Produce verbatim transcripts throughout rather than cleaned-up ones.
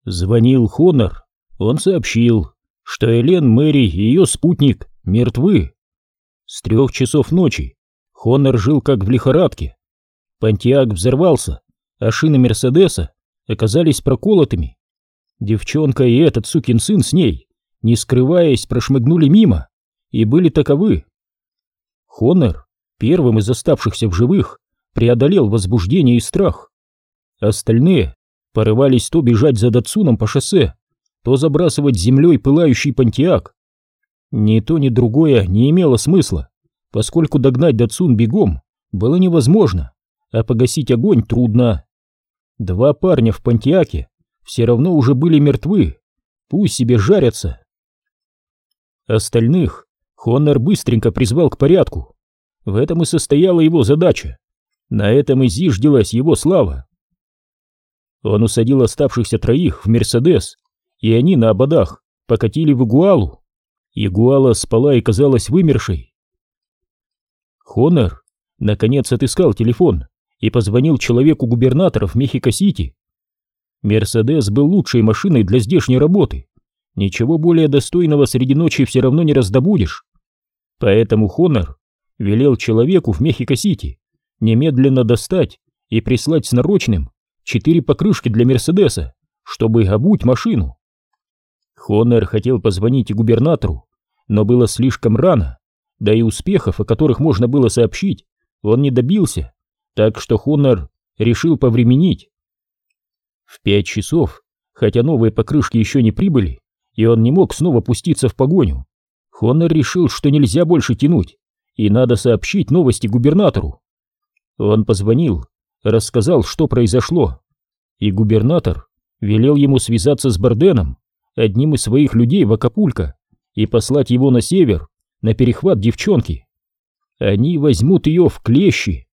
Звонил Хонор. Он сообщил, что Элен, Мэри и ее спутник мертвы. С трех часов ночи Хонор жил как в лихорадке. Понтиак взорвался, а шины Мерседеса оказались проколотыми. Девчонка и этот сукин сын с ней, не скрываясь, прошмыгнули мимо и были таковы. Хонор, первым из оставшихся в живых, преодолел возбуждение и страх. Остальные порывались то бежать за Датсуном по шоссе, то забрасывать землей пылающий Понтиак. Ни то, ни другое не имело смысла, поскольку догнать Датсун бегом было невозможно, а погасить огонь трудно. Два парня в Понтиаке все равно уже были мертвы, пусть себе жарятся. Остальных Хонор быстренько призвал к порядку. В этом и состояла его задача, на этом и зиждилась его слава. Он усадил оставшихся троих в Мерседес, и они на ободах покатили в Игуалу. Игуала спала и казалась вымершей. Хонор наконец отыскал телефон и позвонил человеку-губернатора в Мехико-Сити. Мерседес был лучшей машиной для здешней работы. Ничего более достойного среди ночи все равно не раздобудешь. Поэтому Хонор велел человеку в Мехико-Сити немедленно достать и прислать с нарочным четыре покрышки для Мерседеса, чтобы обуть машину. Хонор хотел позвонить и губернатору, но было слишком рано, да и успехов, о которых можно было сообщить, он не добился, так что Хонор решил повременить. В пять часов, хотя новые покрышки еще не прибыли, и он не мог снова пуститься в погоню, Хонор решил, что нельзя больше тянуть, и надо сообщить новости губернатору. Он позвонил, рассказал, что произошло, и губернатор велел ему связаться с Барденом, одним из своих людей в Акапулько, и послать его на север, на перехват девчонки. Они возьмут ее в клещи.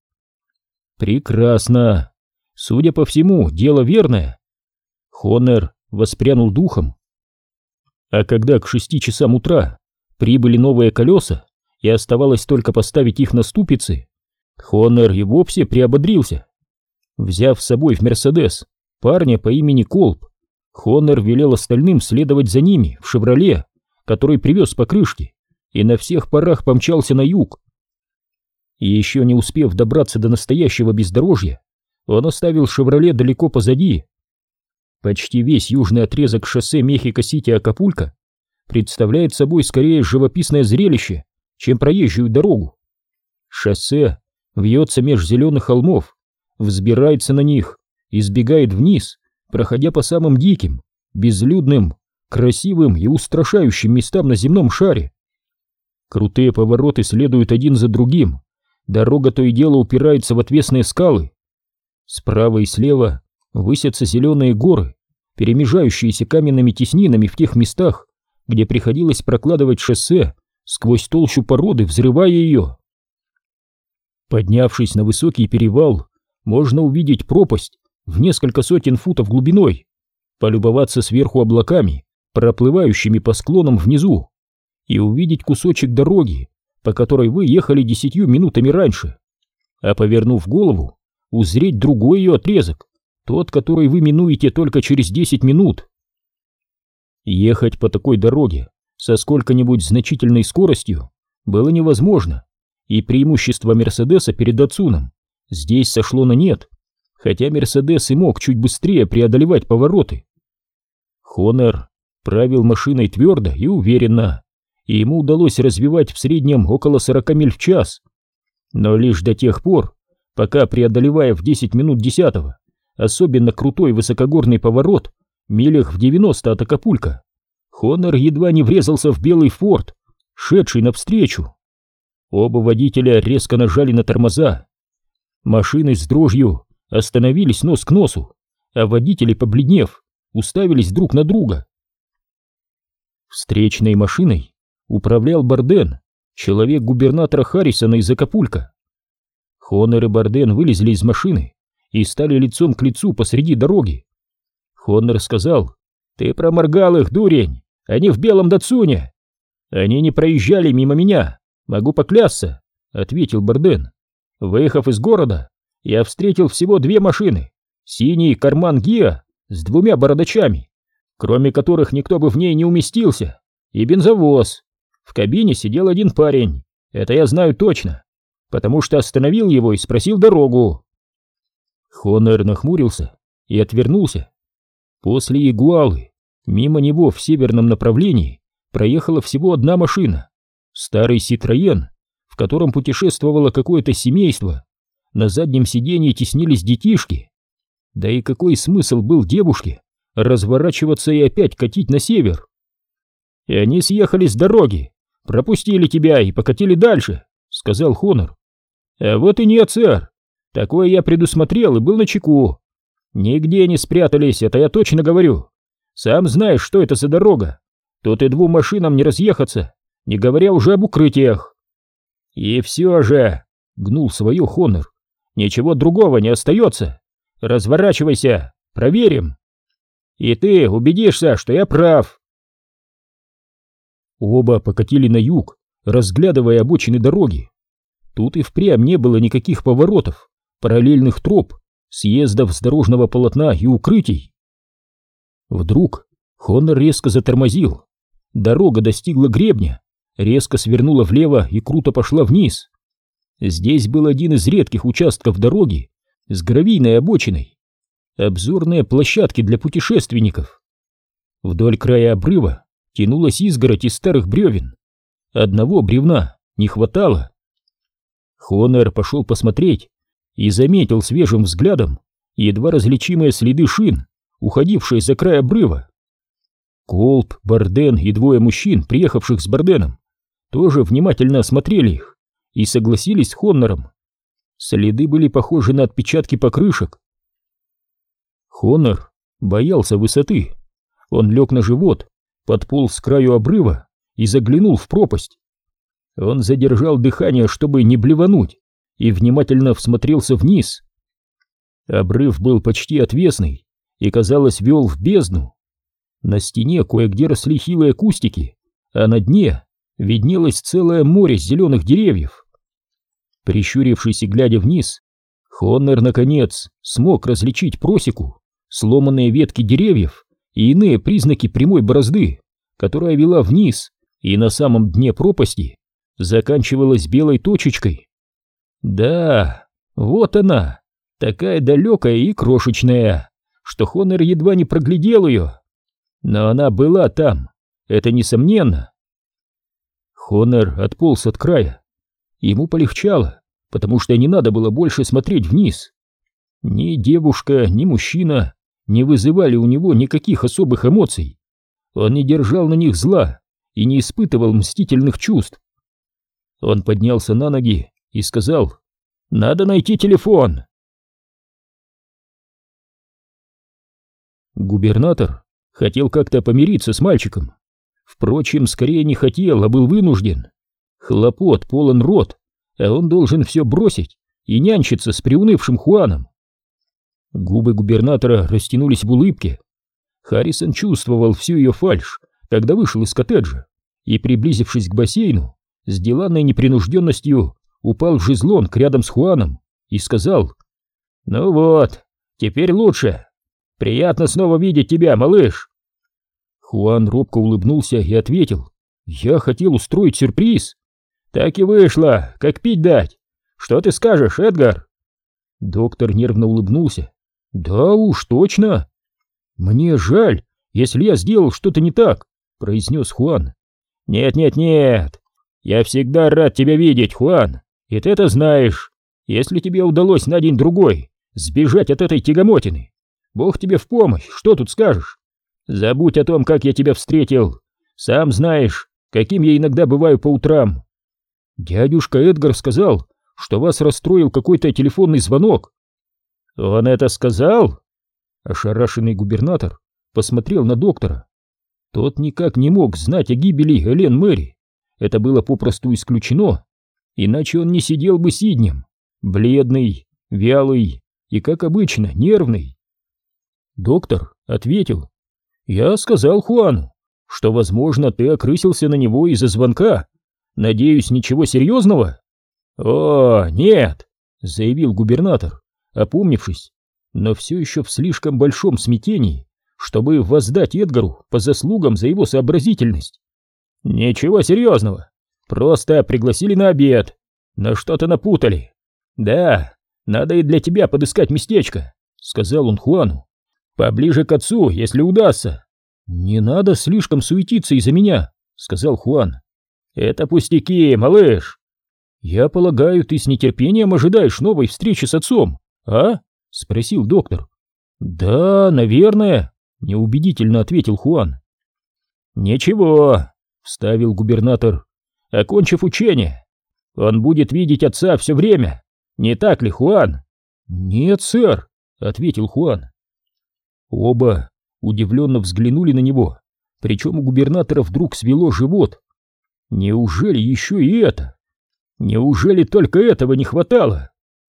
Прекрасно. Судя по всему, дело верное. Хонор воспрянул духом. А когда к шести часам утра прибыли новые колеса, и оставалось только поставить их на ступицы, Хонор и вовсе приободрился. Взяв с собой в Мерседес парня по имени Колб, Хонор велел остальным следовать за ними в «Шевроле», который привез покрышки, и на всех парах помчался на юг. И еще не успев добраться до настоящего бездорожья, он оставил «Шевроле» далеко позади. Почти весь южный отрезок шоссе Мехико-Сити-Акапулько представляет собой скорее живописное зрелище, чем проезжую дорогу. Шоссе вьется меж зеленых холмов, взбирается на них и сбегает вниз, проходя по самым диким, безлюдным, красивым и устрашающим местам на земном шаре. Крутые повороты следуют один за другим, дорога то и дело упирается в отвесные скалы. Справа и слева высятся зеленые горы, перемежающиеся каменными теснинами в тех местах, где приходилось прокладывать шоссе сквозь толщу породы, взрывая ее. Поднявшись на высокий перевал, можно увидеть пропасть в несколько сотен футов глубиной, полюбоваться сверху облаками, проплывающими по склонам внизу, и увидеть кусочек дороги, по которой вы ехали десятью минутами раньше, а повернув голову, узреть другой ее отрезок, тот, который вы минуете только через десять минут. Ехать по такой дороге со сколько-нибудь значительной скоростью было невозможно, и преимущество Мерседеса перед Датсуном здесь сошло на нет, хотя Мерседес и мог чуть быстрее преодолевать повороты. Хонор правил машиной твердо и уверенно, и ему удалось развивать в среднем около сорока миль в час, но лишь до тех пор, пока, преодолевая в десять минут десятого особенно крутой высокогорный поворот милях в девяноста от Акапулько, Хонор едва не врезался в белый форд, шедший навстречу. Оба водителя резко нажали на тормоза. Машины с дрожью остановились нос к носу, а водители, побледнев, уставились друг на друга. Встречной машиной управлял Барден, человек губернатора Харрисона из Акапулько. Хонор и Барден вылезли из машины и стали лицом к лицу посреди дороги. Хонор сказал: «Ты проморгал их, дурень, они в белом Датсуне». «Они не проезжали мимо меня, могу поклясться», — ответил Барден. «Выехав из города, я встретил всего две машины, синий карман Гиа с двумя бородачами, кроме которых никто бы в ней не уместился, и бензовоз. В кабине сидел один парень, это я знаю точно, потому что остановил его и спросил дорогу. Хоннер нахмурился и отвернулся. После Игуалы мимо него в северном направлении проехала всего одна машина, старый Ситроен, в котором путешествовало какое-то семейство. На заднем сиденье теснились детишки. Да и какой смысл был девушке разворачиваться и опять катить на север? И они съехали с дороги, пропустили тебя и покатили дальше, сказал Хоннер. А вот и нет, сэр. Такое я предусмотрел и был начеку. Нигде не спрятались, это я точно говорю. Сам знаешь, что это за дорога. Тут и двум машинам не разъехаться, не говоря уже об укрытиях. И все же, гнул свое Хоннер, ничего другого не остается. Разворачивайся, проверим. И ты убедишься, что я прав. Оба покатили на юг, разглядывая обочины дороги. Тут и впрямь не было никаких поворотов, параллельных троп, съездов с дорожного полотна и укрытий. Вдруг Хоннер резко затормозил. Дорога достигла гребня, резко свернула влево и круто пошла вниз. Здесь был один из редких участков дороги с гравийной обочиной. Обзорные площадки для путешественников. Вдоль края обрыва тянулась изгородь из старых бревен. Одного бревна не хватало. Хоннер пошел посмотреть и заметил свежим взглядом едва различимые следы шин, уходившие за край обрыва. Колб, Барден и двое мужчин, приехавших с Барденом, тоже внимательно осмотрели их и согласились с Хоннером. Следы были похожи на отпечатки покрышек. Хоннер боялся высоты. Он лег на живот, подполз к краю обрыва и заглянул в пропасть. Он задержал дыхание, чтобы не блевануть, и внимательно всмотрелся вниз. Обрыв был почти отвесный и, казалось, вел в бездну. На стене кое-где росли хилые кустики, а на дне виднелось целое море зеленых деревьев. Прищурившись и глядя вниз, Хоннер, наконец, смог различить просеку, сломанные ветки деревьев и иные признаки прямой борозды, которая вела вниз и на самом дне пропасти заканчивалась белой точечкой. Да, вот она, такая далекая и крошечная, что Хоннер едва не проглядел ее. Но она была там, это несомненно. Хоннер отполз от края. Ему полегчало, потому что не надо было больше смотреть вниз. Ни девушка, ни мужчина не вызывали у него никаких особых эмоций. Он не держал на них зла и не испытывал мстительных чувств. Он поднялся на ноги и сказал: «Надо найти телефон». Губернатор хотел как-то помириться с мальчиком. Впрочем, скорее не хотел, а был вынужден. Хлопот полон рот, а он должен все бросить и нянчиться с приунывшим Хуаном. Губы губернатора растянулись в улыбке. Харрисон чувствовал всю ее фальшь, когда вышел из коттеджа, и, приблизившись к бассейну, с деланной непринужденностью упал в шезлонг рядом с Хуаном и сказал: «Ну вот, теперь лучше. Приятно снова видеть тебя, малыш». Хуан робко улыбнулся и ответил: «Я хотел устроить сюрприз». «Так и вышло, как пить дать. Что ты скажешь, Эдгар?» Доктор нервно улыбнулся. «Да уж, точно. Мне жаль, если я сделал что-то не так», — произнес Хуан. «Нет-нет-нет, я всегда рад тебя видеть, Хуан, и ты это знаешь. Если тебе удалось на день-другой сбежать от этой тягомотины, Бог тебе в помощь, что тут скажешь? Забудь о том, как я тебя встретил. Сам знаешь, каким я иногда бываю по утрам. Дядюшка Эдгар сказал, что вас расстроил какой-то телефонный звонок». «Он это сказал?» Ошарашенный губернатор посмотрел на доктора. Тот никак не мог знать о гибели Элен Мэри. Это было попросту исключено, иначе он не сидел бы сиднем, бледный, вялый и, как обычно, нервный. Доктор ответил: «Я сказал Хуану, что, возможно, ты окрысился на него из-за звонка. Надеюсь, ничего серьезного?» «О, нет», — заявил губернатор, опомнившись, но все еще в слишком большом смятении, чтобы воздать Эдгару по заслугам за его сообразительность. Ничего серьезного, просто пригласили на обед, но что-то напутали. Да, надо и для тебя подыскать местечко, сказал он Хуану. Поближе к отцу, если удастся. Не надо слишком суетиться из-за меня, сказал Хуан. Это пустяки, малыш. Я полагаю, ты с нетерпением ожидаешь новой встречи с отцом, а? Спросил доктор. Да, наверное, неубедительно ответил Хуан. Ничего, вставил губернатор. Окончив учение, он будет видеть отца все время. Не так ли, Хуан? Нет, сэр, ответил Хуан. Оба удивленно взглянули на него, причем у губернатора вдруг свело живот. Неужели еще и это? Неужели только этого не хватало?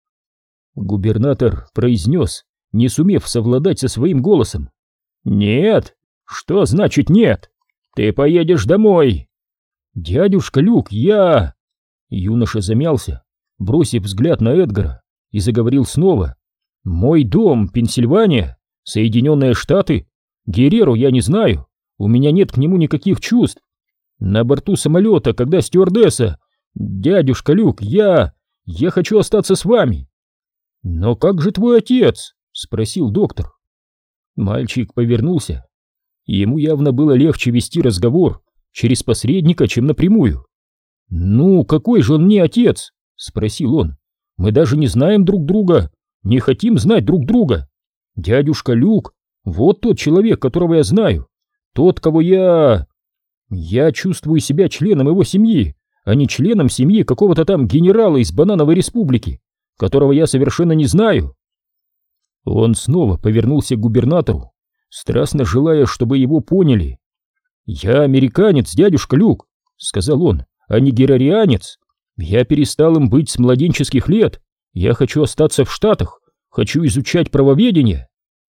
Губернатор произнес, не сумев совладать со своим голосом. Нет? Что значит нет? Ты поедешь домой. Дядюшка Люк, я... Юноша замялся, бросив взгляд на Эдгара, и заговорил снова. Мой дом, Пенсильвания, Соединенные Штаты. Герреру я не знаю, у меня нет к нему никаких чувств. На борту самолета, когда стюардесса... Дядюшка Люк, я... Я хочу остаться с вами. Но как же твой отец? Спросил доктор. Мальчик повернулся. Ему явно было легче вести разговор через посредника, чем напрямую. «Ну, какой же он мне отец?» — спросил он. «Мы даже не знаем друг друга, не хотим знать друг друга. Дядюшка Люк, вот тот человек, которого я знаю, тот, кого я... Я чувствую себя членом его семьи, а не членом семьи какого-то там генерала из Банановой Республики, которого я совершенно не знаю». Он снова повернулся к губернатору, страстно желая, чтобы его поняли. «Я американец, дядюшка Люк», — сказал он, — «а не геррерианец. Я перестал им быть с младенческих лет. Я хочу остаться в Штатах, хочу изучать правоведение».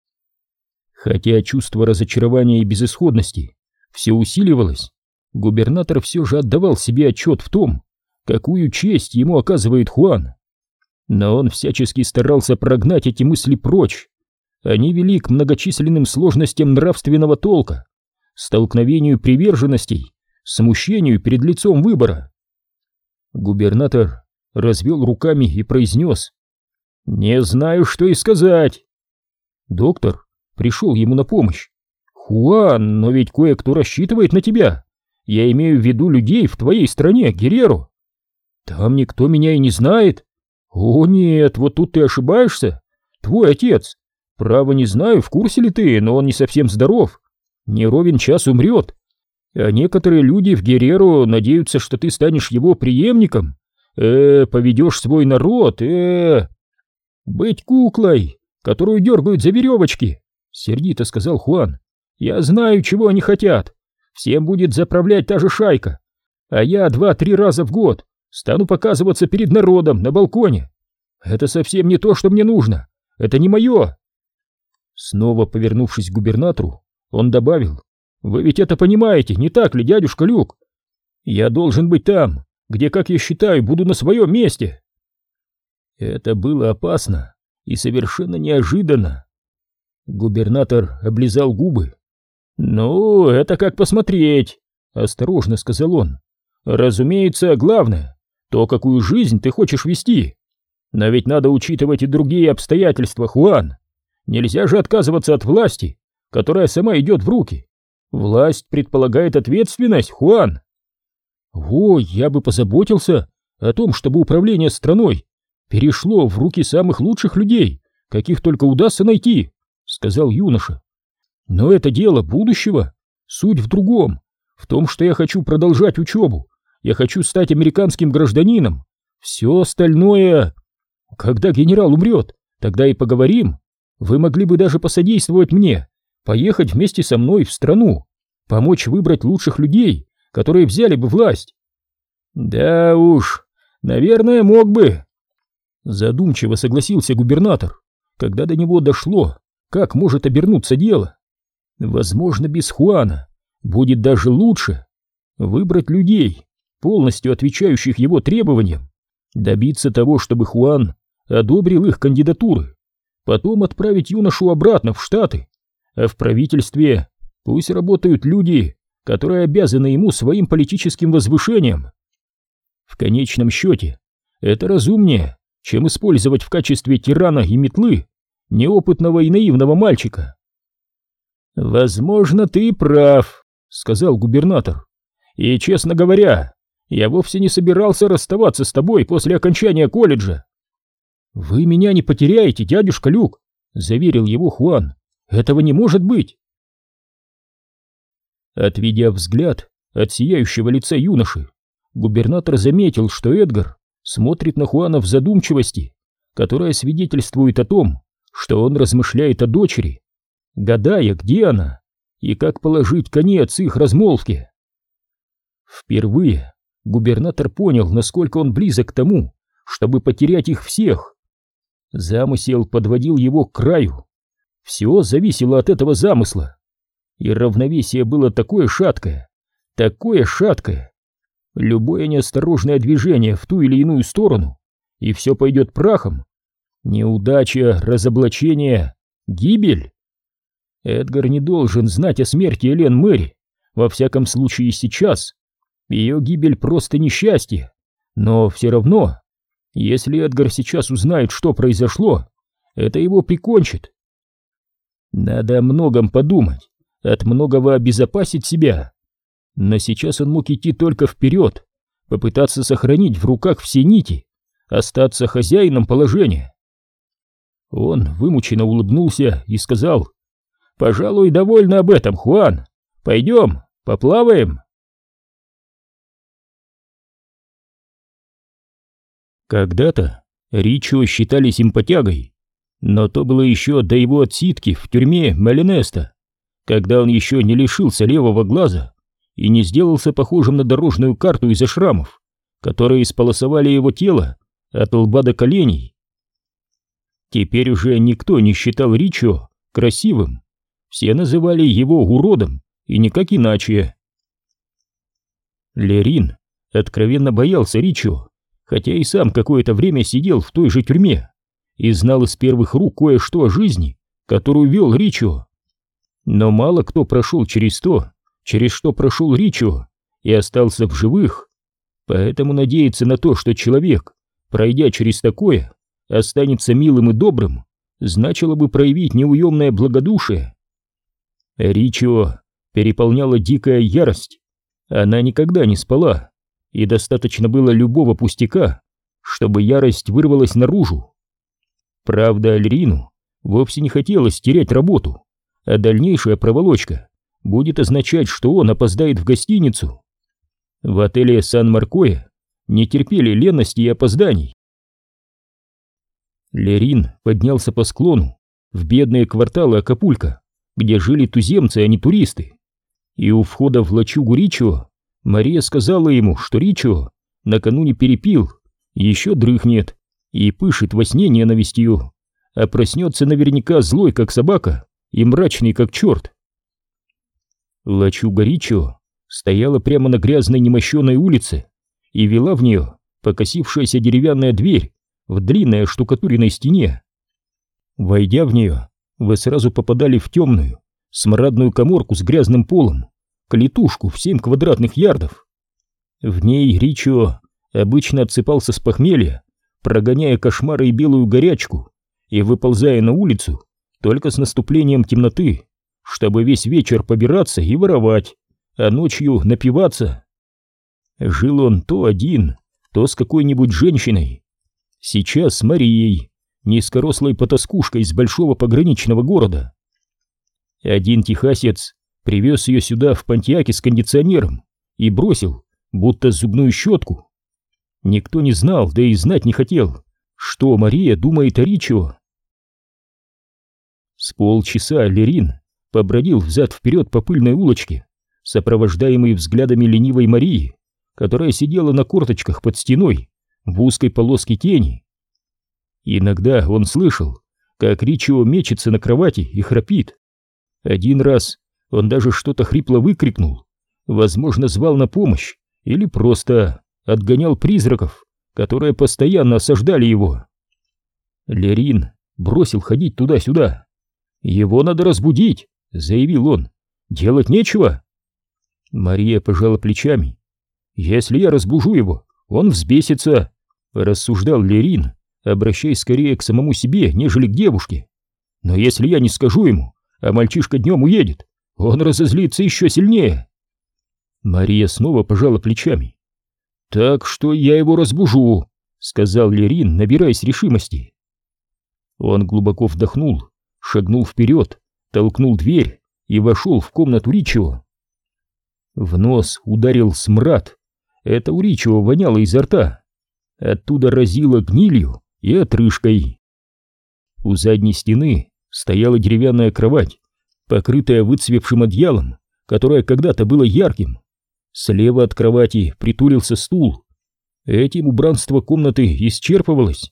Хотя чувство разочарования и безысходности все усиливалось, губернатор все же отдавал себе отчет в том, какую честь ему оказывает Хуан. Но он всячески старался прогнать эти мысли прочь. Они вели к многочисленным сложностям нравственного толка, столкновению приверженностей, смущению перед лицом выбора. Губернатор развел руками и произнес: «Не знаю, что и сказать». Доктор пришел ему на помощь. «Хуан, но ведь кое-кто рассчитывает на тебя. Я имею в виду людей в твоей стране, Герреро. Там никто меня и не знает. О нет, вот тут ты ошибаешься. Твой отец, право не знаю, в курсе ли ты, но он не совсем здоров. Не ровен час умрет. А некоторые люди в Герреро надеются, что ты станешь его преемником. Э, поведешь свой народ, э... Быть куклой, которую дергают за веревочки», — сердито сказал Хуан. «Я знаю, чего они хотят. Всем будет заправлять та же шайка. А я два-три раза в год стану показываться перед народом на балконе. Это совсем не то, что мне нужно. Это не мое». Снова повернувшись к губернатору, он добавил: «Вы ведь это понимаете, не так ли, дядюшка Люк? Я должен быть там, где, как я считаю, буду на своем месте». Это было опасно и совершенно неожиданно. Губернатор облизал губы. «Ну, это как посмотреть», — осторожно сказал он. «Разумеется, главное — то, какую жизнь ты хочешь вести. Но ведь надо учитывать и другие обстоятельства, Хуан. Нельзя же отказываться от власти, которая сама идет в руки. Власть предполагает ответственность, Хуан». «О, я бы позаботился о том, чтобы управление страной перешло в руки самых лучших людей, каких только удастся найти», — сказал юноша. «Но это дело будущего. Суть в другом, в том, что я хочу продолжать учебу, я хочу стать американским гражданином. Все остальное... Когда генерал умрет, тогда и поговорим. Вы могли бы даже посодействовать мне, поехать вместе со мной в страну, помочь выбрать лучших людей, которые взяли бы власть». «Да уж, наверное, мог бы», — задумчиво согласился губернатор, когда до него дошло, как может обернуться дело. «Возможно, без Хуана будет даже лучше. Выбрать людей, полностью отвечающих его требованиям, добиться того, чтобы Хуан одобрил их кандидатуры, потом отправить юношу обратно в Штаты, а в правительстве пусть работают люди, которые обязаны ему своим политическим возвышением. В конечном счете, это разумнее, чем использовать в качестве тирана и метлы неопытного и наивного мальчика. «Возможно, ты прав», — сказал губернатор. «И, честно говоря, я вовсе не собирался расставаться с тобой после окончания колледжа». «Вы меня не потеряете, дядюшка Люк», — заверил его Хуан. «Этого не может быть». Отведя взгляд от сияющего лица юноши, губернатор заметил, что Эдгар смотрит на Хуана в задумчивости, которая свидетельствует о том, что он размышляет о дочери, гадая, где она и как положить конец их размолвке. Впервые губернатор понял, насколько он близок к тому, чтобы потерять их всех. Замысел подводил его к краю. Все зависело от этого замысла. И равновесие было такое шаткое, такое шаткое. Любое неосторожное движение в ту или иную сторону, и все пойдет прахом. Неудача, разоблачение, гибель. Эдгар не должен знать о смерти Элен Мэри, во всяком случае сейчас. Ее гибель просто несчастье. Но все равно, если Эдгар сейчас узнает, что произошло, это его прикончит. Надо о многом подумать, от многого обезопасить себя. Но сейчас он мог идти только вперед, попытаться сохранить в руках все нити, остаться хозяином положения. Он вымученно улыбнулся и сказал: «Пожалуй, довольно об этом, Хуан. Пойдем, поплаваем». Когда-то Ричо считали симпатягой, но то было еще до его отсидки в тюрьме Малинеста, когда он еще не лишился левого глаза и не сделался похожим на дорожную карту из-за шрамов, которые исполосовали его тело от лба до коленей. Теперь уже никто не считал Ричо красивым, все называли его уродом и никак иначе. Лерин откровенно боялся Ричо, хотя и сам какое-то время сидел в той же тюрьме и знал из первых рук кое-что о жизни, которую вел Ричо. Но мало кто прошел через то, через что прошел Ричо, и остался в живых, поэтому надеяться на то, что человек, пройдя через такое, останется милым и добрым, значило бы проявить неуемное благодушие. Ричо переполняла дикая ярость. Она никогда не спала, и достаточно было любого пустяка, чтобы ярость вырвалась наружу. Правда, Альрину вовсе не хотелось терять работу, а дальнейшая проволочка будет означать, что он опоздает в гостиницу. В отеле Сан-Маркоэ не терпели ленности и опозданий. Лерин поднялся по склону в бедные кварталы Акапулько, где жили туземцы, а не туристы. И у входа в лачугу Ричо Мария сказала ему, что Ричо накануне перепил, еще дрыхнет и пышет во сне ненавистью, а проснется наверняка злой, как собака, и мрачный, как черт. Лачуга Ричо стояла прямо на грязной немощеной улице и вела в нее покосившаяся деревянная дверь в длинной штукатуренной стене. Войдя в нее, вы сразу попадали в темную, смрадную каморку с грязным полом, клетушку в семь квадратных ярдов. В ней Ричо обычно отсыпался с похмелья, прогоняя кошмары и белую горячку, и выползая на улицу только с наступлением темноты, чтобы весь вечер побираться и воровать, а ночью напиваться. Жил он то один, то с какой-нибудь женщиной. Сейчас с Марией, низкорослой потаскушкой из большого пограничного города. Один техасец привез ее сюда в Понтиаке с кондиционером и бросил, будто зубную щетку. Никто не знал, да и знать не хотел, что Мария думает о Ричо. С полчаса Лерин побродил взад-вперед по пыльной улочке, сопровождаемый взглядами ленивой Марии, которая сидела на корточках под стеной в узкой полоске тени. Иногда он слышал, как Ричо мечется на кровати и храпит. Один раз он даже что-то хрипло выкрикнул, возможно, звал на помощь или просто отгонял призраков, которые постоянно осаждали его. Лерин бросил ходить туда-сюда. «Его надо разбудить», — заявил он. «Делать нечего?» Мария пожала плечами. «Если я разбужу его, он взбесится», — рассуждал Лерин, обращаясь скорее к самому себе, нежели к девушке. «Но если я не скажу ему, а мальчишка днем уедет, он разозлится еще сильнее». Мария снова пожала плечами. «Так что я его разбужу», — сказал Лерин, набираясь решимости. Он глубоко вдохнул, шагнул вперед, толкнул дверь и вошел в комнату Ричио. В нос ударил смрад. Это у Ричио воняло изо рта. Оттуда разило гнилью и отрыжкой. У задней стены стояла деревянная кровать, покрытая выцвевшим одеялом, которое когда-то было ярким. Слева от кровати притулился стул. Этим убранство комнаты исчерпывалось.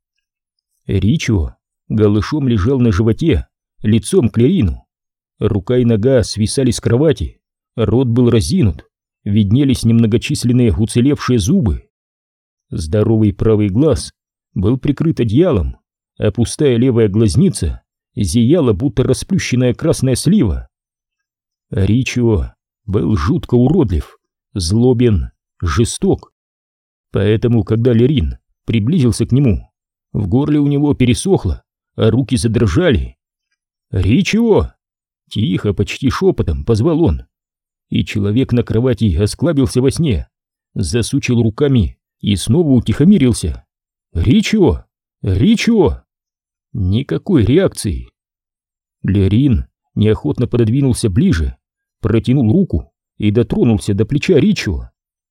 Ричио голышом лежал на животе, лицом к Лерину. Рука и нога свисали с кровати, рот был разинут, виднелись немногочисленные уцелевшие зубы. Здоровый правый глаз был прикрыт одеялом, а пустая левая глазница зияла, будто расплющенная красная слива. Ричио был жутко уродлив, злобен, жесток. Поэтому, когда Лерин приблизился к нему, в горле у него пересохло, а руки задрожали. «Ричио!» — тихо, почти шепотом позвал он. И человек на кровати осклабился во сне, засучил руками и снова утихомирился. «Ричио! Ричио!» Никакой реакции. Лерин неохотно пододвинулся ближе, протянул руку и дотронулся до плеча Ричио.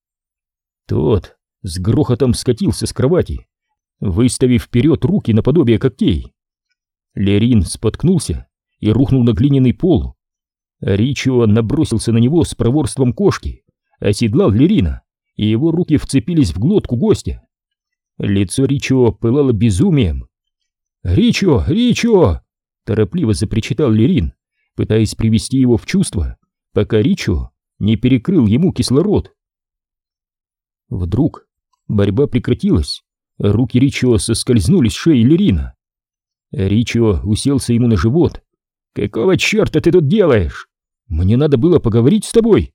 Тот с грохотом скатился с кровати, выставив вперед руки наподобие когтей. Лерин споткнулся и рухнул на глиняный пол. Ричио набросился на него с проворством кошки, оседлал Лерина, и его руки вцепились в глотку гостя. Лицо Ричио пылало безумием. «Ричио! Ричио!» — торопливо запричитал Лерин, пытаясь привести его в чувство, пока Ричио не перекрыл ему кислород. Вдруг борьба прекратилась, руки Ричио соскользнули с шеи Лерина. Ричио уселся ему на живот. «Какого черта ты тут делаешь? Мне надо было поговорить с тобой!»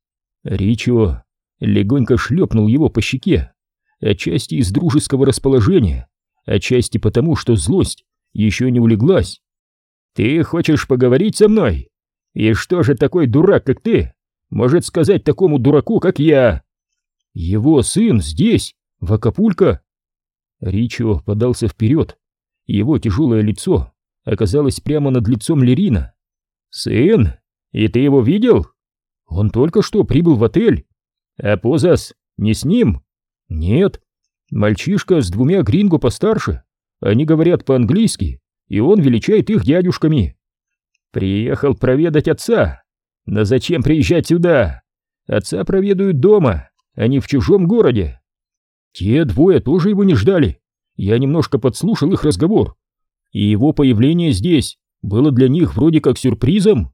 Ричио легонько шлепнул его по щеке, отчасти из дружеского расположения, отчасти потому, что злость еще не улеглась. «Ты хочешь поговорить со мной? И что же такой дурак, как ты, может сказать такому дураку, как я?» «Его сын здесь, в Акапулько!» Ричио подался вперед. Его тяжелое лицо оказалось прямо над лицом Лерина. «Сын? И ты его видел? Он только что прибыл в отель. А Позас не с ним?» «Нет. Мальчишка с двумя гринго постарше. Они говорят по-английски, и он величает их дядюшками». «Приехал проведать отца. Но зачем приезжать сюда? Отца проведают дома, а не в чужом городе». «Те двое тоже его не ждали. Я немножко подслушал их разговор, и его появление здесь было для них вроде как сюрпризом».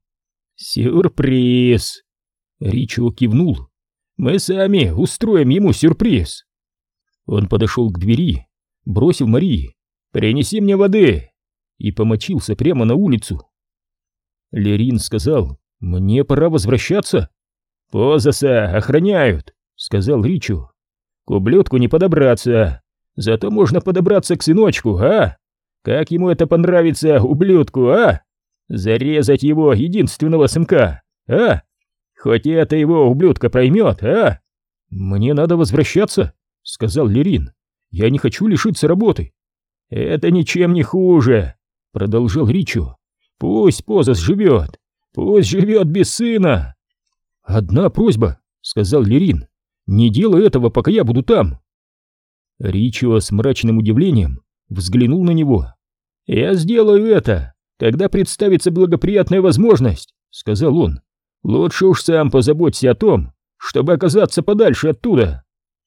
«Сюрприз!» Ричио кивнул. «Мы сами устроим ему сюрприз». Он подошел к двери, бросил Марии: «Принеси мне воды!» и помочился прямо на улицу. Лерин сказал: «Мне пора возвращаться». «Позаса охраняют», — сказал Ричио. «К ублюдку не подобраться, зато можно подобраться к сыночку, а? Как ему это понравится, ублюдку, а? Зарезать его единственного сынка, а? Хоть это его ублюдка проймет, а?» «Мне надо возвращаться», — сказал Лерин. «Я не хочу лишиться работы». «Это ничем не хуже», — продолжал Ричио. «Пусть Позас живет, пусть живет без сына». «Одна просьба», — сказал Лерин. «Не делай этого, пока я буду там». Ричио с мрачным удивлением взглянул на него. «Я сделаю это, когда представится благоприятная возможность», — сказал он. «Лучше уж сам позаботься о том, чтобы оказаться подальше оттуда».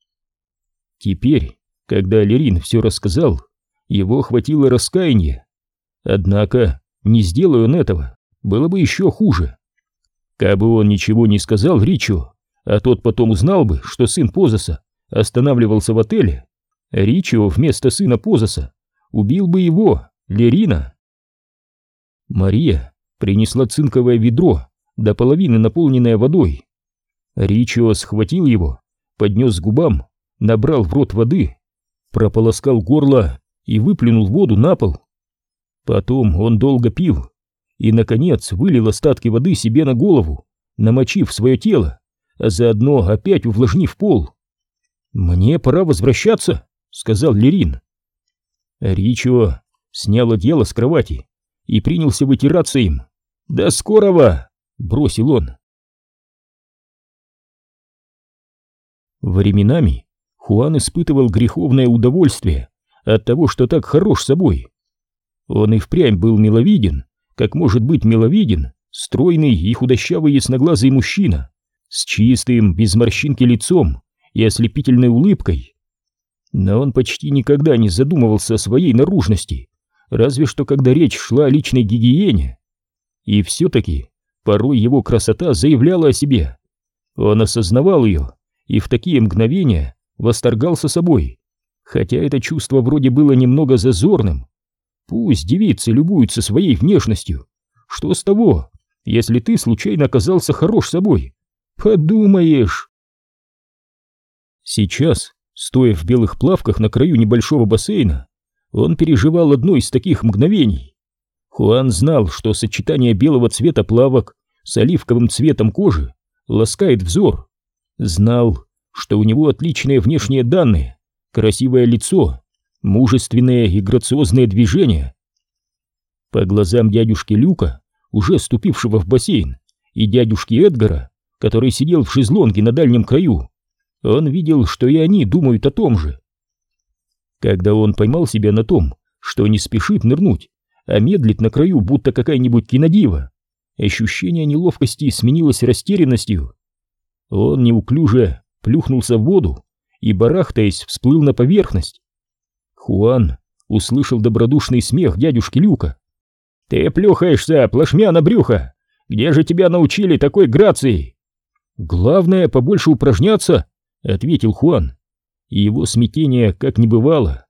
Теперь, когда Лерин все рассказал, его охватило раскаяние. Однако, не сделай он этого, было бы еще хуже. Кабы он ничего не сказал Ричио, а тот потом узнал бы, что сын Позаса останавливался в отеле, Ричио вместо сына Позаса убил бы его, Лерина. Мария принесла цинковое ведро, до половины наполненное водой. Ричио схватил его, поднес к губам, набрал в рот воды, прополоскал горло и выплюнул воду на пол. Потом он долго пил и, наконец, вылил остатки воды себе на голову, намочив свое тело, а заодно опять увлажнив пол. «Мне пора возвращаться», — сказал Лерин. Ричио снял одеяло с кровати и принялся вытираться им. «До скорого!» — бросил он. Временами Хуан испытывал греховное удовольствие от того, что так хорош собой. Он и впрямь был миловиден, как может быть миловиден стройный и худощавый ясноглазый мужчина с чистым, без морщинки лицом и ослепительной улыбкой. Но он почти никогда не задумывался о своей наружности, разве что когда речь шла о личной гигиене. И все-таки порой его красота заявляла о себе. Он осознавал ее и в такие мгновения восторгался собой, хотя это чувство вроде было немного зазорным. Пусть девицы любуются своей внешностью. Что с того, если ты случайно оказался хорош собой? Подумаешь. Сейчас, стоя в белых плавках на краю небольшого бассейна, он переживал одно из таких мгновений. Хуан знал, что сочетание белого цвета плавок с оливковым цветом кожи ласкает взор. Знал, что у него отличные внешние данные, красивое лицо, мужественные и грациозные движения. По глазам дядюшки Люка, уже ступившего в бассейн, и дядюшки Эдгара, который сидел в шезлонге на дальнем краю, он видел, что и они думают о том же. Когда он поймал себя на том, что не спешит нырнуть, а медлит на краю, будто какая-нибудь кинодива, ощущение неловкости сменилось растерянностью. Он неуклюже плюхнулся в воду и, барахтаясь, всплыл на поверхность. Хуан услышал добродушный смех дядюшки Люка. «Ты плюхаешься, плашмя на брюхо! Где же тебя научили такой грации?» «Главное, побольше упражняться», — ответил Хуан, и его смятение как не бывало.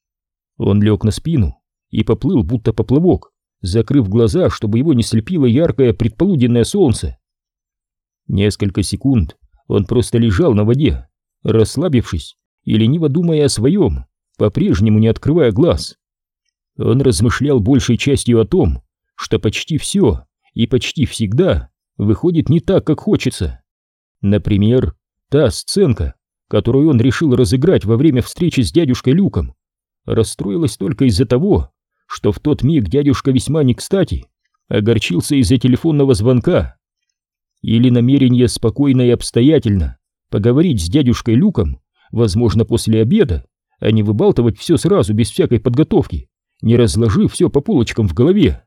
Он лег на спину и поплыл, будто поплавок, закрыв глаза, чтобы его не слепило яркое предполуденное солнце. Несколько секунд он просто лежал на воде, расслабившись и лениво думая о своем, по-прежнему не открывая глаз. Он размышлял большей частью о том, что почти все и почти всегда выходит не так, как хочется. Например, та сценка, которую он решил разыграть во время встречи с дядюшкой Люком, расстроилась только из-за того, что в тот миг дядюшка весьма не кстати огорчился из-за телефонного звонка. Или намерение спокойно и обстоятельно поговорить с дядюшкой Люком, возможно, после обеда, а не выбалтывать все сразу без всякой подготовки, не разложив все по полочкам в голове.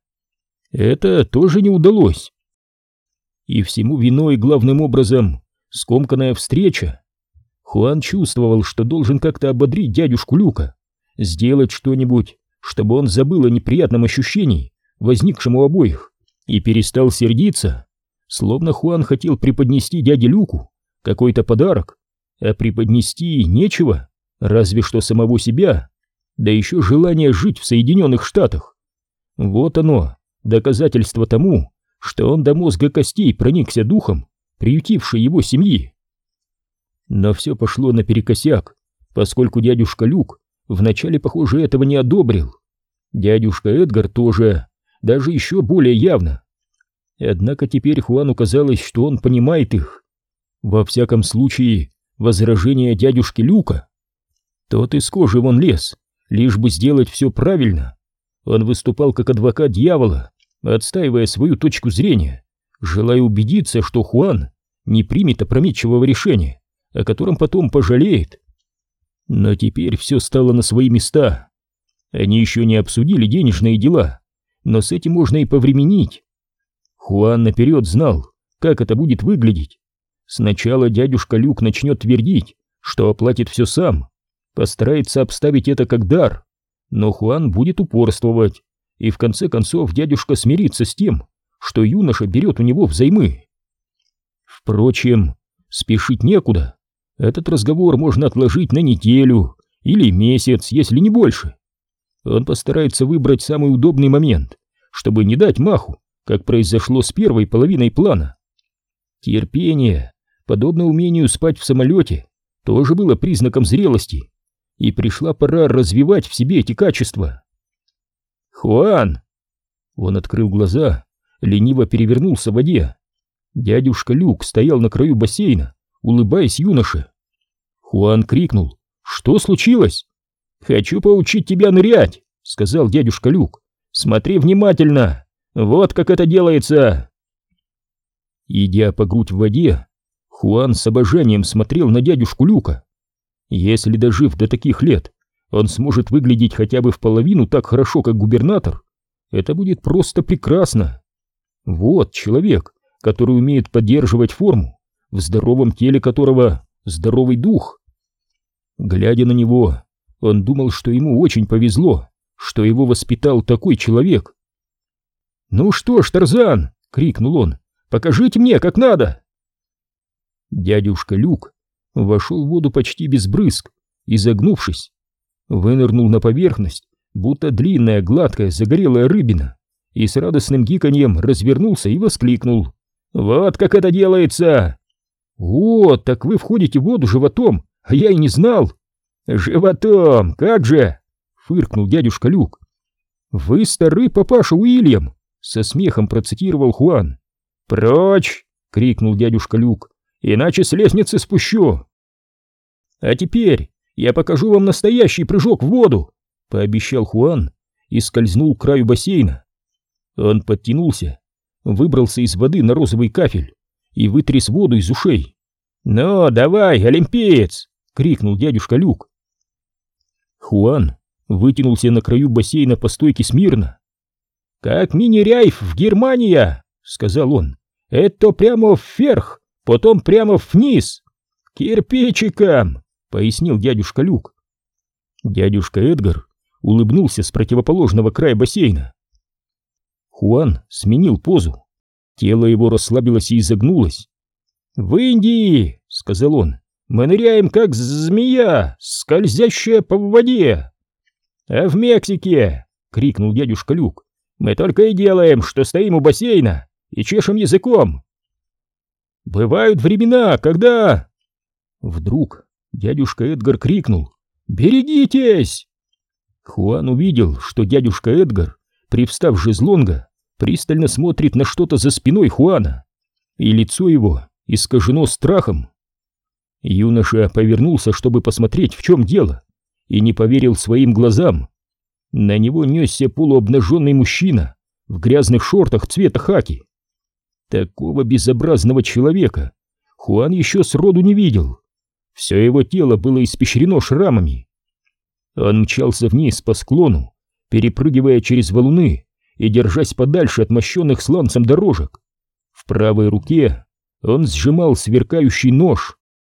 Это тоже не удалось. И всему виной главным образом скомканная встреча. Хуан чувствовал, что должен как-то ободрить дядюшку Люка, сделать что-нибудь, чтобы он забыл о неприятном ощущении, возникшем у обоих, и перестал сердиться, словно Хуан хотел преподнести дяде Люку какой-то подарок, а преподнести нечего, разве что самого себя, да еще желание жить в Соединенных Штатах. Вот оно, доказательство тому, что он до мозга костей проникся духом приютившей его семьи. Но все пошло наперекосяк, поскольку дядюшка Люк вначале, похоже, этого не одобрил. Дядюшка Эдгар тоже, даже еще более явно. Однако теперь Хуану казалось, что он понимает их. Во всяком случае, возражения дядюшки Люка. Тот из кожи вон лез, лишь бы сделать все правильно. Он выступал как адвокат дьявола, отстаивая свою точку зрения, желая убедиться, что Хуан не примет опрометчивого решения, о котором потом пожалеет. Но теперь все стало на свои места. Они еще не обсудили денежные дела, но с этим можно и повременить. Хуан наперед знал, как это будет выглядеть. Сначала дядюшка Люк начнет твердить, что оплатит все сам, постарается обставить это как дар, но Хуан будет упорствовать, и в конце концов дядюшка смирится с тем, что юноша берет у него взаймы. Впрочем, спешить некуда. Этот разговор можно отложить на неделю или месяц, если не больше. Он постарается выбрать самый удобный момент, чтобы не дать маху, как произошло с первой половиной плана. Терпение, подобно умению спать в самолете, тоже было признаком зрелости, и пришла пора развивать в себе эти качества. «Хуан!» Он открыл глаза, лениво перевернулся в воде. Дядюшка Люк стоял на краю бассейна, улыбаясь юноше. Хуан крикнул: «Что случилось?» «Хочу поучить тебя нырять», — сказал дядюшка Люк. «Смотри внимательно, вот как это делается». Идя по грудь в воде, Хуан с обожанием смотрел на дядюшку Люка. Если, дожив до таких лет, он сможет выглядеть хотя бы в половину так хорошо, как губернатор, это будет просто прекрасно. Вот человек, который умеет поддерживать форму, в здоровом теле которого здоровый дух. Глядя на него, он думал, что ему очень повезло, что его воспитал такой человек. «Ну что ж, Тарзан!» — крикнул он. «Покажите мне, как надо!» Дядюшка Люк вошел в воду почти без брызг и, загнувшись, вынырнул на поверхность, будто длинная, гладкая, загорелая рыбина, и с радостным гиканьем развернулся и воскликнул: «Вот как это делается!» «О, так вы входите в воду животом, а я и не знал!» «Животом, как же!» — фыркнул дядюшка Люк. «Вы старый папаша Уильям!» — со смехом процитировал Хуан. «Прочь!» — крикнул дядюшка Люк. «Иначе с лестницы спущу!» «А теперь я покажу вам настоящий прыжок в воду!» — пообещал Хуан и скользнул к краю бассейна. Он подтянулся, выбрался из воды на розовый кафель и вытряс воду из ушей. «Ну, давай, олимпиец!» — крикнул дядюшка Люк. Хуан вытянулся на краю бассейна по стойке смирно. «Как мини-ряйф в Германия!» — сказал он. «Это прямо вверх, потом прямо вниз. Кирпичиком!» — пояснил дядюшка Люк. Дядюшка Эдгар улыбнулся с противоположного края бассейна. Хуан сменил позу. Тело его расслабилось и изогнулось. «В Индии, — сказал он, — мы ныряем, как змея, скользящая по воде. А в Мексике, — крикнул дядюшка Люк, — мы только и делаем, что стоим у бассейна и чешем языком. Бывают времена, когда...» Вдруг дядюшка Эдгар крикнул: «Берегитесь!» Хуан увидел, что дядюшка Эдгар, привстав с шезлонга, пристально смотрит на что-то за спиной Хуана, и лицо его искажено страхом. Юноша повернулся, чтобы посмотреть, в чем дело, и не поверил своим глазам. На него несся полуобнаженный мужчина в грязных шортах цвета хаки. Такого безобразного человека Хуан еще сроду не видел. Все его тело было испещрено шрамами. Он мчался вниз по склону, перепрыгивая через валуны и держась подальше от мощенных сланцем дорожек. В правой руке он сжимал сверкающий нож.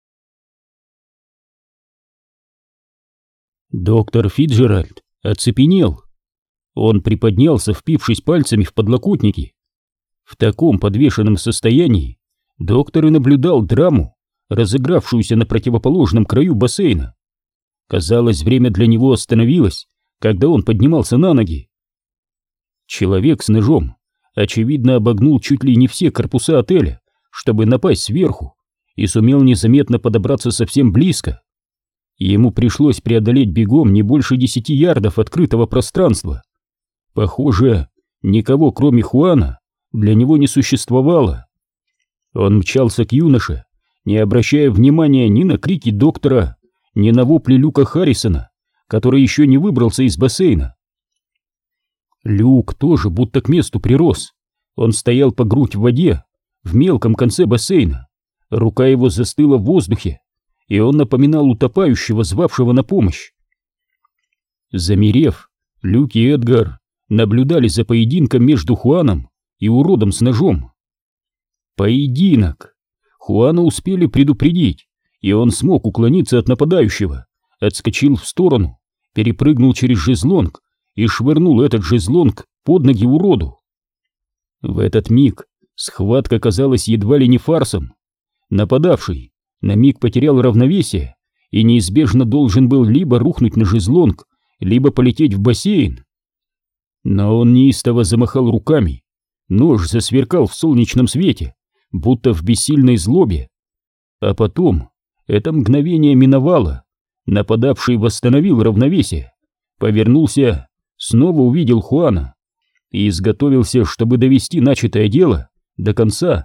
Доктор Фицджеральд оцепенел. Он приподнялся, впившись пальцами в подлокотники. В таком подвешенном состоянии доктор и наблюдал драму, разыгравшуюся на противоположном краю бассейна. Казалось, время для него остановилось, когда он поднимался на ноги. Человек с ножом, очевидно, обогнул чуть ли не все корпуса отеля, чтобы напасть сверху, и сумел незаметно подобраться совсем близко. Ему пришлось преодолеть бегом не больше десяти ярдов открытого пространства. Похоже, никого, кроме Хуана, для него не существовало. Он мчался к юноше, не обращая внимания ни на крики доктора, ни на вопли Люка Харрисона, который еще не выбрался из бассейна. Люк тоже будто к месту прирос. Он стоял по грудь в воде, в мелком конце бассейна. Рука его застыла в воздухе, и он напоминал утопающего, звавшего на помощь. Замерев, Люк и Эдгар наблюдали за поединком между Хуаном и уродом с ножом. Поединок! Хуана успели предупредить, и он смог уклониться от нападающего, отскочил в сторону, перепрыгнул через шезлонг и швырнул этот шезлонг под ноги уроду. В этот миг схватка казалась едва ли не фарсом. Нападавший на миг потерял равновесие и неизбежно должен был либо рухнуть на шезлонг, либо полететь в бассейн. Но он неистово замахал руками, Нож засверкал в солнечном свете, будто в бессильной злобе. А потом это мгновение миновало. Нападавший восстановил равновесие, повернулся, снова увидел Хуана и изготовился, чтобы довести начатое дело до конца.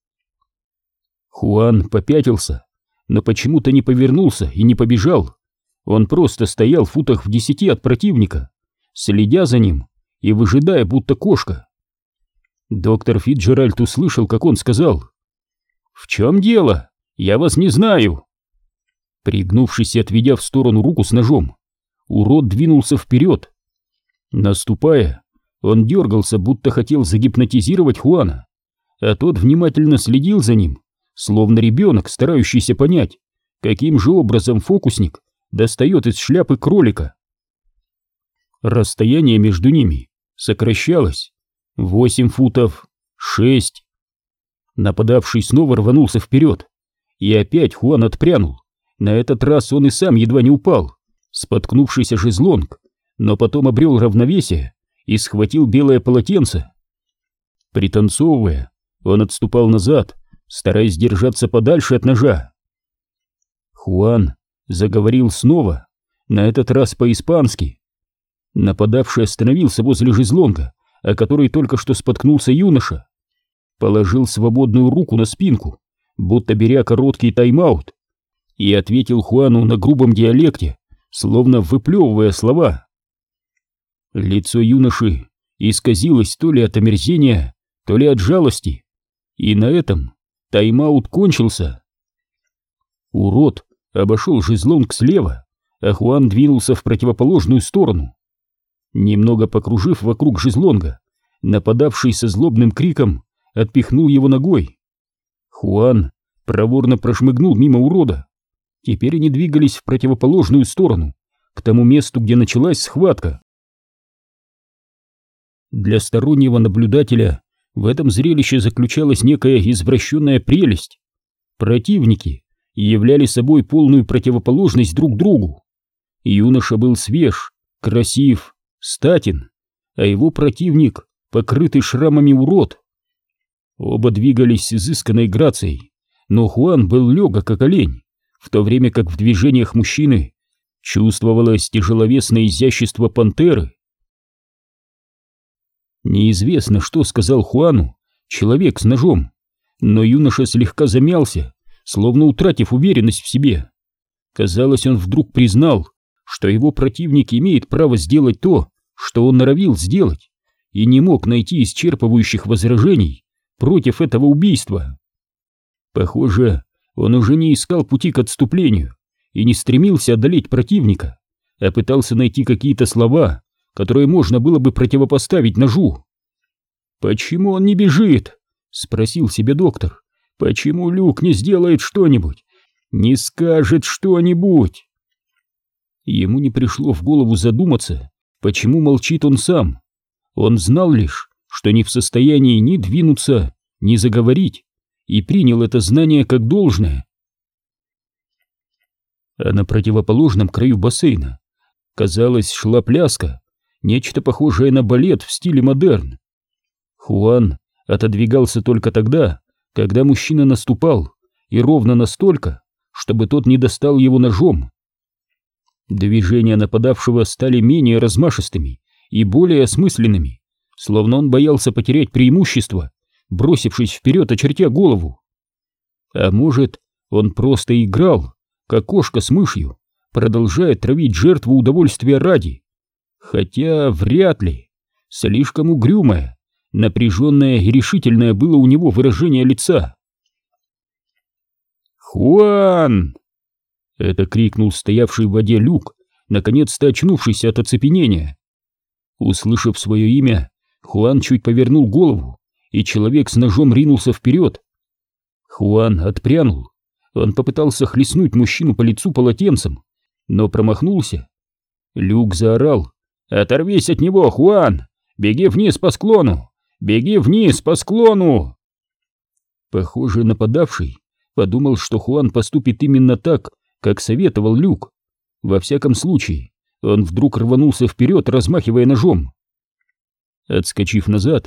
Хуан попятился, но почему-то не повернулся и не побежал. Он просто стоял в футах в десяти от противника, следя за ним и выжидая, будто кошка. Доктор Фицджеральд услышал, как он сказал: «В чем дело? Я вас не знаю». Пригнувшись и отведя в сторону руку с ножом, урод двинулся вперед. Наступая, он дергался, будто хотел загипнотизировать Хуана, а тот внимательно следил за ним, словно ребенок, старающийся понять, каким же образом фокусник достает из шляпы кролика. Расстояние между ними сокращалось. Восемь футов, шесть. Нападавший снова рванулся вперед, и опять Хуан отпрянул. На этот раз он и сам едва не упал, споткнувшийся шезлонг, но потом обрел равновесие и схватил белое полотенце. Пританцовывая, он отступал назад, стараясь держаться подальше от ножа. Хуан заговорил снова, на этот раз по-испански. Нападавший остановился возле шезлонга, о которой только что споткнулся юноша, положил свободную руку на спинку, будто беря короткий тайм-аут, и ответил Хуану на грубом диалекте, словно выплевывая слова. Лицо юноши исказилось то ли от омерзения, то ли от жалости, и на этом тайм-аут кончился. Урод обошел шезлонг слева, а Хуан двинулся в противоположную сторону. Немного покружив вокруг шезлонга, нападавший со злобным криком отпихнул его ногой. Хуан проворно прошмыгнул мимо урода. Теперь они двигались в противоположную сторону, к тому месту, где началась схватка. Для стороннего наблюдателя в этом зрелище заключалась некая извращенная прелесть. Противники являли собой полную противоположность друг другу. Юноша был свеж, красив, статен, а его противник — покрытый шрамами урод. Оба двигались с изысканной грацией, но Хуан был легок, как олень, в то время как в движениях мужчины чувствовалось тяжеловесное изящество пантеры. Неизвестно, что сказал Хуану человек с ножом, но юноша слегка замялся, словно утратив уверенность в себе. Казалось, он вдруг признал, что его противник имеет право сделать то, что он норовил сделать, и не мог найти исчерпывающих возражений против этого убийства. Похоже, он уже не искал пути к отступлению и не стремился одолеть противника, а пытался найти какие-то слова, которые можно было бы противопоставить ножу. «Почему он не бежит?» — спросил себе доктор. «Почему Люк не сделает что-нибудь? Не скажет что-нибудь?» Ему не пришло в голову задуматься, почему молчит он сам. Он знал лишь, что не в состоянии ни двинуться, ни заговорить, и принял это знание как должное. А на противоположном краю бассейна, казалось, шла пляска, нечто похожее на балет в стиле модерн. Хуан отодвигался только тогда, когда мужчина наступал, и ровно настолько, чтобы тот не достал его ножом. Движения нападавшего стали менее размашистыми и более осмысленными, словно он боялся потерять преимущество, бросившись вперед, очертя голову. А может, он просто играл, как кошка с мышью, продолжая травить жертву удовольствия ради. Хотя вряд ли. Слишком угрюмое, напряженное и решительное было у него выражение лица. «Хуан!» — это крикнул стоявший в воде Люк, наконец-то очнувшийся от оцепенения. Услышав свое имя, Хуан чуть повернул голову, и человек с ножом ринулся вперед. Хуан отпрянул. Он попытался хлестнуть мужчину по лицу полотенцем, но промахнулся. Люк заорал: «Оторвись от него, Хуан! Беги вниз по склону! Беги вниз по склону!» Похоже, нападавший подумал, что Хуан поступит именно так, как советовал Люк. Во всяком случае, он вдруг рванулся вперед, размахивая ножом. Отскочив назад,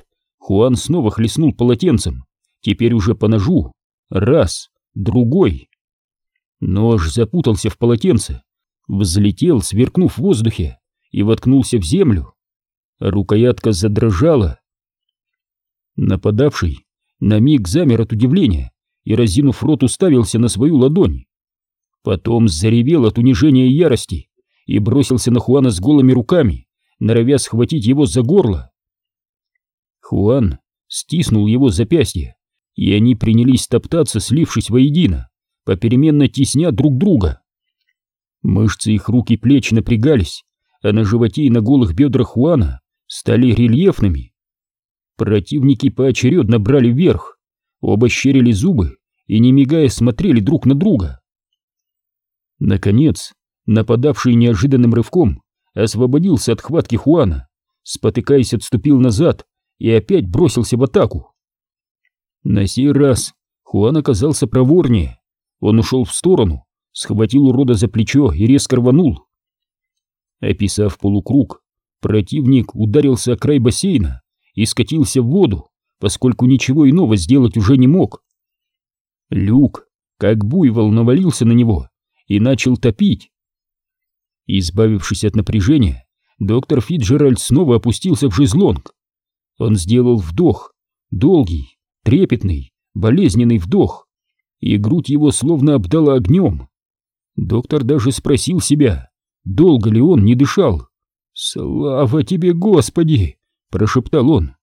Хуан снова хлестнул полотенцем, теперь уже по ножу. Раз, другой. Нож запутался в полотенце, взлетел, сверкнув в воздухе, и воткнулся в землю. Рукоятка задрожала. Нападавший на миг замер от удивления и, разинув рот, уставился на свою ладонь. Потом заревел от унижения и ярости и бросился на Хуана с голыми руками, норовя схватить его за горло. Хуан стиснул его запястье, и они принялись топтаться, слившись воедино, попеременно тесня друг друга. Мышцы их рук и плеч напрягались, а на животе и на голых бедрах Хуана стали рельефными. Противники поочередно брали вверх, оба щерили зубы и, не мигая, смотрели друг на друга. Наконец, нападавший неожиданным рывком освободился от хватки Хуана, спотыкаясь, отступил назад и опять бросился в атаку. На сей раз Хуан оказался проворнее. Он ушел в сторону, схватил урода за плечо и резко рванул. Описав полукруг, противник ударился о край бассейна и скатился в воду, поскольку ничего иного сделать уже не мог. Люк, как буйвол, навалился на него и начал топить. Избавившись от напряжения, доктор Фицджеральд снова опустился в шезлонг. Он сделал вдох, долгий, трепетный, болезненный вдох, и грудь его словно обдала огнем. Доктор даже спросил себя, долго ли он не дышал. «Слава тебе, Господи!» — прошептал он.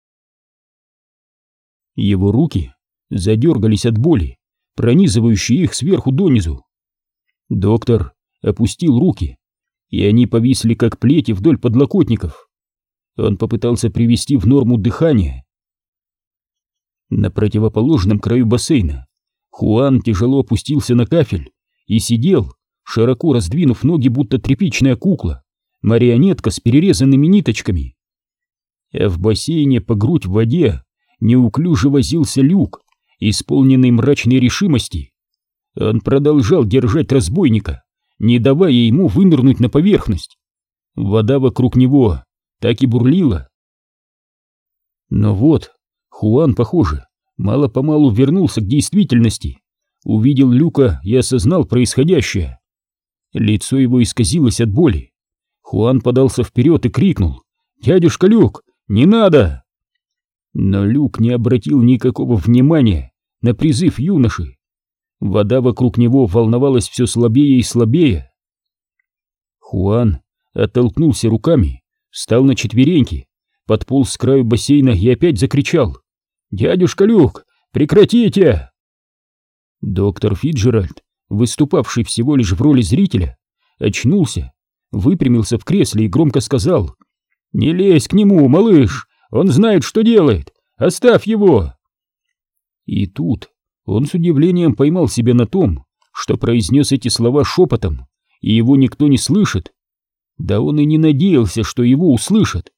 Его руки задергались от боли, пронизывающей их сверху донизу. Доктор опустил руки, и они повисли как плети вдоль подлокотников. Он попытался привести в норму дыхание. На противоположном краю бассейна Хуан тяжело опустился на кафель и сидел, широко раздвинув ноги, будто тряпичная кукла, марионетка с перерезанными ниточками. А в бассейне по грудь в воде неуклюже возился Люк, исполненный мрачной решимости. Он продолжал держать разбойника, не давая ему вынырнуть на поверхность. Вода вокруг него так и бурлила. Но вот Хуан, похоже, мало-помалу вернулся к действительности, увидел Люка и осознал происходящее. Лицо его исказилось от боли. Хуан подался вперед и крикнул: «Дядюшка Люк, не надо!» Но Люк не обратил никакого внимания на призыв юноши. Вода вокруг него волновалась все слабее и слабее. Хуан оттолкнулся руками, встал на четвереньки, подполз с краю бассейна и опять закричал: «Дядюшка Люк, прекратите!» Доктор Фицджеральд, выступавший всего лишь в роли зрителя, очнулся, выпрямился в кресле и громко сказал: «Не лезь к нему, малыш, он знает, что делает, оставь его!» И тут он с удивлением поймал себя на том, что произнес эти слова шепотом, и его никто не слышит. Да он и не надеялся, что его услышат.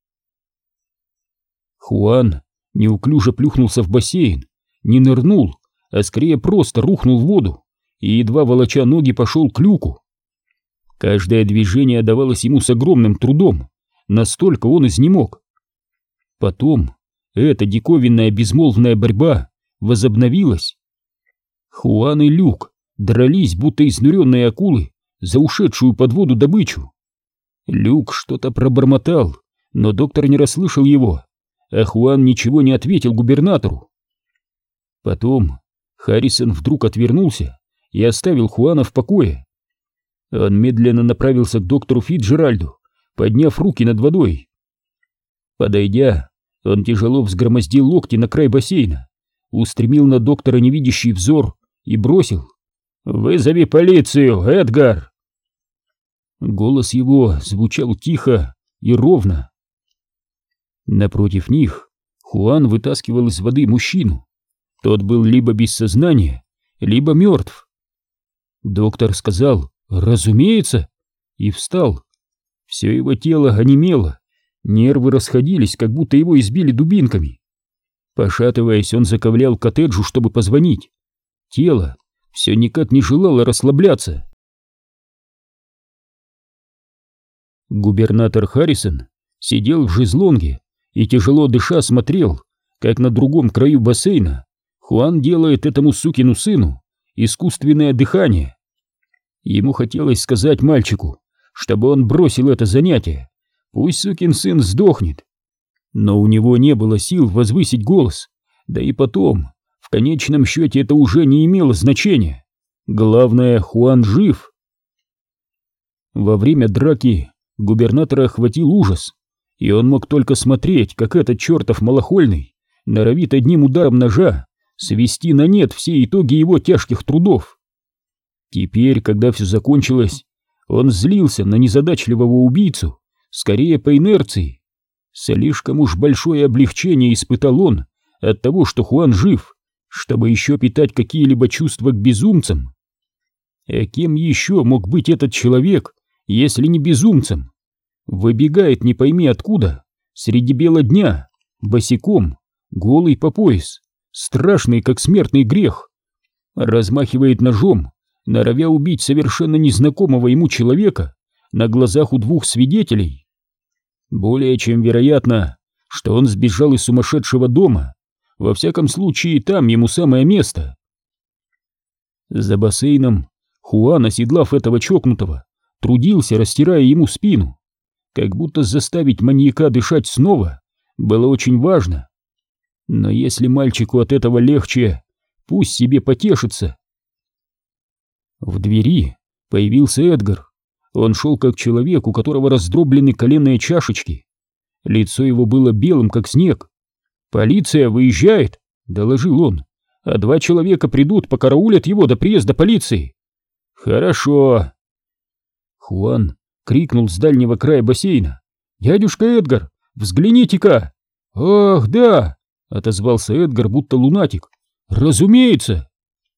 Хуан неуклюже плюхнулся в бассейн, не нырнул, а скорее просто рухнул в воду и, едва волоча ноги, пошел к Люку. Каждое движение давалось ему с огромным трудом, настолько он изнемог. Потом эта диковинная безмолвная борьба возобновилась. Хуан и Люк дрались, будто изнуренные акулы, за ушедшую под воду добычу. Люк что-то пробормотал, но доктор не расслышал его, а Хуан ничего не ответил губернатору. Потом Харрисон вдруг отвернулся и оставил Хуана в покое. Он медленно направился к доктору Фицджеральду, подняв руки над водой. Подойдя, он тяжело взгромоздил локти на край бассейна, устремил на доктора невидящий взор и бросил: «Вызови полицию, Эдгар!» Голос его звучал тихо и ровно. Напротив них Хуан вытаскивал из воды мужчину. Тот был либо без сознания, либо мертв. Доктор сказал: «Разумеется!» и встал. Все его тело онемело, нервы расходились, как будто его избили дубинками. Пошатываясь, он заковылял к коттеджу, чтобы позвонить. Тело все никак не желало расслабляться. Губернатор Харрисон сидел в шезлонге и, тяжело дыша, смотрел, как на другом краю бассейна Хуан делает этому сукину сыну искусственное дыхание. Ему хотелось сказать мальчику, чтобы он бросил это занятие, пусть сукин сын сдохнет. Но у него не было сил возвысить голос, да и потом, в конечном счете, это уже не имело значения. Главное, Хуан жив. Во время драки губернатора охватил ужас, и он мог только смотреть, как этот чертов малохольный норовит одним ударом ножа свести на нет все итоги его тяжких трудов. Теперь, когда все закончилось, он злился на незадачливого убийцу, скорее по инерции. Слишком уж большое облегчение испытал он от того, что Хуан жив, чтобы еще питать какие-либо чувства к безумцам. А кем еще мог быть этот человек, если не безумцем? Выбегает не пойми откуда, среди бела дня, босиком, голый по пояс, страшный как смертный грех, размахивает ножом, норовя убить совершенно незнакомого ему человека на глазах у двух свидетелей. Более чем вероятно, что он сбежал из сумасшедшего дома, во всяком случае там ему самое место. За бассейном Хуан, оседлав этого чокнутого, трудился, растирая ему спину, как будто заставить маньяка дышать снова было очень важно. Но если мальчику от этого легче, пусть себе потешится. В двери появился Эдгар. Он шел как человек, у которого раздроблены коленные чашечки. Лицо его было белым, как снег. «Полиция выезжает», — доложил он, — «а два человека придут, покараулят его до приезда полиции». «Хорошо». Хуан крикнул с дальнего края бассейна: «Дядюшка Эдгар, взгляните-ка!» «Ах, да!» — отозвался Эдгар, будто лунатик. «Разумеется!»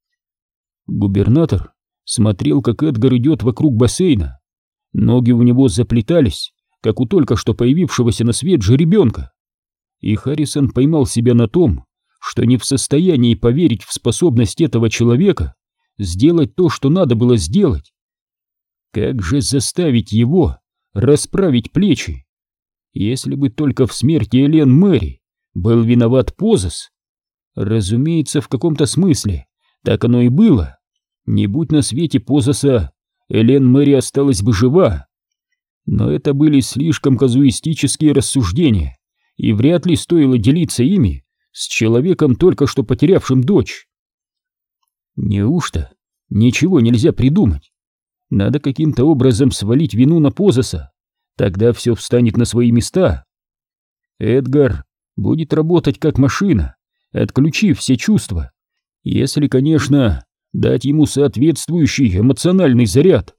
Губернатор смотрел, как Эдгар идет вокруг бассейна. Ноги у него заплетались, как у только что появившегося на свет жеребенка. И Харрисон поймал себя на том, что не в состоянии поверить в способность этого человека сделать то, что надо было сделать. Как же заставить его расправить плечи? Если бы только в смерти Элен Мэри был виноват Позас. Разумеется, в каком-то смысле так оно и было. Не будь на свете Позаса, Элен Мэри осталась бы жива. Но это были слишком казуистические рассуждения, и вряд ли стоило делиться ими с человеком, только что потерявшим дочь. Неужто ничего нельзя придумать? Надо каким-то образом свалить вину на Позаса, тогда все встанет на свои места. Эдгар будет работать как машина, отключив все чувства, если, конечно, дать ему соответствующий эмоциональный заряд.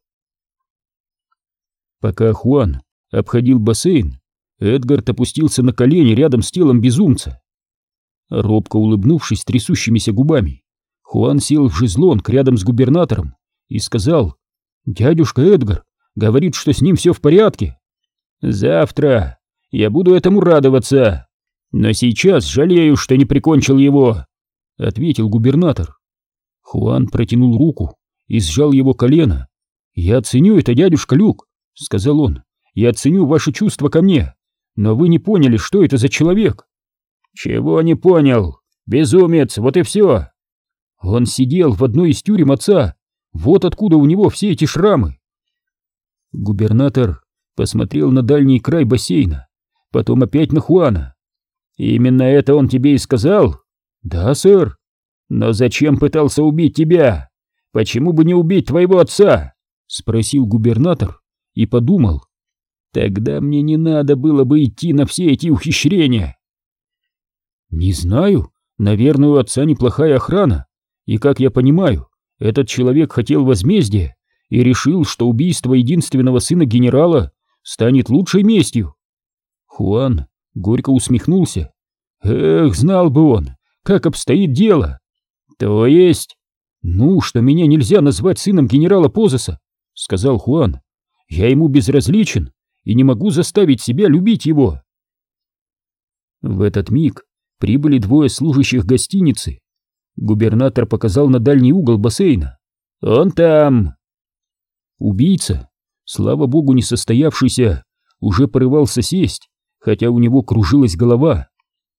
Пока Хуан обходил бассейн, Эдгард опустился на колени рядом с телом безумца. Робко улыбнувшись трясущимися губами, Хуан сел в шезлонг рядом с губернатором и сказал: «Дядюшка Эдгар говорит, что с ним все в порядке. Завтра я буду этому радоваться, но сейчас жалею, что не прикончил его», — ответил губернатор. Хуан протянул руку и сжал его колено. «Я ценю это, дядюшка Люк», — сказал он. «Я ценю ваши чувства ко мне, но вы не поняли, что это за человек». «Чего не понял? Безумец, вот и все». «Он сидел в одной из тюрем отца, вот откуда у него все эти шрамы». Губернатор посмотрел на дальний край бассейна, потом опять на Хуана. «Именно это он тебе и сказал?» «Да, сэр». «Но зачем пытался убить тебя? Почему бы не убить твоего отца?» — спросил губернатор и подумал. «Тогда мне не надо было бы идти на все эти ухищрения». «Не знаю, наверное, у отца неплохая охрана, и, как я понимаю, этот человек хотел возмездия и решил, что убийство единственного сына генерала станет лучшей местью». Хуан горько усмехнулся. «Эх, знал бы он, как обстоит дело». «То есть?» «Ну, что меня нельзя назвать сыном генерала Позаса», — сказал Хуан. «Я ему безразличен и не могу заставить себя любить его». В этот миг прибыли двое служащих гостиницы. Губернатор показал на дальний угол бассейна. «Он там!» Убийца, слава богу не состоявшийся, уже порывался сесть, хотя у него кружилась голова.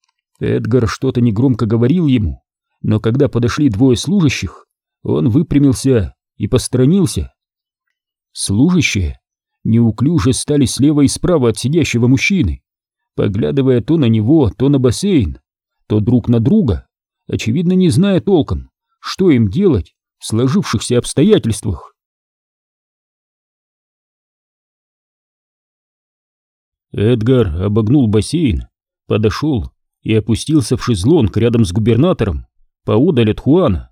Эдгар что-то негромко говорил ему, но когда подошли двое служащих, он выпрямился и посторонился. Служащие неуклюже стали слева и справа от сидящего мужчины, поглядывая то на него, то на бассейн, то друг на друга, очевидно не зная толком, что им делать в сложившихся обстоятельствах. Эдгар обогнул бассейн, подошел и опустился в шезлонг рядом с губернатором, поодаль от Хуана.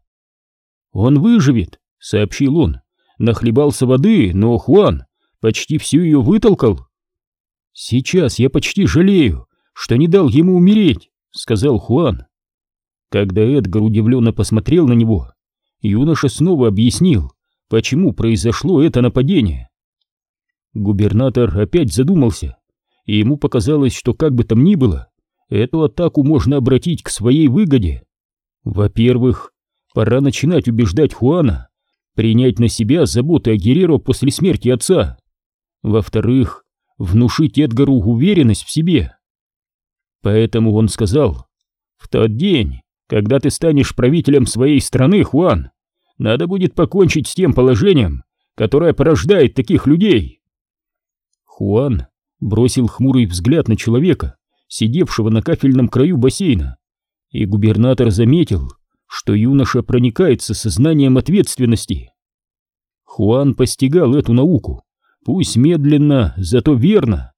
«Он выживет», — сообщил он, — «нахлебался воды, но Хуан почти всю ее вытолкал». «Сейчас я почти жалею, что не дал ему умереть», — сказал Хуан. Когда Эдгар удивленно посмотрел на него, юноша снова объяснил, почему произошло это нападение. Губернатор опять задумался, и ему показалось, что как бы там ни было, эту атаку можно обратить к своей выгоде. Во-первых, пора начинать убеждать Хуана принять на себя заботы о Герреро после смерти отца. Во-вторых, внушить Эдгару уверенность в себе. Поэтому он сказал: «В тот день, когда ты станешь правителем своей страны, Хуан, надо будет покончить с тем положением, которое порождает таких людей». Хуан бросил хмурый взгляд на человека, сидевшего на кафельном краю бассейна, и губернатор заметил, что юноша проникается сознанием ответственности. Хуан постигал эту науку, пусть медленно, зато верно.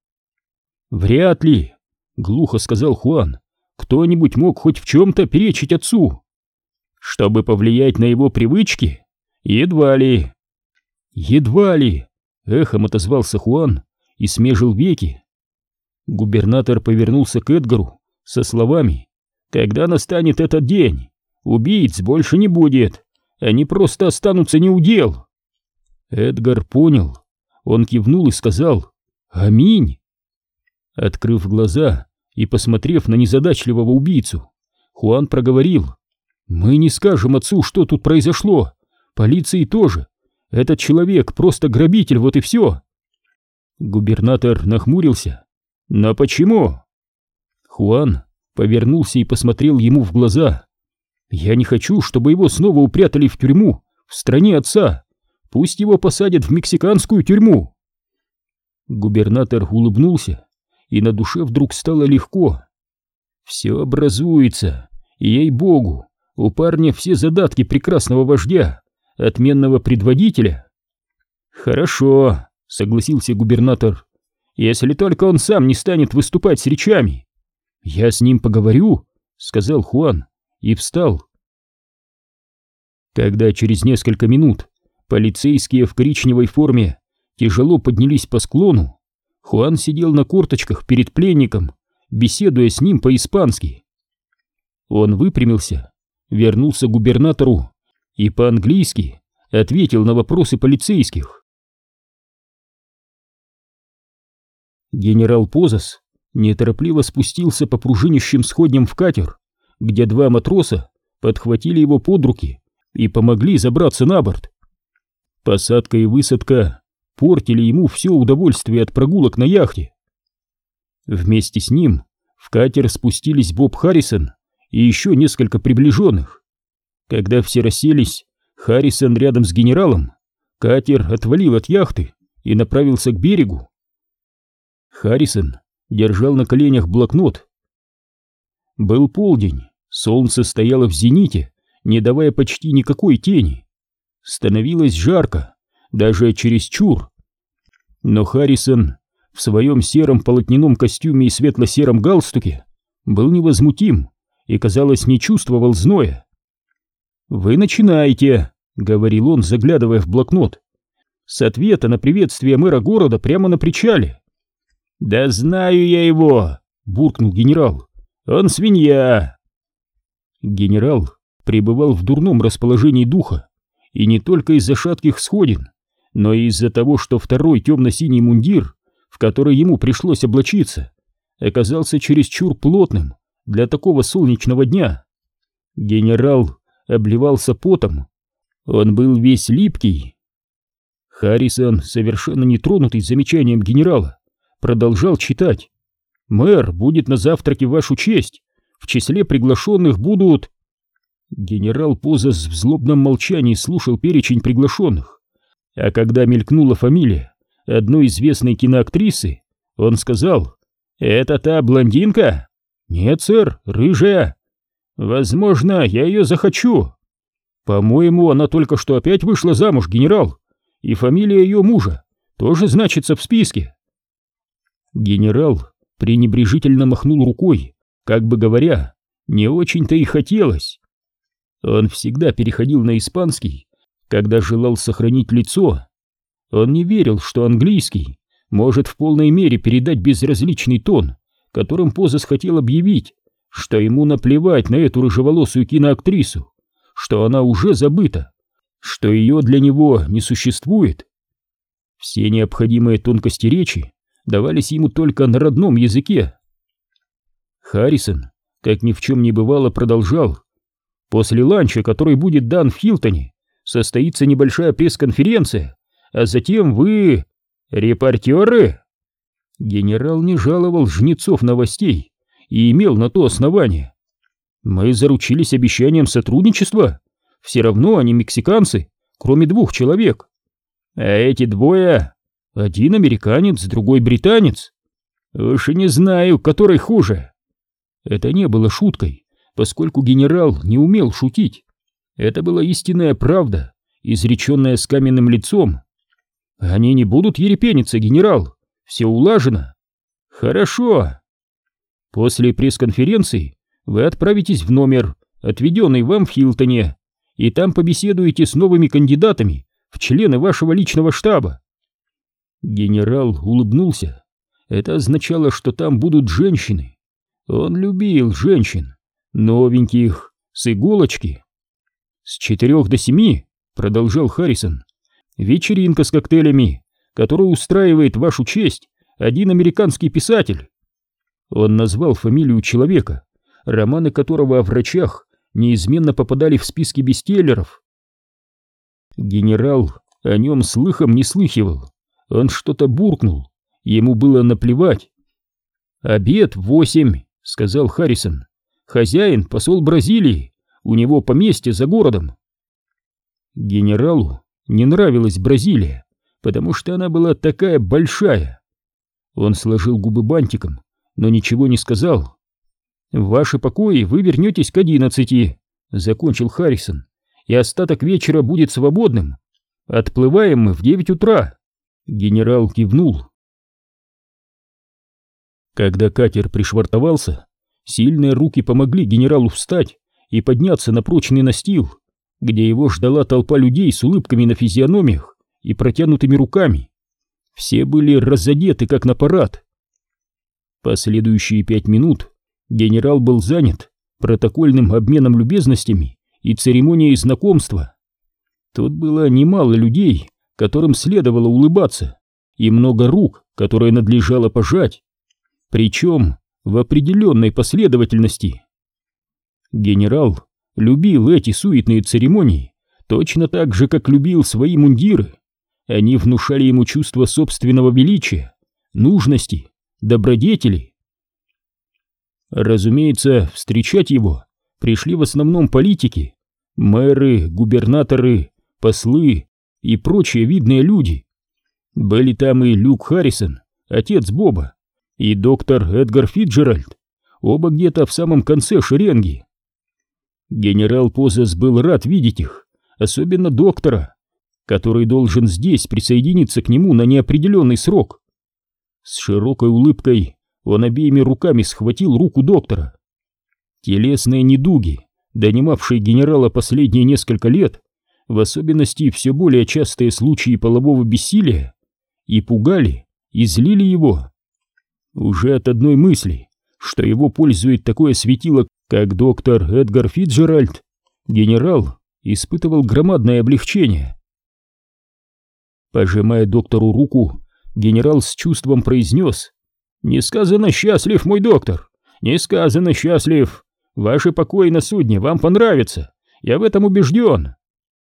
«Вряд ли», — глухо сказал Хуан, — «кто-нибудь мог хоть в чем-то перечить отцу. Чтобы повлиять на его привычки? Едва ли». «Едва ли», — эхом отозвался Хуан и смежил веки. Губернатор повернулся к Эдгару со словами: «Когда настанет этот день, убийц больше не будет, они просто останутся неудел». Эдгар понял. Он кивнул и сказал: «Аминь». Открыв глаза и посмотрев на незадачливого убийцу, Хуан проговорил: «Мы не скажем отцу, что тут произошло, полиции тоже. Этот человек просто грабитель, вот и все». Губернатор нахмурился. «Но почему?» Хуан повернулся и посмотрел ему в глаза. «Я не хочу, чтобы его снова упрятали в тюрьму в стране отца. Пусть его посадят в мексиканскую тюрьму». Губернатор улыбнулся, и на душе вдруг стало легко. Все образуется, и, ей-богу, у парня все задатки прекрасного вождя, отменного предводителя. «Хорошо», — согласился губернатор, — «если только он сам не станет выступать с речами». «Я с ним поговорю», — сказал Хуан и встал. Когда через несколько минут полицейские в коричневой форме тяжело поднялись по склону, Хуан сидел на корточках перед пленником, беседуя с ним по-испански. Он выпрямился, вернулся к губернатору и по-английски ответил на вопросы полицейских. Генерал Позас неторопливо спустился по пружинящим сходням в катер, где два матроса подхватили его под руки и помогли забраться на борт. Посадка и высадка портили ему все удовольствие от прогулок на яхте. Вместе с ним в катер спустились Боб Харрисон и еще несколько приближенных. Когда все расселись, Харрисон рядом с генералом, катер отвалил от яхты и направился к берегу. Харрисон держал на коленях блокнот. Был полдень, солнце стояло в зените, не давая почти никакой тени. Становилось жарко, даже чересчур. Но Харрисон в своем сером полотняном костюме и светло-сером галстуке был невозмутим и, казалось, не чувствовал зноя. «Вы начинаете», — говорил он, заглядывая в блокнот, — «с ответа на приветствие мэра города прямо на причале». «Да знаю я его», — буркнул генерал, — «он свинья». Генерал пребывал в дурном расположении духа, и не только из-за шатких сходин, но и из-за того, что второй темно-синий мундир, в который ему пришлось облачиться, оказался чересчур плотным для такого солнечного дня. Генерал обливался потом, он был весь липкий. Харрисон, совершенно не тронутый замечанием генерала, продолжал читать. «Мэр будет на завтраке в вашу честь В числе приглашенных будут...» Генерал Позас в злобном молчании слушал перечень приглашенных, а когда мелькнула фамилия одной известной киноактрисы, он сказал: «Это та блондинка?» «Нет, сэр, рыжая». «Возможно, я ее захочу». «По-моему, она только что опять вышла замуж, генерал, и фамилия ее мужа тоже значится в списке». Генерал пренебрежительно махнул рукой, как бы говоря, не очень-то и хотелось. Он всегда переходил на испанский, когда желал сохранить лицо. Он не верил, что английский может в полной мере передать безразличный тон, которым Позас хотел объявить, что ему наплевать на эту рыжеволосую киноактрису, что она уже забыта, что ее для него не существует. Все необходимые тонкости речи давались ему только на родном языке. Харрисон, как ни в чем не бывало, продолжал: «После ланча, который будет дан в Хилтоне, состоится небольшая пресс-конференция, а затем вы... репортеры?» Генерал не жаловал жнецов новостей и имел на то основание. «Мы заручились обещанием сотрудничества. Все равно они мексиканцы, кроме двух человек. А эти двое... один американец, другой британец. Уж и не знаю, который хуже». Это не было шуткой, поскольку генерал не умел шутить. Это была истинная правда, изреченная с каменным лицом. «Они не будут ерепениться, генерал. Все улажено». «Хорошо». «После пресс-конференции вы отправитесь в номер, отведенный вам в Хилтоне, и там побеседуете с новыми кандидатами в члены вашего личного штаба». Генерал улыбнулся. Это означало, что там будут женщины. Он любил женщин, новеньких, с иголочки. «С четырех до семи», — продолжал Харрисон, — «вечеринка с коктейлями, которую устраивает вашу честь один американский писатель». Он назвал фамилию человека, романы которого о врачах неизменно попадали в списки бестселлеров. Генерал о нем слыхом не слыхивал. Он что-то буркнул, ему было наплевать. «Обед в восемь», — сказал Харрисон. «Хозяин — посол Бразилии, у него поместье за городом». Генералу не нравилась Бразилия, потому что она была такая большая. Он сложил губы бантиком, но ничего не сказал. «В ваши покои вы вернетесь к одиннадцати», — закончил Харрисон, «и остаток вечера будет свободным. Отплываем мы в девять утра». Генерал кивнул. Когда катер пришвартовался, сильные руки помогли генералу встать и подняться на прочный настил, где его ждала толпа людей с улыбками на физиономиях и протянутыми руками. Все были разодеты, как на парад. Последующие пять минут генерал был занят протокольным обменом любезностями и церемонией знакомства. Тут было немало людей, которым следовало улыбаться, и много рук, которые надлежало пожать, причем в определенной последовательности. Генерал любил эти суетные церемонии точно так же, как любил свои мундиры. Они внушали ему чувство собственного величия, нужности, добродетели. Разумеется, встречать его пришли в основном политики, мэры, губернаторы, послы и прочие видные люди. Были там и Люк Харрисон, отец Боба, и доктор Эдгар Фицджеральд, оба где-то в самом конце шеренги. Генерал Позас был рад видеть их, особенно доктора, который должен здесь присоединиться к нему на неопределенный срок. С широкой улыбкой он обеими руками схватил руку доктора. Телесные недуги, донимавшие генерала последние несколько лет, в особенности все более частые случаи полового бессилия, и пугали, и злили его. Уже от одной мысли, что его пользует такое светило, как доктор Эдгар Фицджеральд, генерал испытывал громадное облегчение. Пожимая доктору руку, генерал с чувством произнес: «Несказанно счастлив, мой доктор, несказанно счастлив. Ваши покои на судне вам понравятся, я в этом убежден».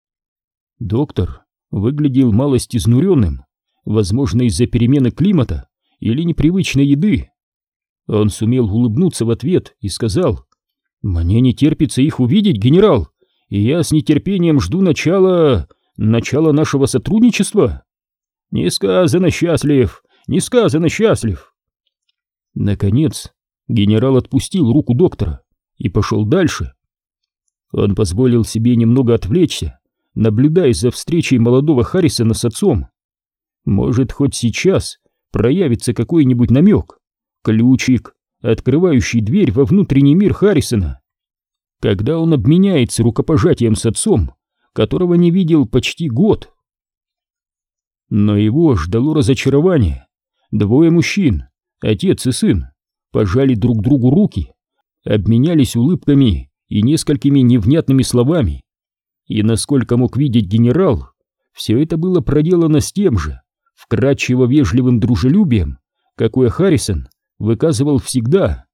Доктор выглядел малость изнуренным, возможно, из-за перемены климата или непривычной еды. Он сумел улыбнуться в ответ и сказал: Мне не терпится их увидеть, генерал, и я с нетерпением жду начала... начала нашего сотрудничества. Несказанно счастлив, несказанно счастлив. Наконец, генерал отпустил руку доктора и пошел дальше. Он позволил себе немного отвлечься, наблюдая за встречей молодого Харрисона с отцом. Может, хоть сейчас проявится какой-нибудь намек, ключик, открывающий дверь во внутренний мир Харрисона. Когда он обменяется рукопожатием с отцом, которого не видел почти год. Но его ждало разочарование. Двое мужчин, отец и сын, пожали друг другу руки, обменялись улыбками и несколькими невнятными словами. И насколько мог видеть генерал, все это было проделано с тем же вкрадчиво вежливым дружелюбием, какое Харрисон выказывал всегда.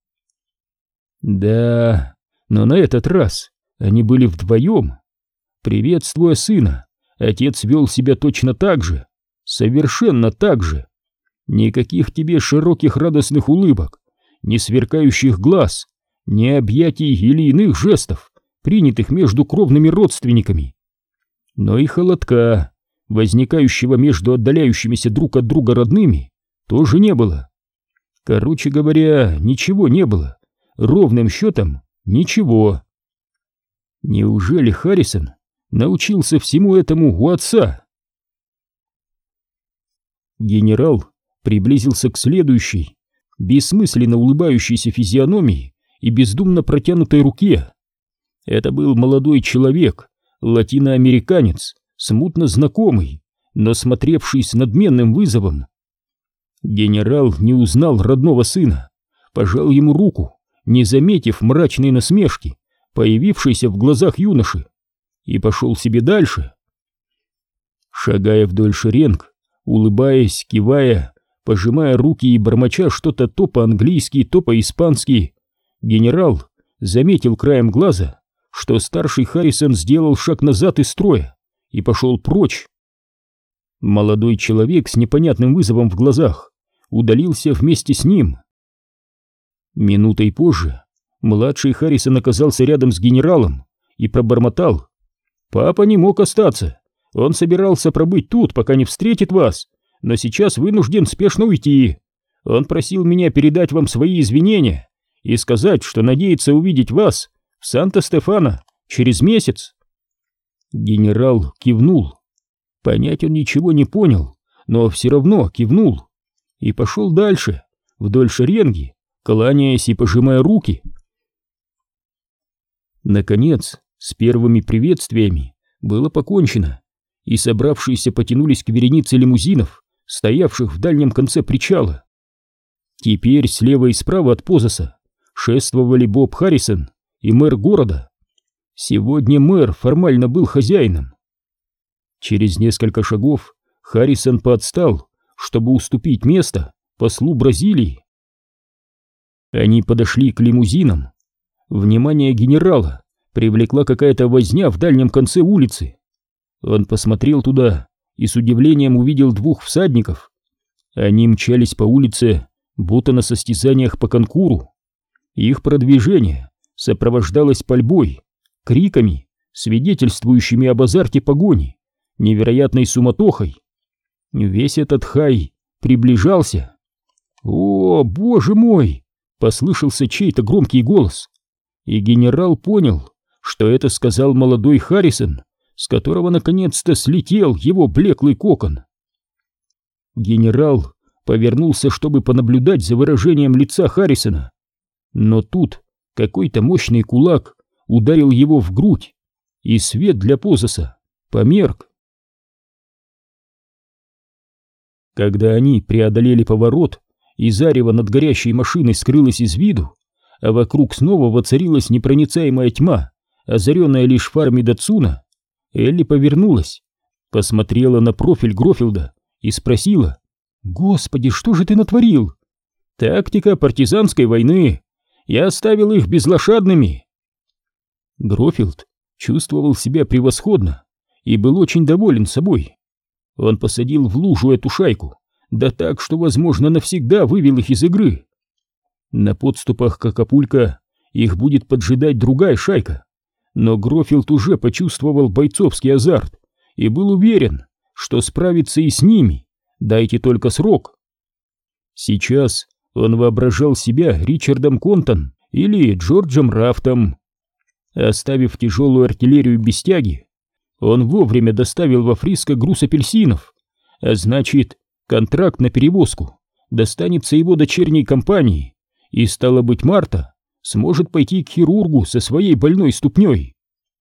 Да, но на этот раз они были вдвоем. Приветствуя сына, отец вел себя точно так же, совершенно так же. Никаких тебе широких радостных улыбок, ни сверкающих глаз, ни объятий или иных жестов, принятых между кровными родственниками. Но и холодка, возникающего между отдаляющимися друг от друга родными, тоже не было. Короче говоря, ничего не было. Ровным счетом ничего. Неужели Харрисон научился всему этому у отца? Генерал приблизился к следующей, бессмысленно улыбающейся физиономии и бездумно протянутой руке. Это был молодой человек, латиноамериканец, смутно знакомый, но смотревший с надменным вызовом. Генерал не узнал родного сына, пожал ему руку, не заметив мрачной насмешки, появившейся в глазах юноши, и пошел себе дальше. Шагая вдоль шеренг, улыбаясь, кивая, пожимая руки и бормоча что-то то по-английски, то по-испански, генерал заметил краем глаза, что старший Харрисон сделал шаг назад из строя и пошел прочь. Молодой человек с непонятным вызовом в глазах удалился вместе с ним. Минутой позже младший Харрисон оказался рядом с генералом и пробормотал: «Папа не мог остаться. Он собирался пробыть тут, пока не встретит вас, но сейчас вынужден спешно уйти. Он просил меня передать вам свои извинения и сказать, что надеется увидеть вас в Санта-Стефано через месяц». Генерал кивнул. Понять он ничего не понял, но все равно кивнул и пошел дальше, вдоль шеренги, кланяясь и пожимая руки. Наконец, с первыми приветствиями было покончено, и собравшиеся потянулись к веренице лимузинов, стоявших в дальнем конце причала. Теперь слева и справа от Позоса шествовали Боб Харрисон и мэр города. Сегодня мэр формально был хозяином. Через несколько шагов Харрисон поотстал, чтобы уступить место послу Бразилии. Они подошли к лимузинам. Внимание генерала привлекла какая-то возня в дальнем конце улицы. Он посмотрел туда и с удивлением увидел двух всадников. Они мчались по улице, будто на состязаниях по конкуру. Их продвижение сопровождалось пальбой, криками, свидетельствующими об азарте погони, невероятной суматохой. Весь этот хай приближался. «О, боже мой!» — послышался чей-то громкий голос, и генерал понял, что это сказал молодой Харрисон, с которого наконец-то слетел его блеклый кокон. Генерал повернулся, чтобы понаблюдать за выражением лица Харрисона, но тут какой-то мощный кулак ударил его в грудь, и свет для Позоса померк. Когда они преодолели поворот, и зарево над горящей машиной скрылось из виду, а вокруг снова воцарилась непроницаемая тьма, озаренная лишь фарами Датсуна, Элли повернулась, посмотрела на профиль Грофилда и спросила: «Господи, что же ты натворил?» «Тактика партизанской войны. Я оставил их безлошадными». Грофилд чувствовал себя превосходно и был очень доволен собой. Он посадил в лужу эту шайку, да так, что, возможно, навсегда вывел их из игры. На подступах к Акапулько их будет поджидать другая шайка. Но Грофилд уже почувствовал бойцовский азарт и был уверен, что справится и с ними, дайте только срок. Сейчас он воображал себя Ричардом Контон или Джорджем Рафтом. Оставив тяжелую артиллерию без тяги, он вовремя доставил во Фриско груз апельсинов, а значит, контракт на перевозку достанется его дочерней компании, и, стало быть, Марта сможет пойти к хирургу со своей больной ступней.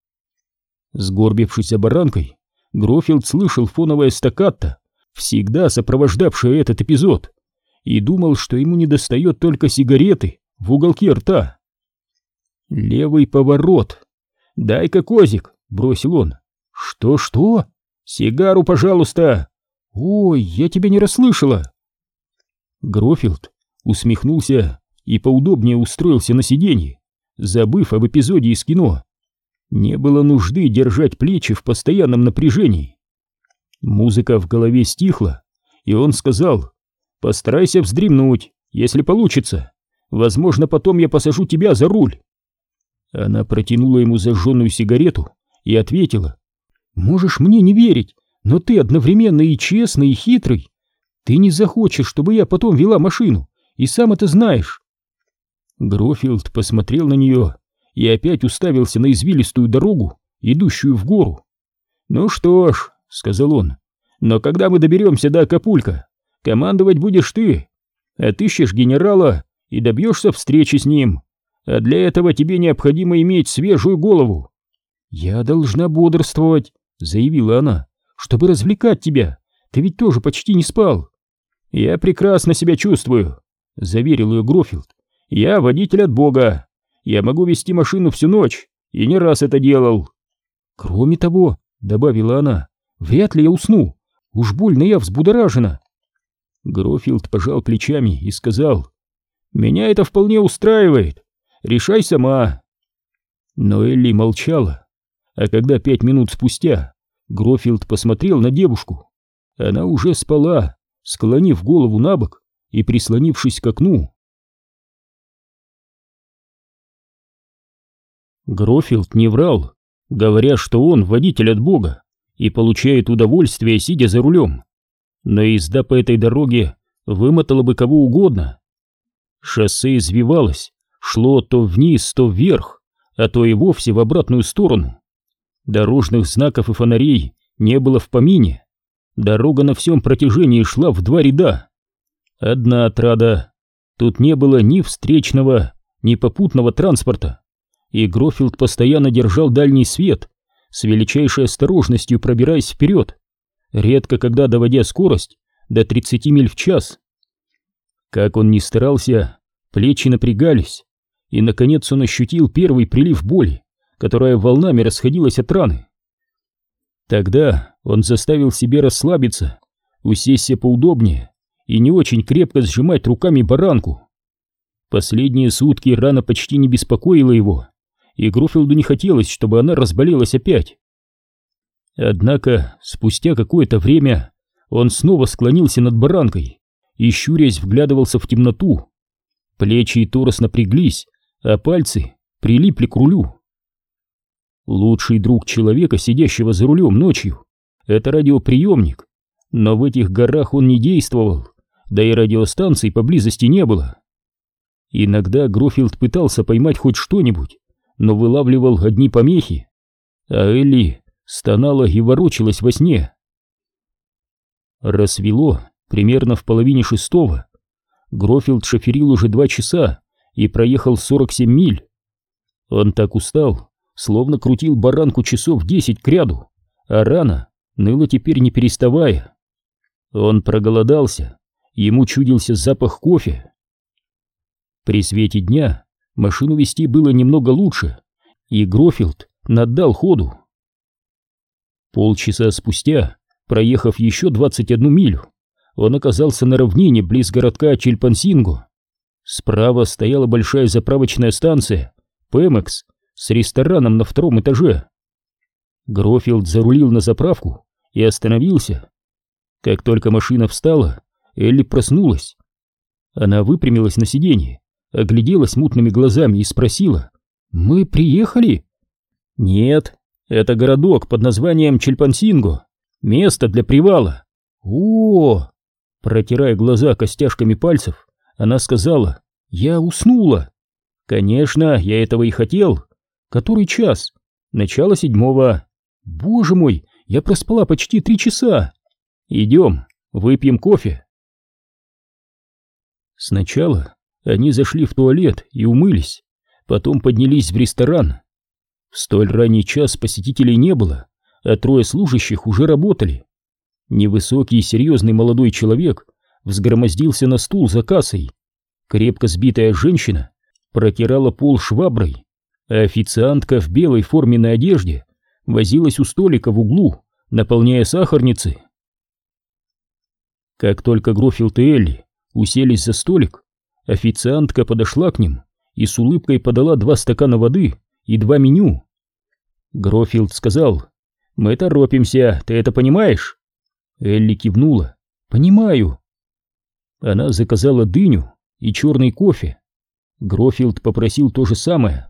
Сгорбившись за баранкой, Грофилд слышал фоновое стаккато, всегда сопровождавшее этот эпизод, и думал, что ему недостает только сигареты в уголке рта. Левый поворот. «Дай-ка козик», — бросил он. «Что-что? Сигару, пожалуйста!» «Ой, я тебя не расслышала!» Грофилд усмехнулся и поудобнее устроился на сиденье, забыв об эпизоде из кино. Не было нужды держать плечи в постоянном напряжении. Музыка в голове стихла, и он сказал: «Постарайся вздремнуть, если получится. Возможно, потом я посажу тебя за руль». Она протянула ему зажженную сигарету и ответила: «Можешь мне не верить, но ты одновременно и честный, и хитрый. Ты не захочешь, чтобы я потом вела машину, и сам это знаешь». Грофилд посмотрел на нее и опять уставился на извилистую дорогу, идущую в гору. «Ну что ж», — сказал он, — «но когда мы доберемся до Акапулько, командовать будешь ты. Отыщешь генерала и добьешься встречи с ним, а для этого тебе необходимо иметь свежую голову». «Я должна бодрствовать», — заявила она, — «чтобы развлекать тебя. Ты ведь тоже почти не спал». «Я прекрасно себя чувствую», — заверил ее Грофилд. «Я водитель от Бога. Я могу вести машину всю ночь, и не раз это делал». «Кроме того», — добавила она, — «вряд ли я усну. Уж больно я взбудоражена». Грофилд пожал плечами и сказал: «Меня это вполне устраивает. Решай сама». Но Элли молчала, а когда пять минут спустя Грофилд посмотрел на девушку, она уже спала, склонив голову на бок и прислонившись к окну. Грофилд не врал, говоря, что он водитель от Бога и получает удовольствие, сидя за рулем. Но езда по этой дороге вымотала бы кого угодно. Шоссе извивалось, шло то вниз, то вверх, а то и вовсе в обратную сторону. Дорожных знаков и фонарей не было в помине. Дорога на всем протяжении шла в два ряда. Одна отрада. Тут не было ни встречного, ни попутного транспорта, и Грофилд постоянно держал дальний свет, с величайшей осторожностью пробираясь вперед, редко когда доводя скорость до тридцати миль в час. Как он ни старался, плечи напрягались, и, наконец, он ощутил первый прилив боли, которая волнами расходилась от раны. Тогда он заставил себя расслабиться, усесться поудобнее и не очень крепко сжимать руками баранку. Последние сутки рана почти не беспокоила его, и Грофилду не хотелось, чтобы она разболелась опять. Однако спустя какое-то время он снова склонился над баранкой и, щурясь, вглядывался в темноту. Плечи и торс напряглись, а пальцы прилипли к рулю. Лучший друг человека, сидящего за рулем ночью, — это радиоприемник, но в этих горах он не действовал, да и радиостанций поблизости не было. Иногда Грофилд пытался поймать хоть что-нибудь, но вылавливал одни помехи, а Элли стонала и ворочалась во сне. Рассвело примерно в половине шестого. Грофилд шоферил уже два часа и проехал сорок семь миль. Он так устал, словно крутил баранку часов десять кряду, а рана ныла теперь не переставая. Он проголодался, ему чудился запах кофе. При свете дня машину вести было немного лучше, и Грофилд наддал ходу. Полчаса спустя, проехав еще двадцать одну милю, он оказался на равнине близ городка Чильпансинго. Справа стояла большая заправочная станция Пемекс с рестораном на втором этаже. Грофилд зарулил на заправку и остановился. Как только машина встала, Элли проснулась. Она выпрямилась на сиденье, огляделась мутными глазами и спросила: «Мы приехали?» «Нет, это городок под названием Чильпансинго. Место для привала». «О!» Протирая глаза костяшками пальцев, она сказала: «Я уснула». «Конечно, я этого и хотел. Который час?» «Начало седьмого». «Боже мой, я проспала почти три часа». «Идем, выпьем кофе». Сначала они зашли в туалет и умылись, потом поднялись в ресторан. В столь ранний час посетителей не было, а трое служащих уже работали. Невысокий и серьезный молодой человек взгромоздился на стул за кассой. Крепко сбитая женщина протирала пол шваброй, а официантка в белой форменной одежде возилась у столика в углу, наполняя сахарницы. Как только Грофилд и Элли уселись за столик, официантка подошла к ним и с улыбкой подала два стакана воды и два меню. Грофилд сказал: «Мы торопимся, ты это понимаешь?» Элли кивнула: «Понимаю». Она заказала дыню и черный кофе. Грофилд попросил то же самое.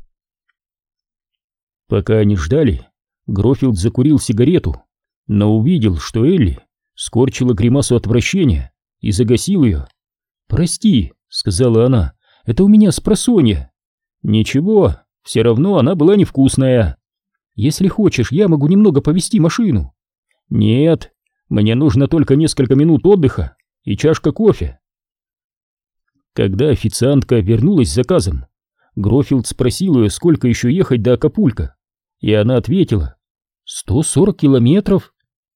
Пока они ждали, Грофилд закурил сигарету, но увидел, что Элли скорчила гримасу отвращения и загасил ее. «Прости», — сказала она, — «это у меня спросонья». «Ничего, все равно она была невкусная. Если хочешь, я могу немного повести машину». «Нет, мне нужно только несколько минут отдыха и чашка кофе». Когда официантка вернулась с заказом, Грофилд спросил ее, сколько еще ехать до Акапулько, и она ответила: «сто сорок километров».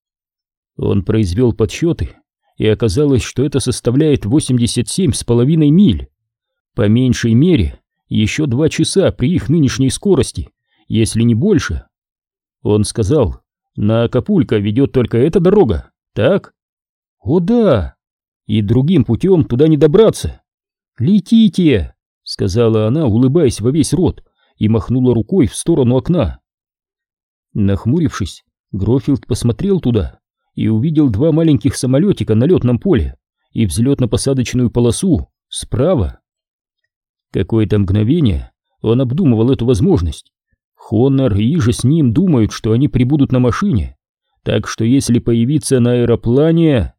Он произвел подсчеты, и оказалось, что это составляет восемьдесят семь с половиной миль. По меньшей мере, еще два часа при их нынешней скорости, если не больше. Он сказал: «На Акапулько ведет только эта дорога, так?» «О да, и другим путем туда не добраться». «Летите», — сказала она, улыбаясь во весь рот, и махнула рукой в сторону окна. Нахмурившись, Грофилд посмотрел туда и увидел два маленьких самолетика на летном поле и взлетно-посадочную полосу справа. Какое-то мгновение он обдумывал эту возможность. Хонор и Иже с ним думают, что они прибудут на машине, так что если появиться на аэроплане...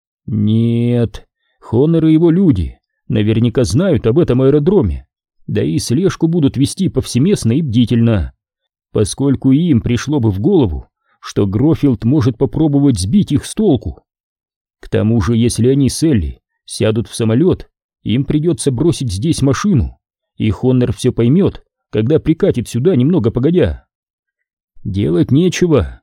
Нет, Хонор и его люди наверняка знают об этом аэродроме, да и слежку будут вести повсеместно и бдительно, поскольку им пришло бы в голову, что Грофилд может попробовать сбить их с толку. К тому же, если они с Элли сядут в самолет, им придется бросить здесь машину, и Хонор все поймет, когда прикатит сюда немного погодя. Делать нечего.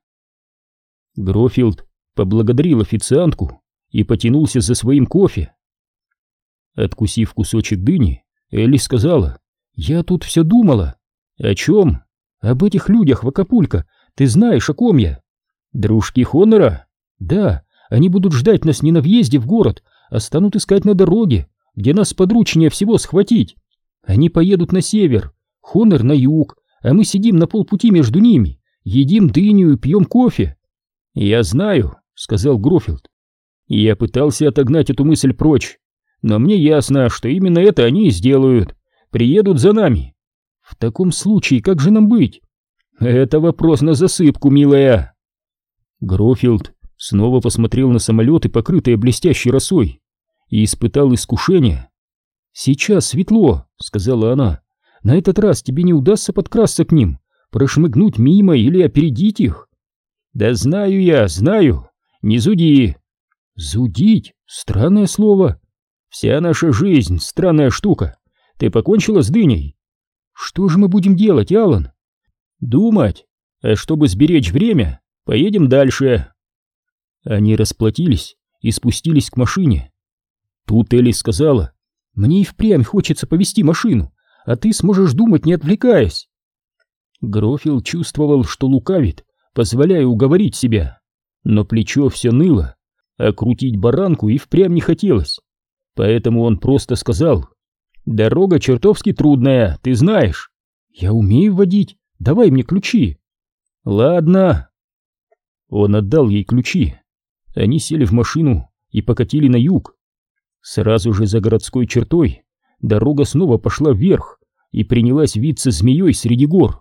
Грофилд поблагодарил официантку и потянулся за своим кофе. Откусив кусочек дыни, Элли сказала: «Я тут все думала». «О чем?» «Об этих людях в Акапулько. Ты знаешь, о ком я?» «Дружки Хонора?» «Да, они будут ждать нас не на въезде в город, а станут искать на дороге, где нас подручнее всего схватить. Они поедут на север, Хонор на юг, а мы сидим на полпути между ними, едим дыню и пьем кофе». «Я знаю», — сказал Грофилд. «Я пытался отогнать эту мысль прочь, но мне ясно, что именно это они и сделают. Приедут за нами». «В таком случае, как же нам быть?» «Это вопрос на засыпку, милая». Грофилд снова посмотрел на самолеты, покрытые блестящей росой, и испытал искушение. «Сейчас светло», — сказала она. «На этот раз тебе не удастся подкрасться к ним, прошмыгнуть мимо или опередить их». «Да знаю я, знаю. Не зуди». «Зудить? Странное слово». «Вся наша жизнь — странная штука. Ты покончила с дыней?» «Что же мы будем делать, Алан?» «Думать. А чтобы сберечь время, поедем дальше». Они расплатились и спустились к машине. Тут Элли сказала: «Мне и впрямь хочется повести машину, а ты сможешь думать, не отвлекаясь». Грофилд чувствовал, что лукавит, позволяя уговорить себя, но плечо все ныло, а крутить баранку и впрямь не хотелось. Поэтому он просто сказал: «Дорога чертовски трудная, ты знаешь». «Я умею водить, давай мне ключи». «Ладно». Он отдал ей ключи. Они сели в машину и покатили на юг. Сразу же за городской чертой дорога снова пошла вверх и принялась виться змеей среди гор.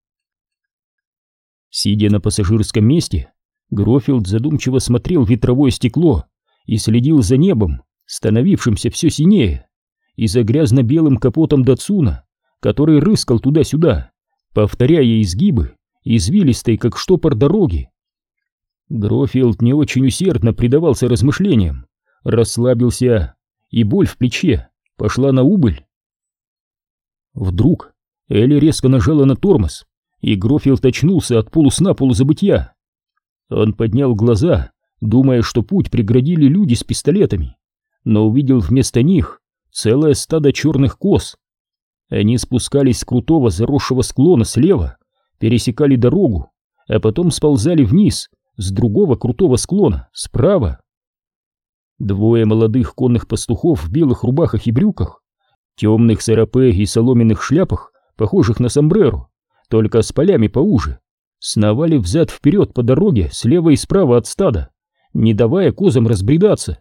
Сидя на пассажирском месте, Грофилд задумчиво смотрел в ветровое стекло и следил за небом, становившимся все синее, и за грязно-белым капотом Датсуна, который рыскал туда-сюда, повторяя изгибы, извилистой, как штопор дороги. Грофилд не очень усердно предавался размышлениям, расслабился, и боль в плече пошла на убыль. Вдруг Элли резко нажала на тормоз, и Грофилд очнулся от полусна-полузабытья. Он поднял глаза, думая, что путь преградили люди с пистолетами, но увидел вместо них целое стадо черных коз. Они спускались с крутого заросшего склона слева, пересекали дорогу, а потом сползали вниз с другого крутого склона справа. Двое молодых конных пастухов в белых рубахах и брюках, темных сарапе и соломенных шляпах, похожих на сомбреро, только с полями поуже, сновали взад-вперед по дороге слева и справа от стада, не давая козам разбредаться.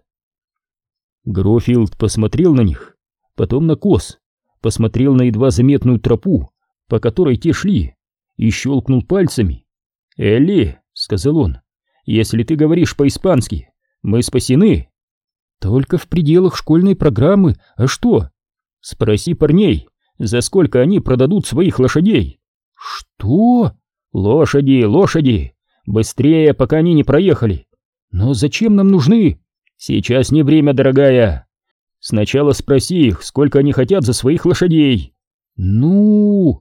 Грофилд посмотрел на них, потом на коз, посмотрел на едва заметную тропу, по которой те шли, и щелкнул пальцами. «Элли», — сказал он, — «если ты говоришь по-испански, мы спасены». «Только в пределах школьной программы, а что?» «Спроси парней, за сколько они продадут своих лошадей». «Что?» «Лошади, лошади! Быстрее, пока они не проехали!» «Но зачем нам нужны?» «Сейчас не время, дорогая. Сначала спроси их, сколько они хотят за своих лошадей». «Ну...»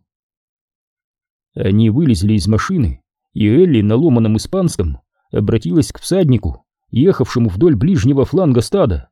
Они вылезли из машины, и Элли на ломаном испанском обратилась к всаднику, ехавшему вдоль ближнего фланга стада.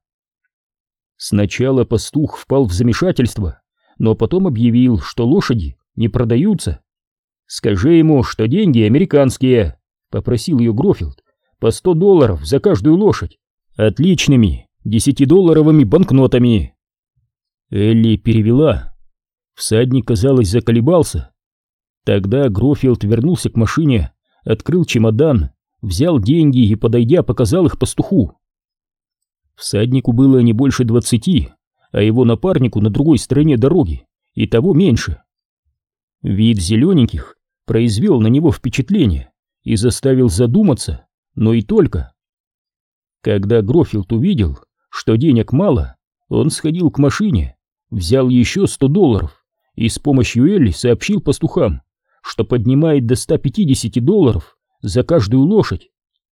Сначала пастух впал в замешательство, но потом объявил, что лошади не продаются. «Скажи ему, что деньги американские», — попросил ее Грофилд, — «по сто долларов за каждую лошадь, отличными десятидолларовыми банкнотами». Элли перевела. Всадник, казалось, заколебался. Тогда Грофилд вернулся к машине, открыл чемодан, взял деньги и, подойдя, показал их пастуху. Всаднику было не больше двадцати, а его напарнику на другой стороне дороги и того меньше. Вид зелененьких произвел на него впечатление и заставил задуматься, но и только. Когда Грофилд увидел, что денег мало, он сходил к машине, взял еще сто долларов и с помощью Элли сообщил пастухам, что поднимает до ста пятидесяти долларов за каждую лошадь.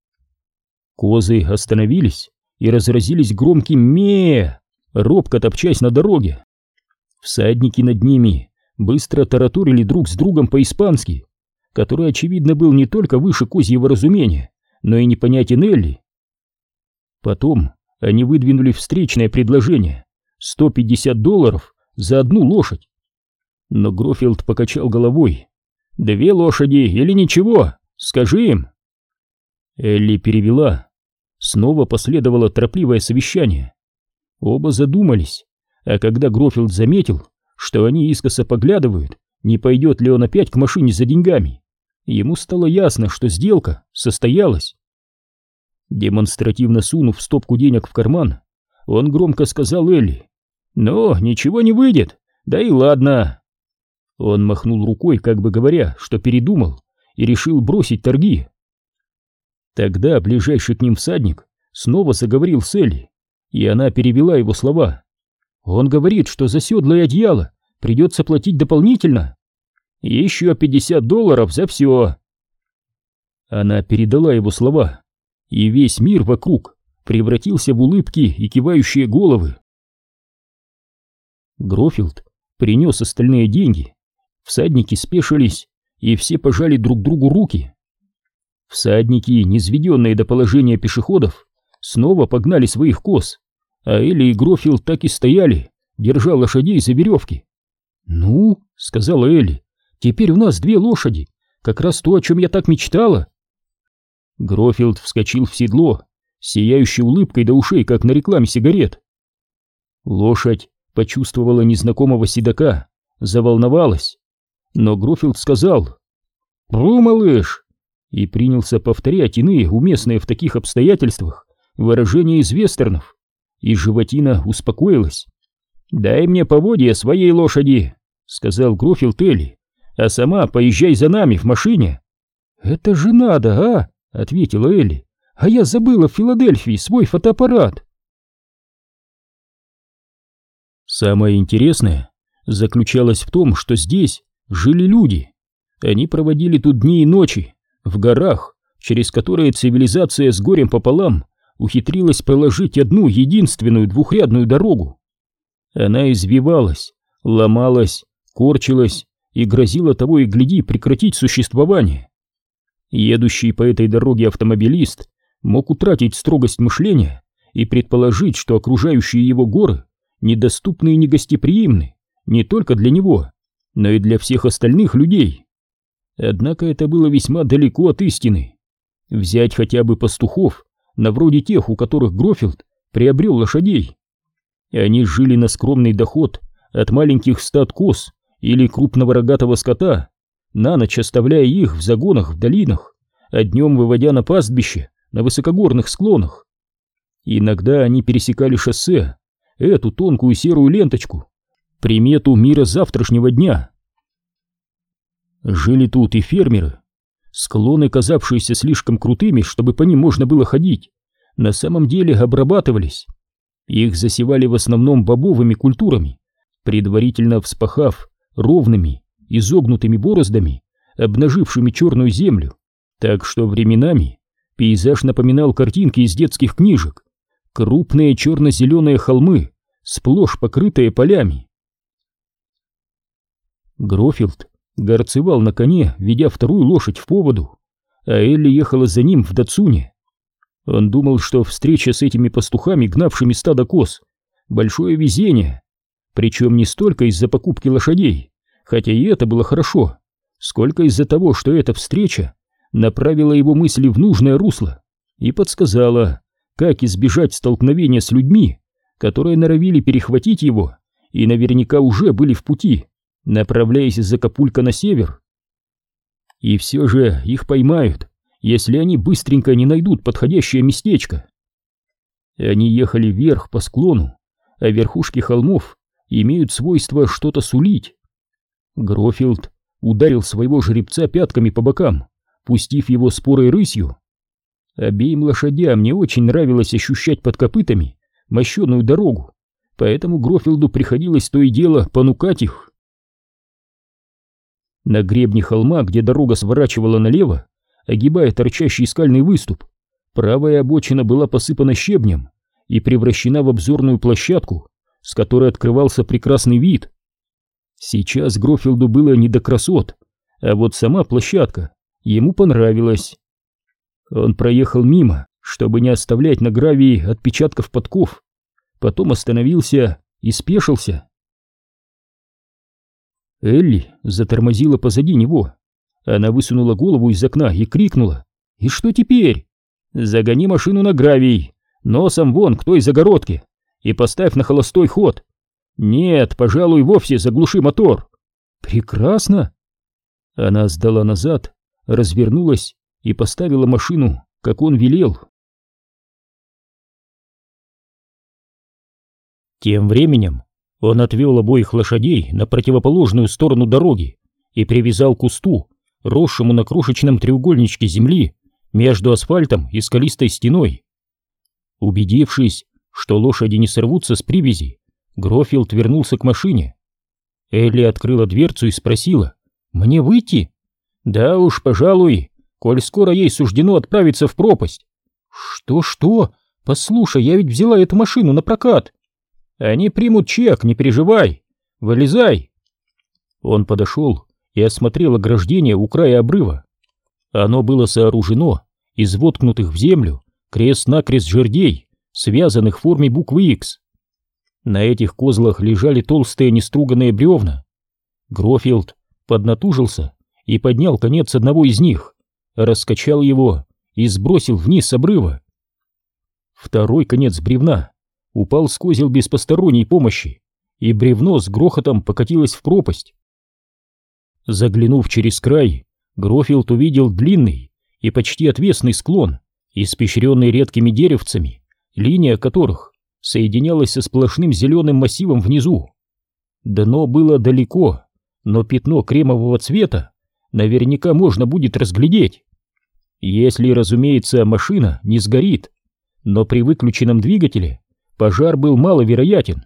Козы остановились и разразились громким ме, робко топчась на дороге. Всадники над ними быстро тараторили друг с другом по-испански, который, очевидно, был не только выше козьего разумения, но и непонятен Элли. Потом они выдвинули встречное предложение — сто пятьдесят долларов за одну лошадь. Но Грофилд покачал головой. «Две лошади или ничего, скажи им». Элли перевела. Снова последовало торопливое совещание. Оба задумались, а когда Грофилд заметил, что они искоса поглядывают, не пойдет ли он опять к машине за деньгами, ему стало ясно, что сделка состоялась. Демонстративно сунув стопку денег в карман, он громко сказал Элли: «Ну, ничего не выйдет, да и ладно». Он махнул рукой, как бы говоря, что передумал, и решил бросить торги. Тогда ближайший к ним всадник снова заговорил с Элли, и она перевела его слова. «Он говорит, что за седло и одеяло придется платить дополнительно. Еще пятьдесят долларов за все». Она передала его слова, и весь мир вокруг превратился в улыбки и кивающие головы. Грофилд принес остальные деньги. Всадники спешились, и все пожали друг другу руки. Всадники, низведенные до положения пешеходов, снова погнали своих коз, а Элли и Грофилд так и стояли, держа лошадей за веревки. «Ну, — сказала Элли, — теперь у нас две лошади, как раз то, о чем я так мечтала». Грофилд вскочил в седло, сияющей улыбкой до ушей, как на рекламе сигарет. Лошадь почувствовала незнакомого седока, заволновалась, но Грофилд сказал: «Ру, малыш!» и принялся повторять иные уместные в таких обстоятельствах выражения из вестернов, и животина успокоилась. «Дай мне поводья своей лошади», — сказал Грофилд Элли, «а сама поезжай за нами в машине». «Это же надо, а?» — ответила Элли. «А я забыла в Филадельфии свой фотоаппарат». Самое интересное заключалось в том, что здесь жили люди. Они проводили тут дни и ночи, в горах, через которые цивилизация с горем пополам ухитрилась проложить одну единственную двухрядную дорогу. Она извивалась, ломалась, корчилась и грозила того и гляди прекратить существование. Едущий по этой дороге автомобилист мог утратить строгость мышления и предположить, что окружающие его горы недоступны и негостеприимны не только для него, но и для всех остальных людей. Однако это было весьма далеко от истины. Взять хотя бы пастухов, на вроде тех, у которых Грофилд приобрел лошадей. Они жили на скромный доход от маленьких стад коз или крупного рогатого скота, на ночь оставляя их в загонах в долинах, а днем выводя на пастбище на высокогорных склонах. Иногда они пересекали шоссе, эту тонкую серую ленточку, примету мира завтрашнего дня. Жили тут и фермеры. Склоны, казавшиеся слишком крутыми, чтобы по ним можно было ходить, на самом деле обрабатывались. Их засевали в основном бобовыми культурами, предварительно вспахав ровными, изогнутыми бороздами, обнажившими черную землю, так что временами пейзаж напоминал картинки из детских книжек, крупные черно-зеленые холмы, сплошь покрытые полями. Грофилд горцевал на коне, ведя вторую лошадь в поводу, а Элли ехала за ним в датсуне. Он думал, что встреча с этими пастухами, гнавшими стадо коз, большое везение, причем не столько из-за покупки лошадей, хотя и это было хорошо, сколько из-за того, что эта встреча направила его мысли в нужное русло и подсказала, как избежать столкновения с людьми, которые норовили перехватить его и наверняка уже были в пути, направляясь из Акапулько на север. И все же их поймают, если они быстренько не найдут подходящее местечко. Они ехали вверх по склону, а верхушки холмов имеют свойство что-то сулить. Грофилд ударил своего жеребца пятками по бокам, пустив его спорой рысью. Обеим лошадям не очень нравилось ощущать под копытами мощеную дорогу, поэтому Грофилду приходилось то и дело понукать их. На гребне холма, где дорога сворачивала налево, огибая торчащий скальный выступ, правая обочина была посыпана щебнем и превращена в обзорную площадку, с которой открывался прекрасный вид. Сейчас Грофилду было не до красот, а вот сама площадка ему понравилась. Он проехал мимо, чтобы не оставлять на гравии отпечатков подков, потом остановился и спешился. Элли затормозила позади него. Она высунула голову из окна и крикнула: «И что теперь? Загони машину на гравий, носом вон к той загородке, и поставь на холостой ход. Нет, пожалуй, вовсе заглуши мотор». «Прекрасно!» Она сдала назад, развернулась и поставила машину, как он велел. Тем временем он отвел обоих лошадей на противоположную сторону дороги и привязал к кусту, росшему на крошечном треугольничке земли между асфальтом и скалистой стеной. Убедившись, что лошади не сорвутся с привязи, Грофилд вернулся к машине. Элли открыла дверцу и спросила: «Мне выйти?» «Да уж, пожалуй, коль скоро ей суждено отправиться в пропасть». «Что-что? Послушай, я ведь взяла эту машину на прокат». «Они примут чек, не переживай. Вылезай». Он подошел и осмотрел ограждение у края обрыва. Оно было сооружено из воткнутых в землю крест-накрест жердей, связанных в форме буквы X. На этих козлах лежали толстые неструганные бревна. Грофилд поднатужился и поднял конец одного из них, раскачал его и сбросил вниз с обрыва. Второй конец бревна упал с козел без посторонней помощи, и бревно с грохотом покатилось в пропасть. Заглянув через край, Грофилд увидел длинный и почти отвесный склон, испещренный редкими деревцами, линия которых соединялась со сплошным зеленым массивом внизу. Дно было далеко, но пятно кремового цвета наверняка можно будет разглядеть. Если, разумеется, машина не сгорит, но при выключенном двигателе пожар был маловероятен.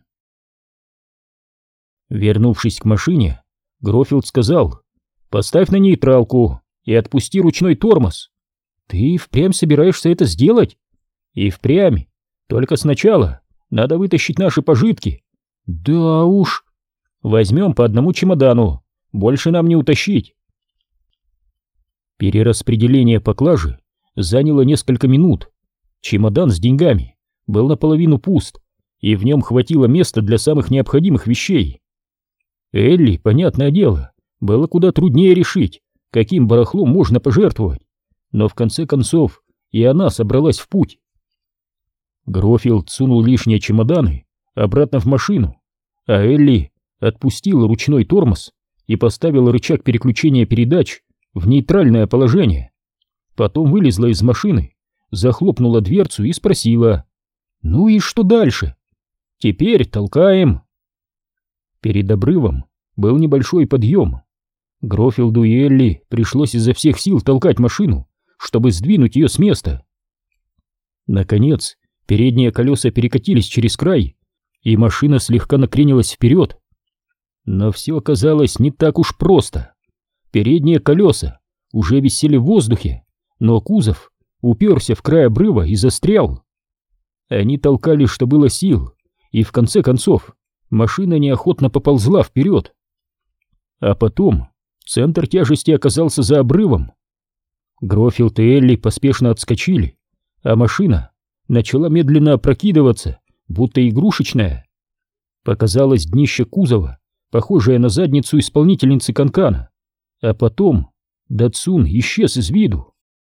Вернувшись к машине, Грофилд сказал: «Поставь на нейтралку и отпусти ручной тормоз». «Ты впрямь собираешься это сделать?» «И впрямь. Только сначала надо вытащить наши пожитки». «Да уж». «Возьмем по одному чемодану, больше нам не утащить». Перераспределение поклажи заняло несколько минут. Чемодан с деньгами был наполовину пуст, и в нем хватило места для самых необходимых вещей. Элли, понятное дело, было куда труднее решить, каким барахлом можно пожертвовать, но в конце концов и она собралась в путь. Грофилд сунул лишние чемоданы обратно в машину, а Элли отпустила ручной тормоз и поставила рычаг переключения передач в нейтральное положение. Потом вылезла из машины, захлопнула дверцу и спросила: «Ну и что дальше?» «Теперь толкаем». Перед обрывом был небольшой подъем. Грофилду и Элли пришлось изо всех сил толкать машину, чтобы сдвинуть ее с места. Наконец, передние колеса перекатились через край, и машина слегка накренилась вперед. Но все оказалось не так уж просто. Передние колеса уже висели в воздухе, но кузов уперся в край обрыва и застрял. Они толкали, что было сил, и в конце концов машина неохотно поползла вперед. А потом центр тяжести оказался за обрывом. Грофилд и Элли поспешно отскочили, а машина начала медленно опрокидываться, будто игрушечная. Показалось днище кузова, похожее на задницу исполнительницы канкана, а потом Датсун исчез из виду.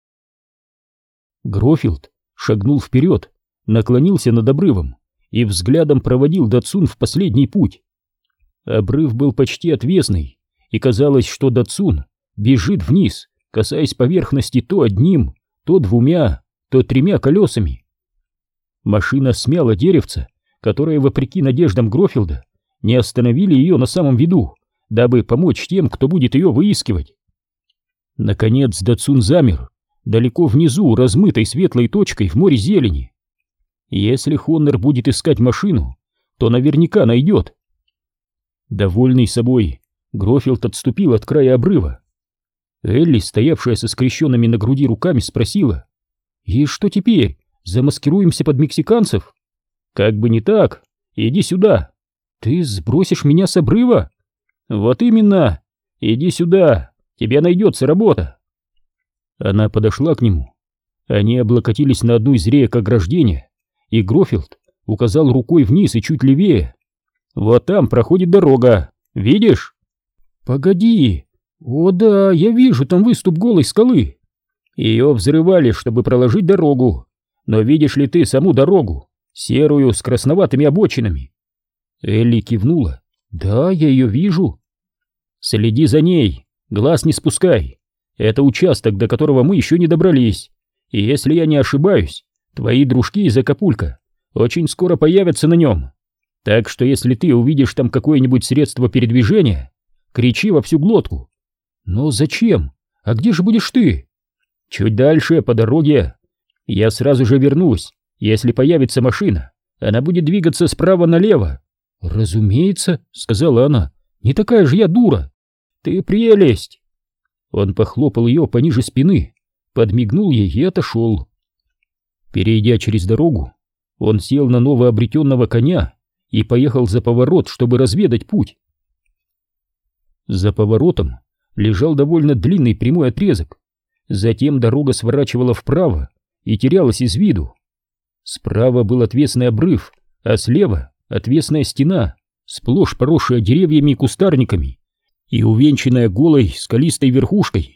Грофилд шагнул вперед, наклонился над обрывом и взглядом проводил Датсун в последний путь. Обрыв был почти отвесный, и казалось, что Датсун бежит вниз, касаясь поверхности то одним, то двумя, то тремя колесами. Машина смяла деревце, которое, вопреки надеждам Грофилда, не остановили ее на самом виду, дабы помочь тем, кто будет ее выискивать. Наконец Датсун замер, далеко внизу, размытой светлой точкой в море зелени. Если Хоннер будет искать машину, то наверняка найдет. Довольный собой, Грофилд отступил от края обрыва. Элли, стоявшая со скрещенными на груди руками, спросила: «И что теперь, замаскируемся под мексиканцев?» «Как бы не так, иди сюда». «Ты сбросишь меня с обрыва?» «Вот именно, иди сюда, тебе найдется работа». Она подошла к нему. Они облокотились на одну из реек ограждения, и Грофилд указал рукой вниз и чуть левее. «Вот там проходит дорога, видишь?» «Погоди, о да, я вижу там выступ голой скалы». «Ее взрывали, чтобы проложить дорогу, но видишь ли ты саму дорогу, серую, с красноватыми обочинами?» Элли кивнула. «Да, я ее вижу». «Следи за ней, глаз не спускай. Это участок, до которого мы еще не добрались, и если я не ошибаюсь, твои дружки из Акапулько очень скоро появятся на нем. Так что если ты увидишь там какое-нибудь средство передвижения, кричи во всю глотку». «Но зачем? А где же будешь ты?» «Чуть дальше, по дороге. Я сразу же вернусь. Если появится машина, она будет двигаться справа налево». «Разумеется», — сказала она, — «не такая же я дура». «Ты прелесть!» Он похлопал ее пониже спины, подмигнул ей и отошел. Перейдя через дорогу, он сел на новообретенного коня и поехал за поворот, чтобы разведать путь. За поворотом лежал довольно длинный прямой отрезок. Затем дорога сворачивала вправо и терялась из виду. Справа был отвесный обрыв, а слева отвесная стена, сплошь поросшая деревьями и кустарниками и увенчанная голой скалистой верхушкой.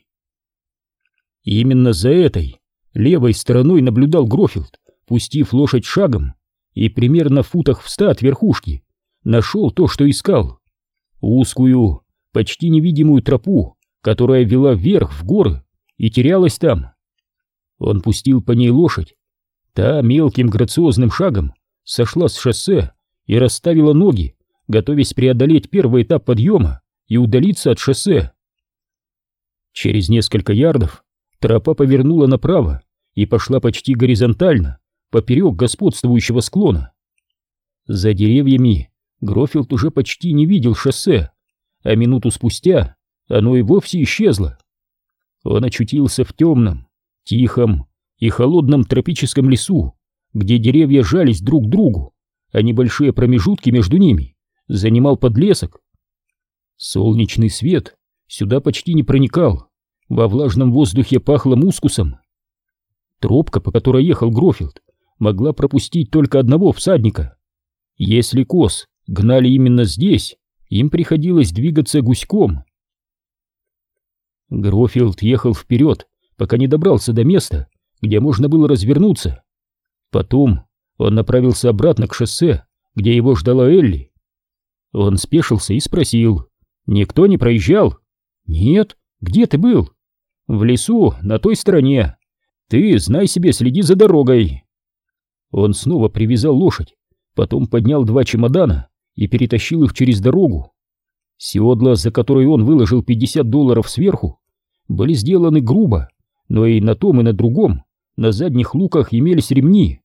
Именно за этой левой стороной наблюдал Грофилд, пустив лошадь шагом, и примерно в футах в ста от верхушки нашел то, что искал. Узкую, почти невидимую тропу, которая вела вверх в горы и терялась там. Он пустил по ней лошадь. Та мелким грациозным шагом сошла с шоссе и расставила ноги, готовясь преодолеть первый этап подъема и удалиться от шоссе. Через несколько ярдов тропа повернула направо и пошла почти горизонтально, поперек господствующего склона. За деревьями Грофилд уже почти не видел шоссе, а минуту спустя оно и вовсе исчезло. Он очутился в темном, тихом и холодном тропическом лесу, где деревья жались друг к другу, а небольшие промежутки между ними занимал подлесок. Солнечный свет сюда почти не проникал, во влажном воздухе пахло мускусом. Тропка, по которой ехал Грофилд, могла пропустить только одного всадника. Если коз гнали именно здесь, им приходилось двигаться гуськом. Грофилд ехал вперед, пока не добрался до места, где можно было развернуться. Потом он направился обратно к шоссе, где его ждала Элли. Он спешился и спросил: «Никто не проезжал?» «Нет. Где ты был?» «В лесу, на той стороне. Ты, знай себе, следи за дорогой». Он снова привязал лошадь, потом поднял два чемодана и перетащил их через дорогу. Седла, за которые он выложил пятьдесят долларов сверху, были сделаны грубо, но и на том, и на другом на задних луках имелись ремни.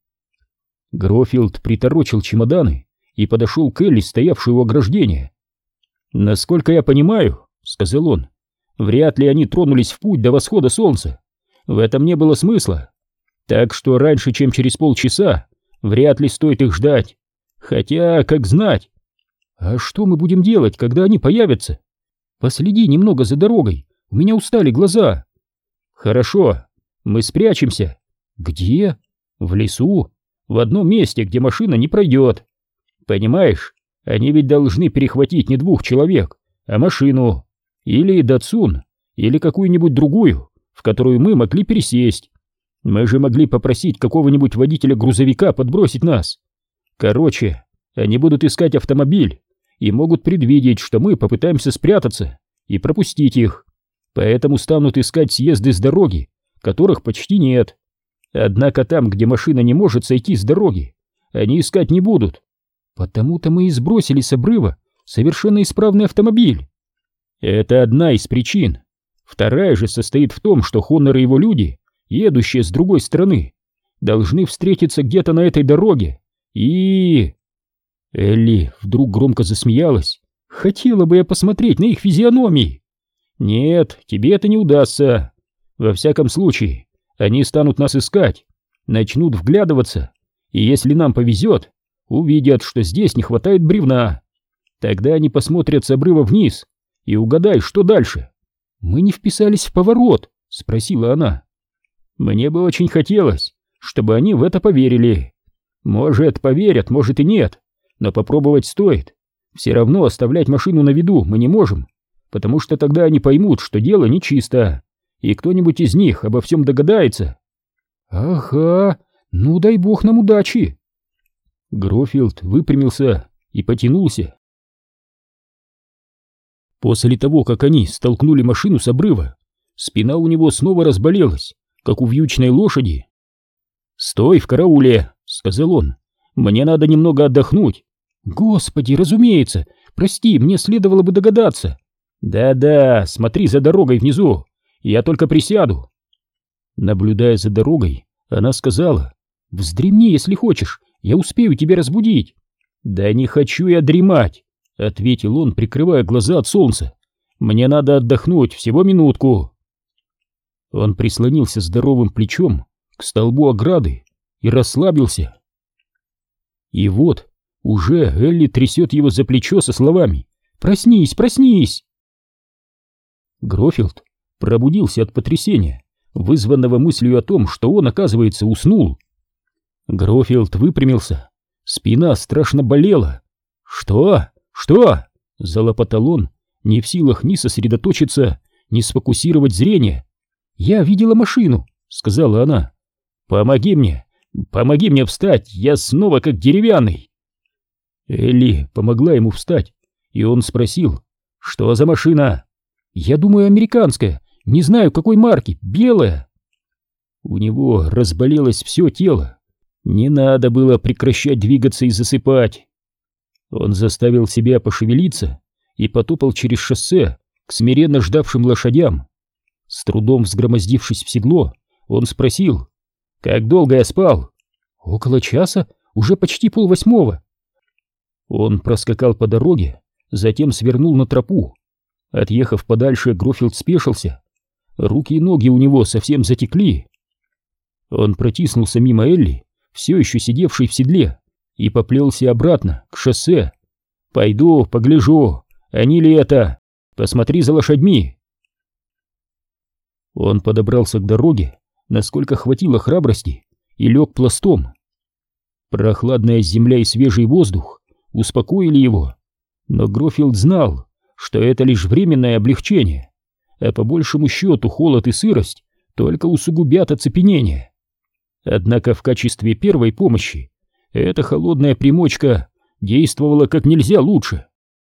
Грофилд приторочил чемоданы и подошел к Элли, стоявшей у ограждения. «Насколько я понимаю, — сказал он, — вряд ли они тронулись в путь до восхода солнца. В этом не было смысла. Так что раньше, чем через полчаса, вряд ли стоит их ждать. Хотя, как знать. А что мы будем делать, когда они появятся? Последи немного за дорогой, у меня устали глаза». «Хорошо, мы спрячемся». «Где?» «В лесу, в одном месте, где машина не пройдет. Понимаешь, они ведь должны перехватить не двух человек, а машину. Или Датсун, или какую-нибудь другую, в которую мы могли пересесть. Мы же могли попросить какого-нибудь водителя грузовика подбросить нас. Короче, они будут искать автомобиль и могут предвидеть, что мы попытаемся спрятаться и пропустить их. Поэтому станут искать съезды с дороги, которых почти нет. Однако там, где машина не может сойти с дороги, они искать не будут. Потому-то мы и сбросили с обрыва совершенно исправный автомобиль. Это одна из причин. Вторая же состоит в том, что Хоннер и его люди, едущие с другой стороны, должны встретиться где-то на этой дороге. И... Элли вдруг громко засмеялась. Хотела бы я посмотреть на их физиономии. Нет, тебе это не удастся. Во всяком случае, они станут нас искать, начнут вглядываться, и если нам повезет, увидят, что здесь не хватает бревна. Тогда они посмотрят с обрыва вниз, и угадай, что дальше. Мы не вписались в поворот, спросила она. Мне бы очень хотелось, чтобы они в это поверили. Может, поверят, может и нет, но попробовать стоит. Все равно оставлять машину на виду мы не можем, потому что тогда они поймут, что дело нечисто, и кто-нибудь из них обо всем догадается. Ага, ну дай бог нам удачи. Грофилд выпрямился и потянулся. После того, как они столкнули машину с обрыва, спина у него снова разболелась, как у вьючной лошади. «Стой в карауле», — сказал он, — «мне надо немного отдохнуть». «Господи, разумеется, прости, мне следовало бы догадаться». «Да-да, смотри за дорогой внизу, я только присяду». Наблюдая за дорогой, она сказала: «Вздремни, если хочешь, я успею тебя разбудить». «Да не хочу я дремать», — ответил он, прикрывая глаза от солнца. «Мне надо отдохнуть, всего минутку». Он прислонился здоровым плечом к столбу ограды и расслабился. И вот уже Элли трясет его за плечо со словами: «Проснись, проснись!» Грофилд пробудился от потрясения, вызванного мыслью о том, что он, оказывается, уснул. Грофилд выпрямился, спина страшно болела. «Что? Что?» — залопотал он, не в силах ни сосредоточиться, ни сфокусировать зрение. «Я видела машину», — сказала она. «Помоги мне, помоги мне встать, я снова как деревянный». Элли помогла ему встать, и он спросил: «Что за машина?» «Я думаю, американская, не знаю какой марки, белая». У него разболелось все тело. Не надо было прекращать двигаться и засыпать. Он заставил себя пошевелиться и потопал через шоссе к смиренно ждавшим лошадям. С трудом взгромоздившись в седло, он спросил: «Как долго я спал?» «Около часа, уже почти полвосьмого». Он проскакал по дороге, затем свернул на тропу. Отъехав подальше, Грофилд спешился. Руки и ноги у него совсем затекли. Он протиснулся мимо Элли, все еще сидевшей в седле, и поплелся обратно, к шоссе. «Пойду, погляжу, они ли это? Посмотри за лошадьми!» Он подобрался к дороге, насколько хватило храбрости, и лег пластом. Прохладная земля и свежий воздух успокоили его, но Грофилд знал, что это лишь временное облегчение, а по большему счету холод и сырость только усугубят оцепенение. Однако в качестве первой помощи эта холодная примочка действовала как нельзя лучше.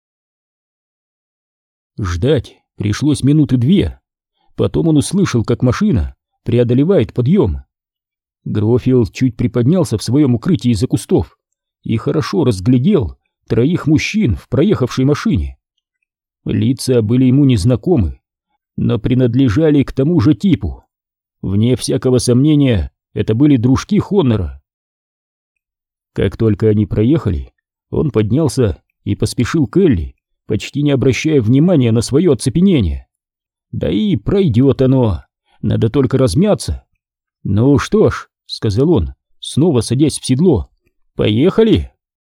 Ждать пришлось минуты две. Потом он услышал, как машина преодолевает подъем. Грофилд чуть приподнялся в своем укрытии из-за кустов и хорошо разглядел троих мужчин в проехавшей машине. Лица были ему незнакомы, но принадлежали к тому же типу. Вне всякого сомнения, это были дружки Хоннера. Как только они проехали, он поднялся и поспешил к Элли, почти не обращая внимания на свое оцепенение. Да и пройдет оно, надо только размяться. «Ну что ж», — сказал он, снова садясь в седло, — «поехали».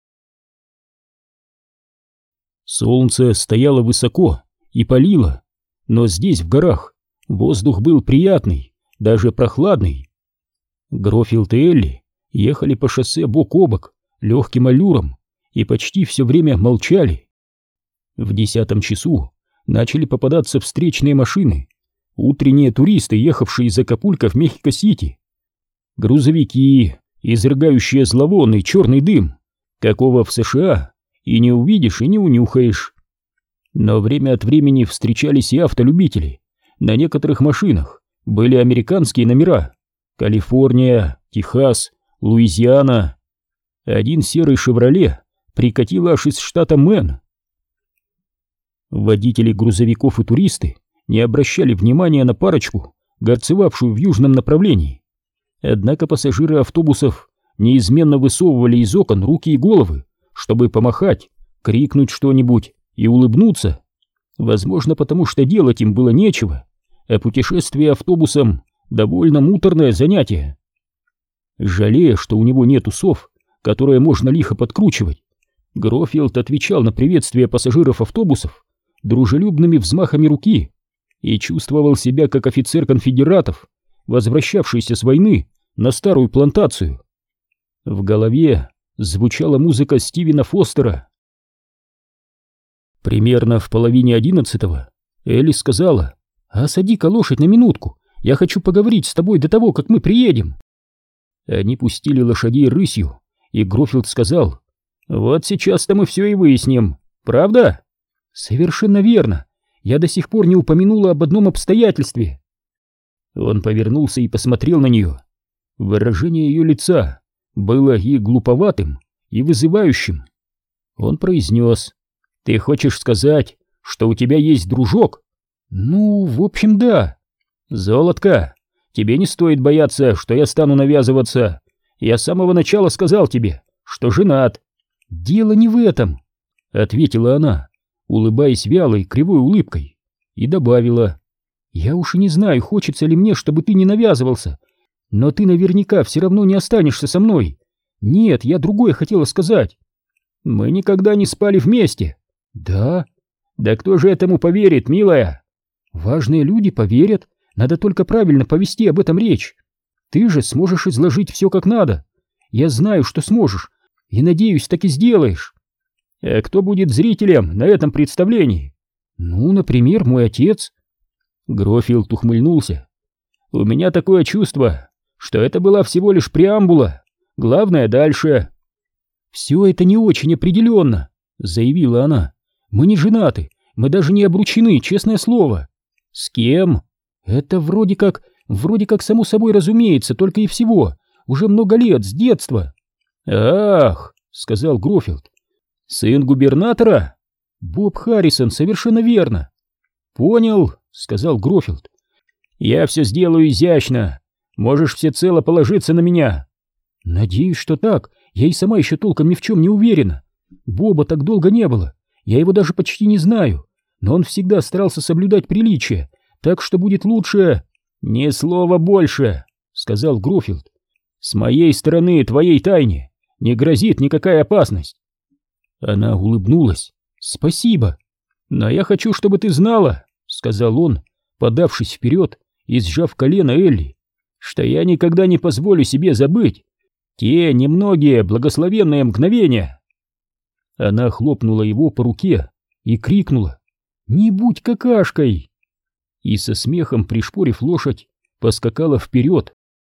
Солнце стояло высоко и палило, но здесь, в горах, воздух был приятный, даже прохладный. Грофилд и Элли ехали по шоссе бок о бок, легким аллюром, и почти все время молчали. В десятом часу начали попадаться встречные машины, утренние туристы, ехавшие из Акапулько в Мехико-Сити, грузовики, изрыгающие зловонный черный дым, какого в США и не увидишь, и не унюхаешь. Но время от времени встречались и автолюбители. На некоторых машинах были американские номера: Калифорния, Техас, Луизиана. Один серый «Шевроле» прикатил аж из штата Мэн. Водители грузовиков и туристы не обращали внимания на парочку, горцевавшую в южном направлении. Однако пассажиры автобусов неизменно высовывали из окон руки и головы, чтобы помахать, крикнуть что-нибудь и улыбнуться. Возможно, потому что делать им было нечего, а путешествие автобусом — довольно муторное занятие. Жалея, что у него нет усов, которые можно лихо подкручивать, Грофилд отвечал на приветствие пассажиров автобусов дружелюбными взмахами руки и чувствовал себя как офицер конфедератов, возвращавшийся с войны на старую плантацию. В голове звучала музыка Стивена Фостера. Примерно в половине одиннадцатого Элли сказала: «Осади-ка лошадь на минутку, я хочу поговорить с тобой до того, как мы приедем». Они пустили лошадей рысью, и Грофилд сказал: «Вот сейчас-то мы все и выясним, правда?» «Совершенно верно, я до сих пор не упомянула об одном обстоятельстве». Он повернулся и посмотрел на нее. Выражение ее лица было и глуповатым, и вызывающим. Он произнес: «Ты хочешь сказать, что у тебя есть дружок?» «Ну, в общем, да». «Золотко, тебе не стоит бояться, что я стану навязываться. Я с самого начала сказал тебе, что женат». «Дело не в этом», — ответила она, улыбаясь вялой, кривой улыбкой, и добавила: «Я уж и не знаю, хочется ли мне, чтобы ты не навязывался, но ты наверняка все равно не останешься со мной. Нет, я другое хотела сказать. Мы никогда не спали вместе». «Да? Да кто же этому поверит, милая?» «Важные люди поверят, надо только правильно повести об этом речь. Ты же сможешь изложить все как надо. Я знаю, что сможешь, и надеюсь, так и сделаешь». «А кто будет зрителем на этом представлении?» «Ну, например, мой отец». Грофилд ухмыльнулся. «У меня такое чувство, что это была всего лишь преамбула. Главное дальше». «Все это не очень определенно», — заявила она. «Мы не женаты, мы даже не обручены, честное слово». «С кем?» «Это вроде как, вроде как само собой разумеется, только и всего. уже много лет, с детства». «Ах», — сказал Грофилд, — «сын губернатора?» «Боб Харрисон, совершенно верно». «Понял», — сказал Грофилд. «Я все сделаю изящно. Можешь всецело положиться на меня». «Надеюсь, что так. Я и сама еще толком ни в чем не уверена. Боба так долго не было. Я его даже почти не знаю. Но он всегда старался соблюдать приличие, так что будет лучше...» «Ни слова больше», — сказал Грофилд. «С моей стороны твоей тайне не грозит никакая опасность». Она улыбнулась. «Спасибо. Но я хочу, чтобы ты знала», — сказал он, подавшись вперед и сжав колено Элли, «что я никогда не позволю себе забыть те немногие благословенные мгновения». Она хлопнула его по руке и крикнула: «Не будь какашкой!» И со смехом, пришпорив лошадь, поскакала вперед.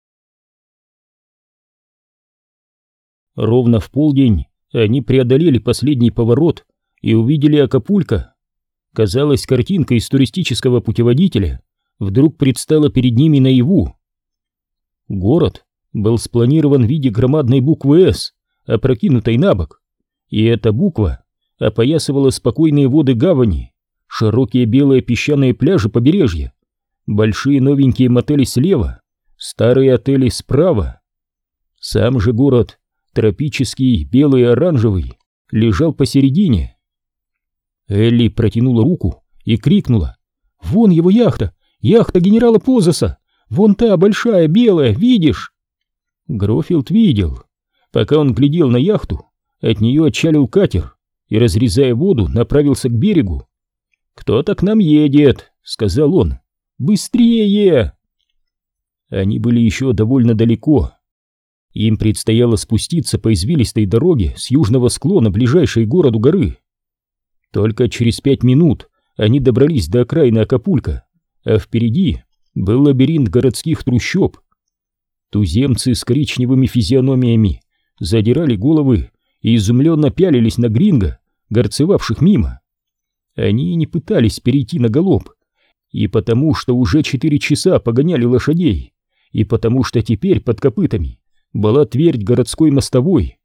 Ровно в полдень они преодолели последний поворот и увидели Акапулько. Казалось, картинка из туристического путеводителя вдруг предстала перед ними наяву. Город был спланирован в виде громадной буквы «С», опрокинутой на бок, и эта буква опоясывала спокойные воды гавани, широкие белые песчаные пляжи побережья, большие новенькие мотели слева, старые отели справа. Сам же город, тропический, белый и оранжевый, лежал посередине. Элли протянула руку и крикнула: «Вон его яхта! Яхта генерала Позоса! Вон та большая, белая, видишь?» Грофилд видел. Пока он глядел на яхту, от нее отчалил катер и, разрезая воду, направился к берегу. «Кто-то к нам едет», — сказал он. «Быстрее!» Они были еще довольно далеко. Им предстояло спуститься по извилистой дороге с южного склона ближайшей к городу горы. Только через пять минут они добрались до окраины Акапулько, а впереди был лабиринт городских трущоб. Туземцы с коричневыми физиономиями задирали головы и изумленно пялились на гринго, горцевавших мимо. Они не пытались перейти на галоп, и потому что уже четыре часа погоняли лошадей, и потому что теперь под копытами была твердь городской мостовой.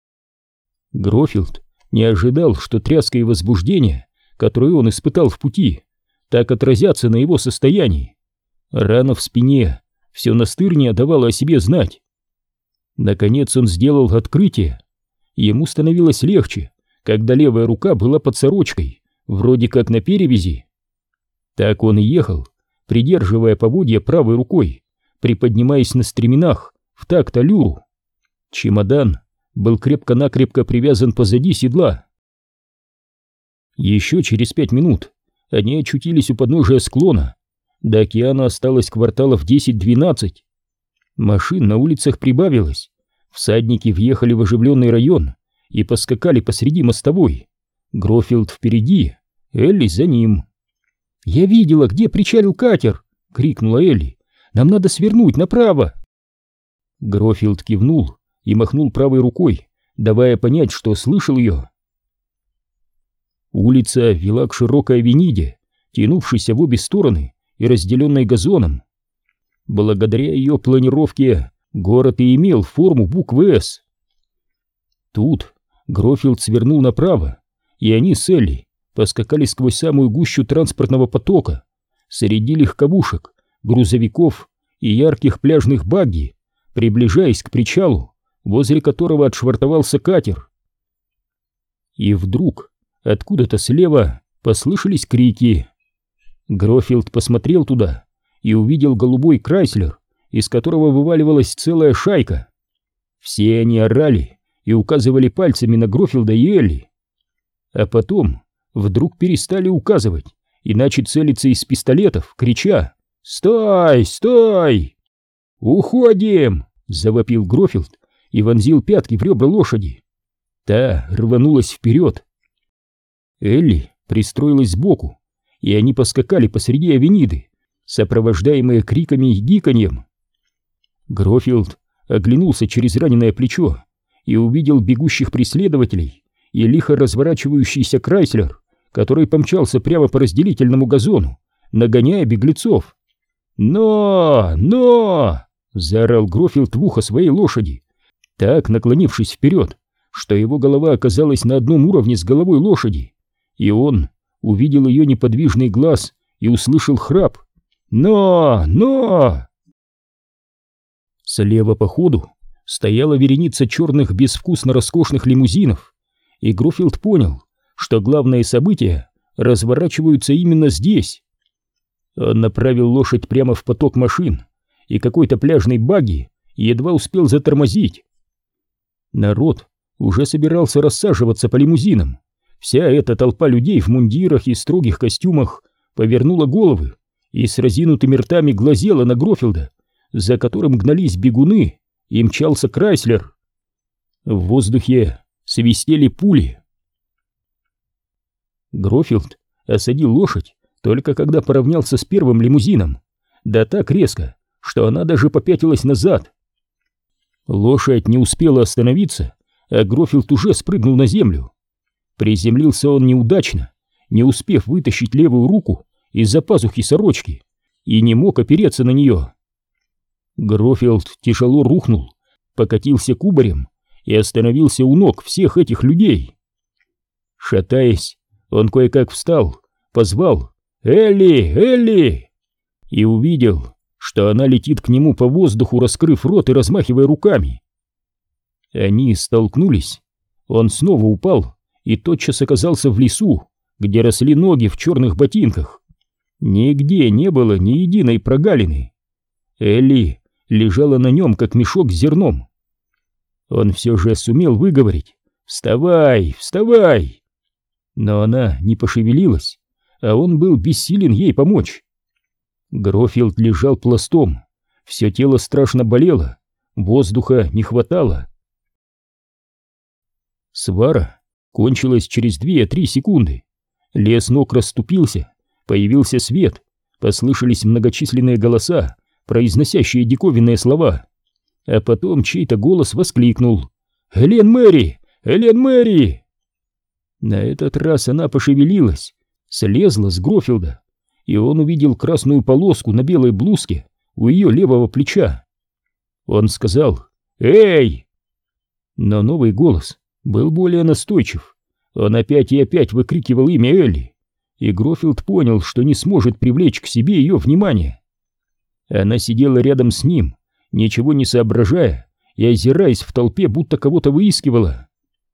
Грофилд не ожидал, что тряска и возбуждение, которые он испытал в пути, так отразятся на его состоянии. Рана в спине все настырнее давала о себе знать. Наконец он сделал открытие. Ему становилось легче, когда левая рука была под сорочкой, вроде как на перевязи. Так он и ехал, придерживая поводья правой рукой, приподнимаясь на стременах в такт аллюру. Чемодан был крепко-накрепко привязан позади седла. Еще через пять минут они очутились у подножия склона. До океана осталось кварталов десять-двенадцать. Машин на улицах прибавилось. Всадники въехали в оживленный район и поскакали посреди мостовой. Грофилд впереди, Элли за ним. «Я видела, где причалил катер!» — крикнула Элли. «Нам надо свернуть направо!» Грофилд кивнул и махнул правой рукой, давая понять, что слышал ее. Улица вела к широкой авениде, тянувшейся в обе стороны и разделенной газоном. Благодаря ее планировке город и имел форму буквы «С». Тут Грофилд свернул направо, и они с Элли поскакали сквозь самую гущу транспортного потока, среди легковушек, грузовиков и ярких пляжных багги, приближаясь к причалу, возле которого отшвартовался катер. И вдруг откуда-то слева послышались крики. Грофилд посмотрел туда и увидел голубой Крайслер, из которого вываливалась целая шайка. Все они орали и указывали пальцами на Грофилда и Элли. А потом вдруг перестали указывать и начали целиться из пистолетов, крича: «Стой! Стой!» «Уходим!» — завопил Грофилд и вонзил пятки в ребра лошади. Та рванулась вперед. Элли пристроилась сбоку, и они поскакали посреди авениды, сопровождаемые криками и гиканьем. Грофилд оглянулся через раненое плечо и увидел бегущих преследователей и лихо разворачивающийся Крайслер, который помчался прямо по разделительному газону, нагоняя беглецов. «Но! Но!» — заорал Грофилд в ухо своей лошади, так наклонившись вперед, что его голова оказалась на одном уровне с головой лошади, и он увидел ее неподвижный глаз и услышал храп. «Но! Но!» Слева по ходу стояла вереница черных безвкусно роскошных лимузинов, и Грофилд понял, что главные события разворачиваются именно здесь. Он направил лошадь прямо в поток машин, и какой-то пляжный багги едва успел затормозить. Народ уже собирался рассаживаться по лимузинам. Вся эта толпа людей в мундирах и строгих костюмах повернула головы и с разинутыми ртами глазела на Грофилда, за которым гнались бегуны, и мчался Крайслер. В воздухе свистели пули. Грофилд осадил лошадь только когда поравнялся с первым лимузином, да так резко, что она даже попятилась назад. Лошадь не успела остановиться, а Грофилд уже спрыгнул на землю. Приземлился он неудачно, не успев вытащить левую руку из-за пазухи сорочки, и не мог опереться на нее. Грофилд тяжело рухнул, покатился кубарем и остановился у ног всех этих людей. Шатаясь, он кое-как встал, позвал «Элли! Элли!» и увидел, что она летит к нему по воздуху, раскрыв рот и размахивая руками. Они столкнулись, он снова упал и тотчас оказался в лесу, где росли ноги в черных ботинках. Нигде не было ни единой прогалины. Элли лежала на нем, как мешок с зерном. Он все же сумел выговорить «Вставай, вставай!» Но она не пошевелилась, а он был бессилен ей помочь. Грофилд лежал пластом, все тело страшно болело, воздуха не хватало. Свара кончилась через две-три секунды. Лес ног расступился, появился свет, послышались многочисленные голоса, произносящие диковинные слова. А потом чей-то голос воскликнул: «Элен Мэри! Элен Мэри!» На этот раз она пошевелилась, слезла с Грофилда, и он увидел красную полоску на белой блузке у ее левого плеча. Он сказал «Эй!» Но новый голос был более настойчив. Он опять и опять выкрикивал имя Элли, и Грофилд понял, что не сможет привлечь к себе ее внимание. Она сидела рядом с ним, ничего не соображая и озираясь в толпе, будто кого-то выискивала.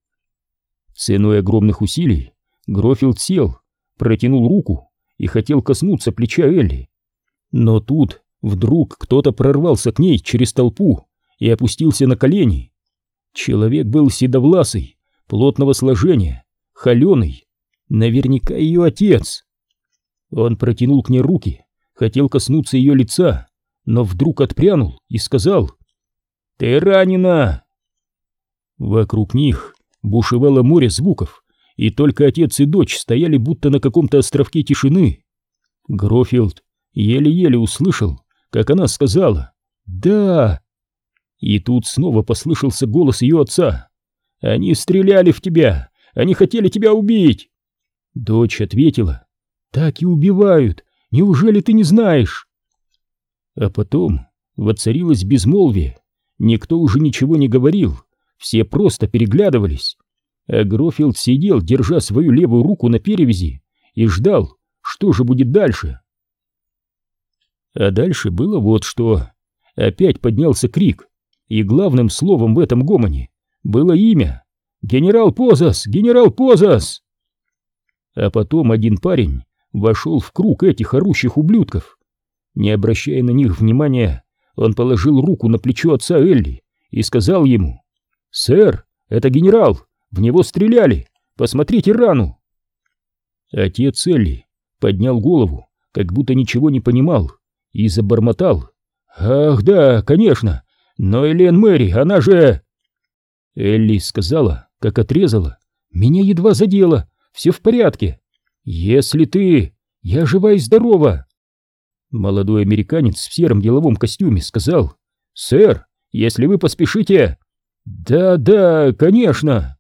Ценой огромных усилий Грофилд сел, протянул руку и хотел коснуться плеча Элли. Но тут вдруг кто-то прорвался к ней через толпу и опустился на колени. Человек был седовласый, плотного сложения, холеный, наверняка ее отец. Он протянул к ней руки, хотел коснуться ее лица, но вдруг отпрянул и сказал: «Ты ранена!» Вокруг них бушевало море звуков, и только отец и дочь стояли будто на каком-то островке тишины. Грофилд еле-еле услышал, как она сказала «Да!». И тут снова послышался голос ее отца: «Они стреляли в тебя! Они хотели тебя убить!» Дочь ответила: «Так и убивают! Неужели ты не знаешь?» А потом воцарилось безмолвие. Никто уже ничего не говорил, все просто переглядывались. А Грофилд сидел, держа свою левую руку на перевязи, и ждал, что же будет дальше. А дальше было вот что. Опять поднялся крик, и главным словом в этом гомоне было имя: «Генерал Позас! Генерал Позас!» А потом один парень вошел в круг этих орущих ублюдков. Не обращая на них внимания, он положил руку на плечо отца Элли и сказал ему: «Сэр, это генерал! В него стреляли! Посмотрите рану!» Отец Элли поднял голову, как будто ничего не понимал, и забормотал: «Ах да, конечно! Но Элен Мэри, она же...» Элли сказала, как отрезала: «Меня едва задело, все в порядке. Если ты... Я жива и здорова!» Молодой американец в сером деловом костюме сказал: «Сэр, если вы поспешите...» «Да, да, конечно!»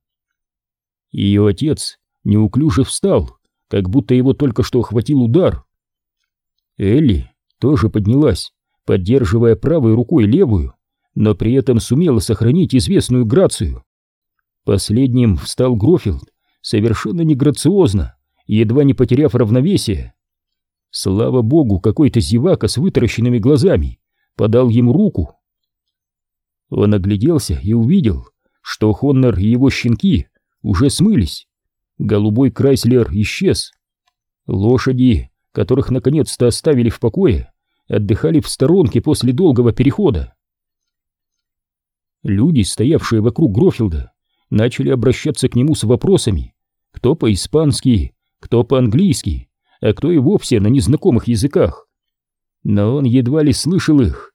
Ее отец неуклюже встал, как будто его только что охватил удар. Элли тоже поднялась, поддерживая правой рукой левую, но при этом сумела сохранить известную грацию. Последним встал Грофилд, совершенно неграциозно, едва не потеряв равновесие. Слава богу, какой-то зевака с вытаращенными глазами подал ему руку. Он огляделся и увидел, что Хоннер и его щенки уже смылись. Голубой Крайслер исчез. Лошади, которых наконец-то оставили в покое, отдыхали в сторонке после долгого перехода. Люди, стоявшие вокруг Грофилда, начали обращаться к нему с вопросами, кто по-испански, кто по-английски, а кто и вовсе на незнакомых языках. Но он едва ли слышал их.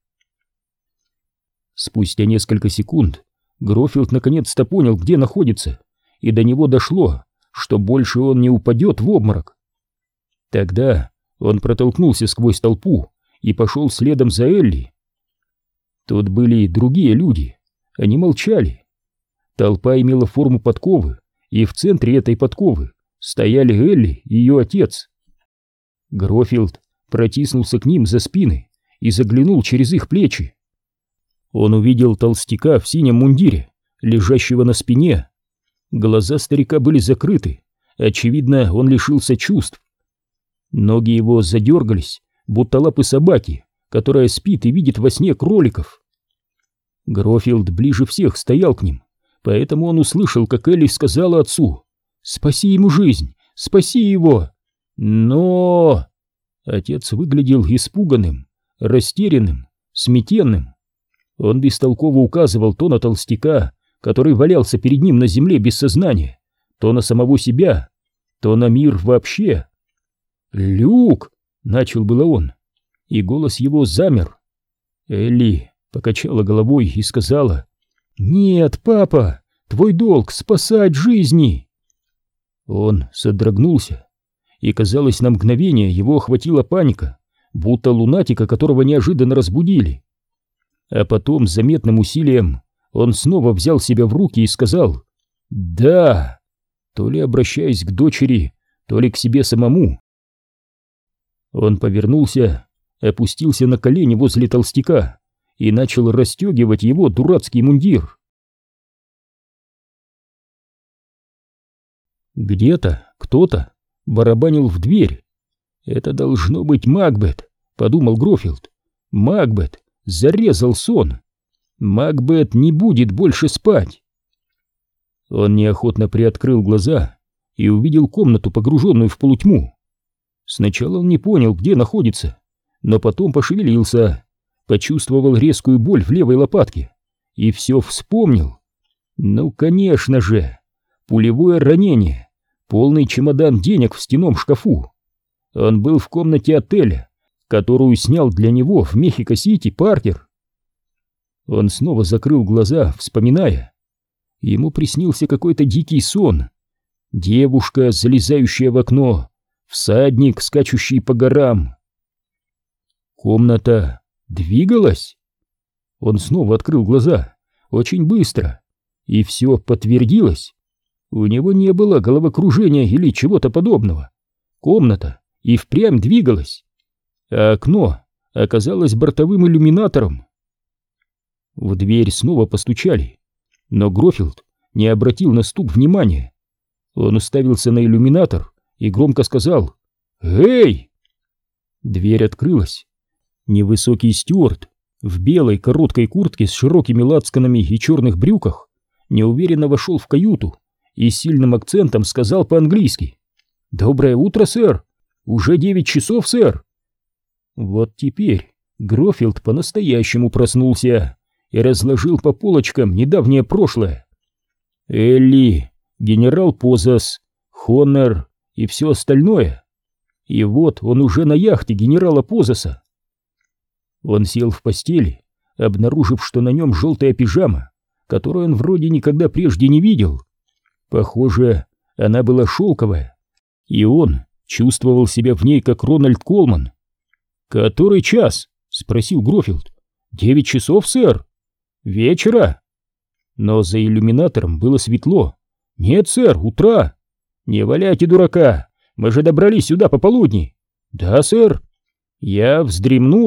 Спустя несколько секунд Грофилд наконец-то понял, где находится, и до него дошло, что больше он не упадет в обморок. Тогда он протолкнулся сквозь толпу и пошел следом за Элли. Тут были и другие люди, они молчали. Толпа имела форму подковы, и в центре этой подковы стояли Элли и ее отец. Грофилд протиснулся к ним за спины и заглянул через их плечи. Он увидел толстяка в синем мундире, лежащего на спине. Глаза старика были закрыты, очевидно, он лишился чувств. Ноги его задергались, будто лапы собаки, которая спит и видит во сне кроликов. Грофилд ближе всех стоял к ним, поэтому он услышал, как Элли сказала отцу: «Спаси ему жизнь! Спаси его!» Но... Отец выглядел испуганным, растерянным, сметенным. Он бестолково указывал то на толстяка, который валялся перед ним на земле без сознания, то на самого себя, то на мир вообще. «Люк!» — начал было он, и голос его замер. Элли покачала головой и сказала: «Нет, папа, твой долг — спасать жизни!» Он содрогнулся, и, казалось, на мгновение его охватила паника, будто лунатика, которого неожиданно разбудили. А потом с заметным усилием он снова взял себя в руки и сказал «Да», то ли обращаясь к дочери, то ли к себе самому. Он повернулся, опустился на колени возле толстяка и начал расстегивать его дурацкий мундир. Где-то кто-то барабанил в дверь. «Это должно быть Макбет», — подумал Грофилд. «Макбет зарезал сон. Макбет не будет больше спать». Он неохотно приоткрыл глаза и увидел комнату, погруженную в полутьму. Сначала он не понял, где находится, но потом пошевелился, почувствовал резкую боль в левой лопатке и все вспомнил. Ну, конечно же, пулевое ранение, полный чемодан денег в стенном шкафу. Он был в комнате отеля, которую снял для него в Мехико-Сити Паркер. Он снова закрыл глаза, вспоминая. Ему приснился какой-то дикий сон. Девушка, залезающая в окно, всадник, скачущий по горам. Комната двигалась. Он снова открыл глаза, очень быстро, и все подтвердилось. У него не было головокружения или чего-то подобного. Комната и впрямь двигалась, а окно оказалось бортовым иллюминатором. В дверь снова постучали, но Грофилд не обратил на стук внимания. Он уставился на иллюминатор и громко сказал «Эй!». Дверь открылась. Невысокий стюард в белой короткой куртке с широкими лацканами и черных брюках неуверенно вошел в каюту и с сильным акцентом сказал по-английски: «Доброе утро, сэр! Уже девять часов, сэр!» Вот теперь Грофилд по-настоящему проснулся и разложил по полочкам недавнее прошлое. Элли, генерал Позас, Хоннер и все остальное. И вот он уже на яхте генерала Позаса. Он сел в постели, обнаружив, что на нем желтая пижама, которую он вроде никогда прежде не видел. Похоже, она была шелковая, и он чувствовал себя в ней, как Рональд Колман. «Который час?» — спросил Грофилд. «Девять часов, сэр». «Вечера?» Но за иллюминатором было светло. «Нет, сэр, утра». «Не валяйте дурака, мы же добрались сюда пополудни». «Да, сэр». «Я вздремнул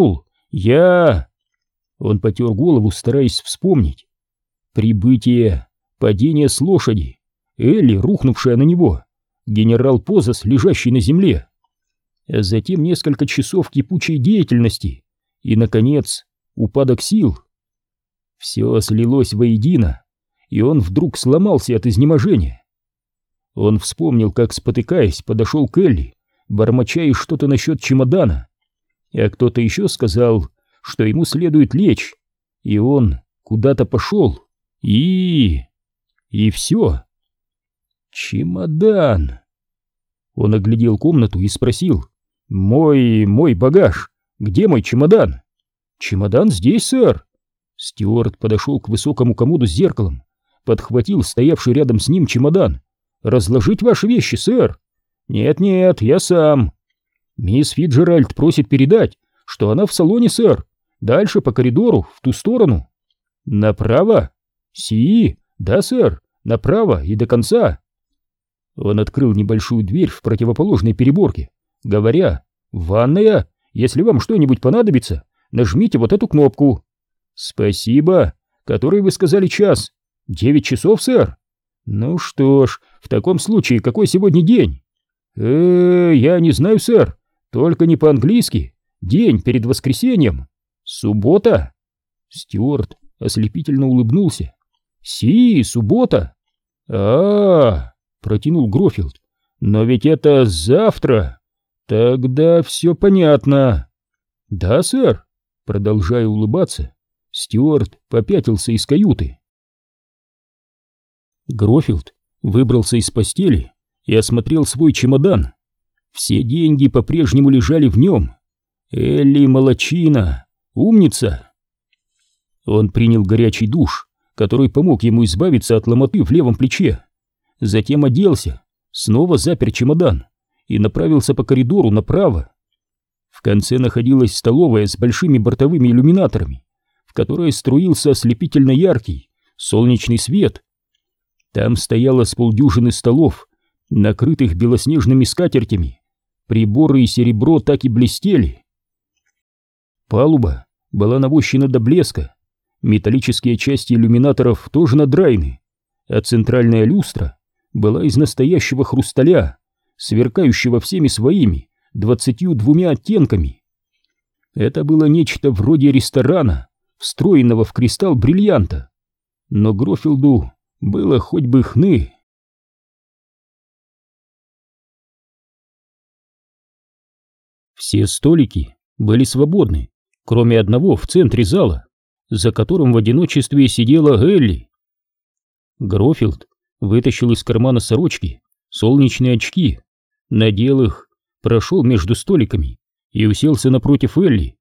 Я...» Он потер голову, стараясь вспомнить. Прибытие, падение с лошади, Элли, рухнувшая на него, генерал Позас, лежащий на земле. А затем несколько часов кипучей деятельности и, наконец, упадок сил. Все слилось воедино, и он вдруг сломался от изнеможения. Он вспомнил, как, спотыкаясь, подошел к Элли, бормоча ей что-то насчет чемодана, а кто-то еще сказал, что ему следует лечь, и он куда-то пошел, и... и все. Чемодан. Он оглядел комнату и спросил: «Мой... мой багаж, где мой чемодан?» «Чемодан здесь, сэр». Стюарт подошел к высокому комоду с зеркалом, подхватил стоявший рядом с ним чемодан. «Разложить ваши вещи, сэр?» «Нет-нет, я сам». «Мисс Фиджеральд просит передать, что она в салоне, сэр. Дальше по коридору, в ту сторону». «Направо?» «Си, да, сэр, направо и до конца». Он открыл небольшую дверь в противоположной переборке, говоря: «Ванная, если вам что-нибудь понадобится, нажмите вот эту кнопку». «Спасибо. Который вы сказали час? Девять часов, сэр?» «Ну что ж, в таком случае какой сегодня день?» «Э-э, я не знаю, сэр, только не по-английски. День перед воскресеньем. Суббота?» Стюарт ослепительно улыбнулся. «Си, суббота». А-а-а, протянул Грофилд. «Но ведь это завтра. Тогда все понятно». «Да, сэр», продолжая улыбаться, Стюарт попятился из каюты. Грофилд выбрался из постели и осмотрел свой чемодан. Все деньги по-прежнему лежали в нем. Элли молодчина, умница. Он принял горячий душ, который помог ему избавиться от ломоты в левом плече. Затем оделся, снова запер чемодан и направился по коридору направо. В конце находилась столовая с большими бортовыми иллюминаторами, в которой струился ослепительно яркий солнечный свет. Там стояло с полдюжины столов, накрытых белоснежными скатертями. Приборы и серебро так и блестели. Палуба была навощена до блеска, металлические части иллюминаторов тоже надраены, а центральная люстра была из настоящего хрусталя, сверкающего всеми своими двадцатью двумя оттенками. Это было нечто вроде ресторана, встроенного в кристалл бриллианта, но Грофилду было хоть бы хны. Все столики были свободны, кроме одного в центре зала, за которым в одиночестве сидела Элли. Грофилд вытащил из кармана сорочки солнечные очки, надел их, прошел между столиками и уселся напротив Элли.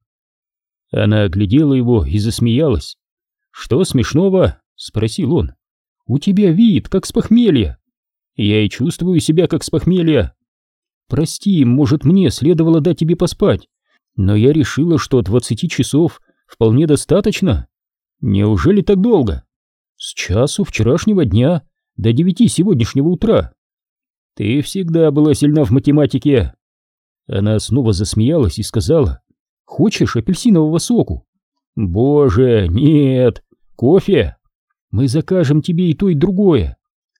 Она оглядела его и засмеялась. «Что смешного?» — спросил он. «У тебя вид, как с похмелья». «Я и чувствую себя, как с похмелья». «Прости, может, мне следовало дать тебе поспать, но я решила, что двадцати часов вполне достаточно». «Неужели так долго?» «С часу вчерашнего дня до девяти сегодняшнего утра». «Ты всегда была сильна в математике». Она снова засмеялась и сказала: «Хочешь апельсинового соку?» «Боже, нет! Кофе? Мы закажем тебе и то, и другое».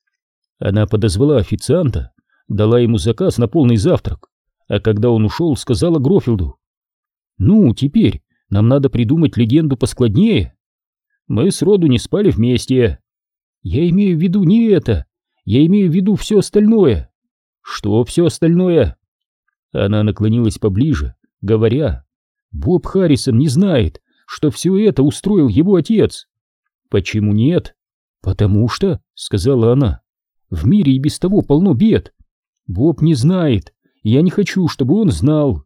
Она подозвала официанта, дала ему заказ на полный завтрак, а когда он ушел, сказала Грофилду: «Ну, теперь нам надо придумать легенду поскладнее. Мы сроду не спали вместе». «Я имею в виду не это, я имею в виду все остальное». «Что все остальное?» Она наклонилась поближе, говоря: «Боб Харрисон не знает, что все это устроил его отец». «Почему нет?» «Потому что», — сказала она, — «в мире и без того полно бед. Боб не знает, и я не хочу, чтобы он знал».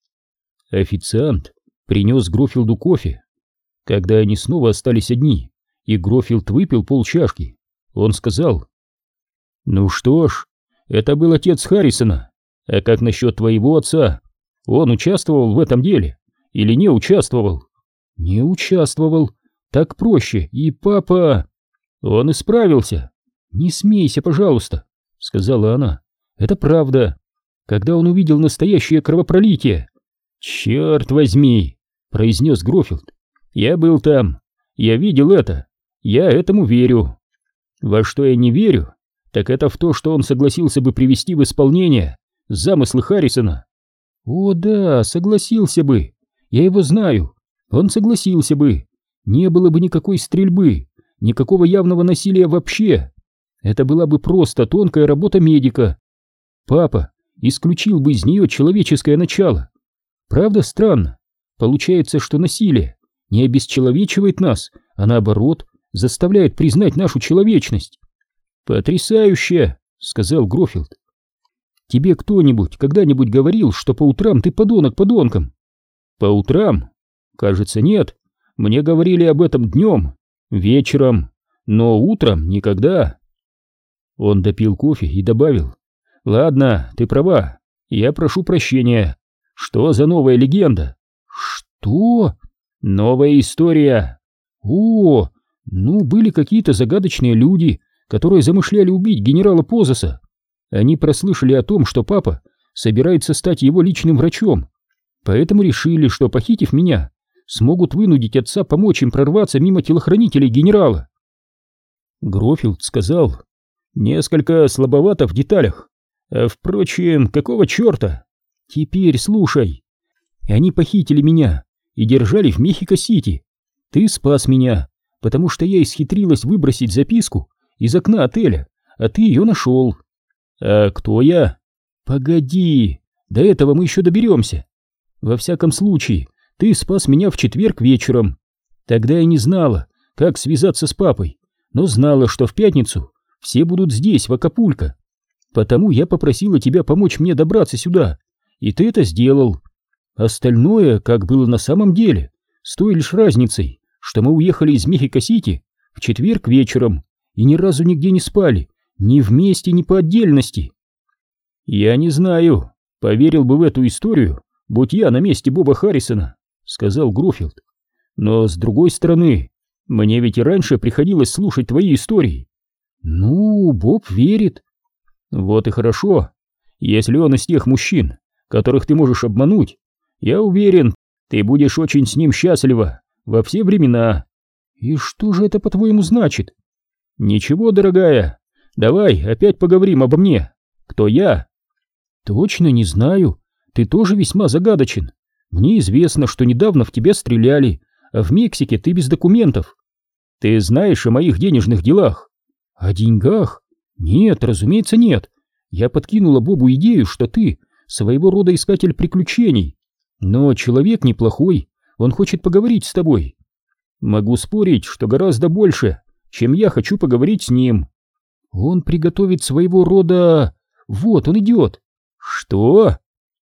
Официант принес Грофилду кофе. Когда они снова остались одни, и Грофилд выпил полчашки, он сказал: «Ну что ж, это был отец Харрисона. А как насчет твоего отца? Он участвовал в этом деле или не участвовал?» «Не участвовал. Так проще. И папа...» «Он исправился». «Не смейся, пожалуйста», — сказала она. «Это правда. Когда он увидел настоящее кровопролитие...» «Черт возьми!» — произнес Грофилд. «Я был там. Я видел это. Я этому верю. Во что я не верю, так это в то, что он согласился бы привести в исполнение замыслы Харрисона». «О да, согласился бы. Я его знаю. Он согласился бы. Не было бы никакой стрельбы, никакого явного насилия вообще. Это была бы просто тонкая работа медика. Папа исключил бы из нее человеческое начало. Правда странно? Получается, что насилие не обесчеловечивает нас, а наоборот заставляет признать нашу человечность». «Потрясающе!» — сказал Грофилд. «Тебе кто-нибудь когда-нибудь говорил, что по утрам ты подонок подонком?» «По утрам? Кажется, нет. Мне говорили об этом днем, вечером, но утром никогда». Он допил кофе и добавил: «Ладно, ты права, я прошу прощения. Что за новая легенда?» «Что?» «Новая история». «О, ну были какие-то загадочные люди, которые замышляли убить генерала Позоса. Они прослышали о том, что папа собирается стать его личным врачом, поэтому решили, что, похитив меня, смогут вынудить отца помочь им прорваться мимо телохранителей генерала». Грофилд сказал: «Несколько слабовато в деталях. А впрочем, какого черта? Теперь слушай. Они похитили меня и держали в Мехико-Сити. Ты спас меня, потому что я исхитрилась выбросить записку из окна отеля, а ты ее нашел». «А кто я?» «Погоди, до этого мы еще доберемся. Во всяком случае, ты спас меня в четверг вечером. Тогда я не знала, как связаться с папой, но знала, что в пятницу все будут здесь, в Акапулько. Потому я попросила тебя помочь мне добраться сюда, и ты это сделал. Остальное, как было на самом деле, с той лишь разницей, что мы уехали из Мехико-Сити в четверг вечером и ни разу нигде не спали, ни вместе, ни по отдельности». «Я не знаю, поверил бы в эту историю, будь я на месте Боба Харрисона», — сказал Грофилд. «Но с другой стороны, мне ведь и раньше приходилось слушать твои истории». «Ну, Боб верит». «Вот и хорошо. Если он из тех мужчин, которых ты можешь обмануть, я уверен, ты будешь очень с ним счастлива во все времена». «И что же это, по-твоему, значит?» «Ничего, дорогая, давай опять поговорим обо мне. Кто я?» «Точно не знаю. Ты тоже весьма загадочен. Мне известно, что недавно в тебя стреляли, а в Мексике ты без документов. Ты знаешь о моих денежных делах?» «О деньгах? Нет, разумеется, нет. Я подкинула Бобу идею, что ты своего рода искатель приключений. Но человек неплохой, он хочет поговорить с тобой. Могу спорить, что гораздо больше, чем я хочу поговорить с ним. Он приготовит своего рода... Вот, он идет». «Что?»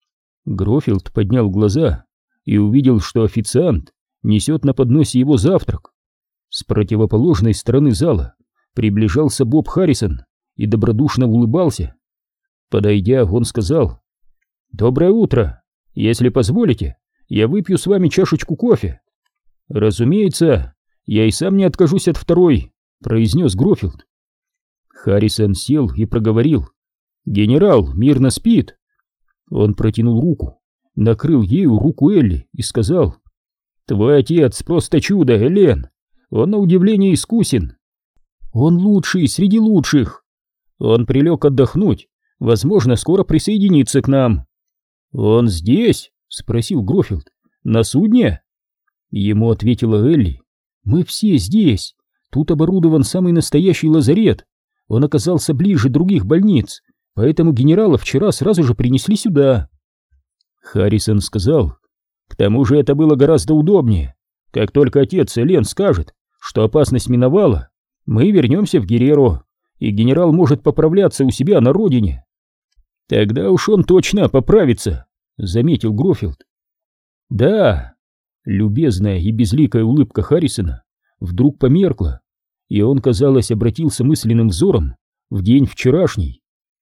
Грофилд поднял глаза и увидел, что официант несет на подносе его завтрак. С противоположной стороны зала приближался Боб Харрисон и добродушно улыбался. Подойдя, он сказал: «Доброе утро. Если позволите, я выпью с вами чашечку кофе». «Разумеется, я и сам не откажусь от второй», — произнес Грофилд. Харрисон сел и проговорил: «Генерал мирно спит». Он протянул руку, накрыл ею руку Элли и сказал: «Твой отец просто чудо, Элен. Он на удивление искусен. Он лучший среди лучших. Он прилег отдохнуть, возможно, скоро присоединится к нам». «Он здесь?» — спросил Грофилд. «На судне?» Ему ответила Элли: «Мы все здесь. Тут оборудован самый настоящий лазарет. Он оказался ближе других больниц, поэтому генерала вчера сразу же принесли сюда». Харрисон сказал: «К тому же это было гораздо удобнее. Как только отец Элен скажет, что опасность миновала, мы вернемся в Герреро, и генерал может поправляться у себя на родине». «Тогда уж он точно поправится», — заметил Грофилд. «Да». Любезная и безликая улыбка Харрисона вдруг померкла, и он, казалось, обратился мысленным взором в день вчерашний.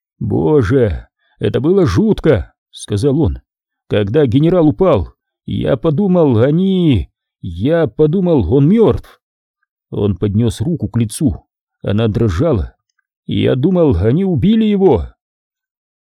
«Боже, это было жутко», — сказал он. «Когда генерал упал, я подумал, они... Я подумал, он мертв». Он поднес руку к лицу, она дрожала. «Я думал, они убили его».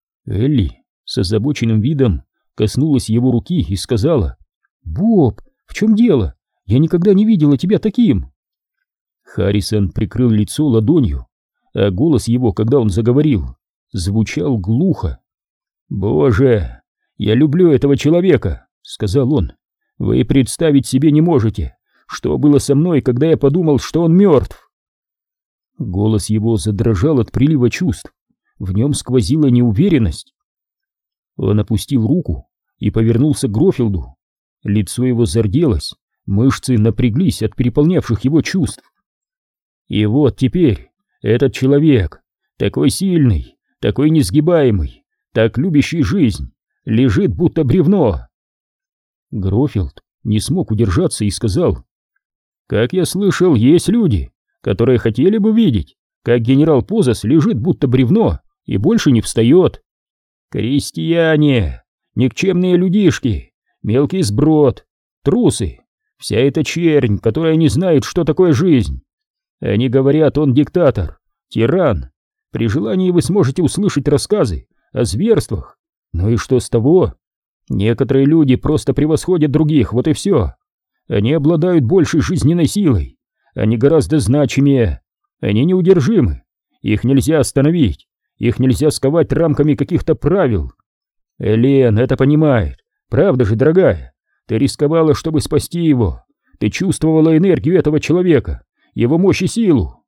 Элли с озабоченным видом коснулась его руки и сказала: «Боб, В чем дело? Я никогда не видела тебя таким!» Харрисон прикрыл лицо ладонью, а голос его, когда он заговорил, звучал глухо. «Боже, я люблю этого человека», — сказал он. «Вы представить себе не можете, что было со мной, когда я подумал, что он мертв». Голос его задрожал от прилива чувств, в нем сквозила неуверенность. Он опустил руку и повернулся к Грофилду. Лицо его зарделось, мышцы напряглись от переполнявших его чувств. И вот теперь этот человек, такой сильный, такой несгибаемый, так любящий жизнь, лежит будто бревно. Грофилд не смог удержаться и сказал: «Как я слышал, есть люди, которые хотели бы видеть, как генерал Позас лежит будто бревно и больше не встает. Крестьяне, никчемные людишки, мелкий сброд, трусы, вся эта чернь, которая не знает, что такое жизнь. Они говорят, он диктатор, тиран. При желании вы сможете услышать рассказы о зверствах. Ну и что с того? Некоторые люди просто превосходят других, вот и все. Они обладают большей жизненной силой. Они гораздо значимее. Они неудержимы. Их нельзя остановить. Их нельзя сковать рамками каких-то правил. Элен это понимает. Правда же, дорогая? Ты рисковала, чтобы спасти его. Ты чувствовала энергию этого человека, его мощь и силу».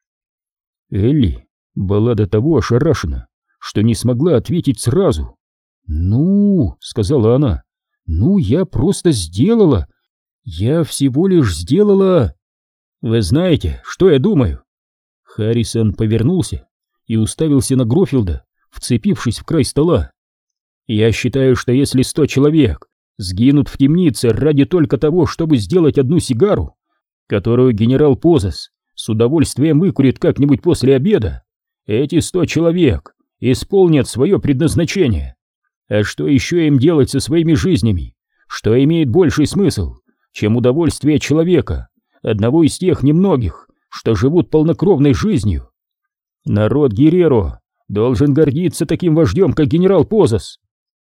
Элли была до того ошарашена, что не смогла ответить сразу. «Ну, — сказала она, — ну, я просто сделала. Я всего лишь сделала...» «Вы знаете, что я думаю?» Харрисон повернулся и уставился на Грофилда, вцепившись в край стола. «Я считаю, что если сто человек сгинут в темнице ради только того, чтобы сделать одну сигару, которую генерал Позас с удовольствием выкурит как-нибудь после обеда, эти сто человек исполнят свое предназначение. А что еще им делать со своими жизнями? Что имеет больший смысл, чем удовольствие человека, одного из тех немногих, что живут полнокровной жизнью? Народ Герреро должен гордиться таким вождем, как генерал Позас».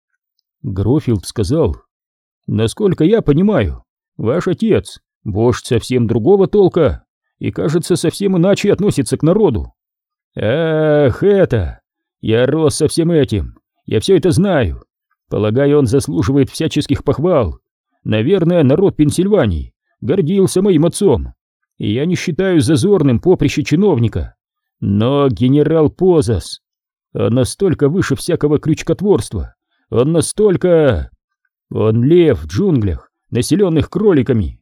Грофилд сказал: «Насколько я понимаю, ваш отец вождь совсем другого толка и, кажется, совсем иначе относится к народу». «Ах, это! Я рос со всем этим, я все это знаю. Полагаю, он заслуживает всяческих похвал. Наверное, народ Пенсильвании гордился моим отцом, и я не считаю зазорным поприще чиновника. Но генерал Позас, он настолько выше всякого крючкотворства, он настолько... Он лев в джунглях, населенных кроликами».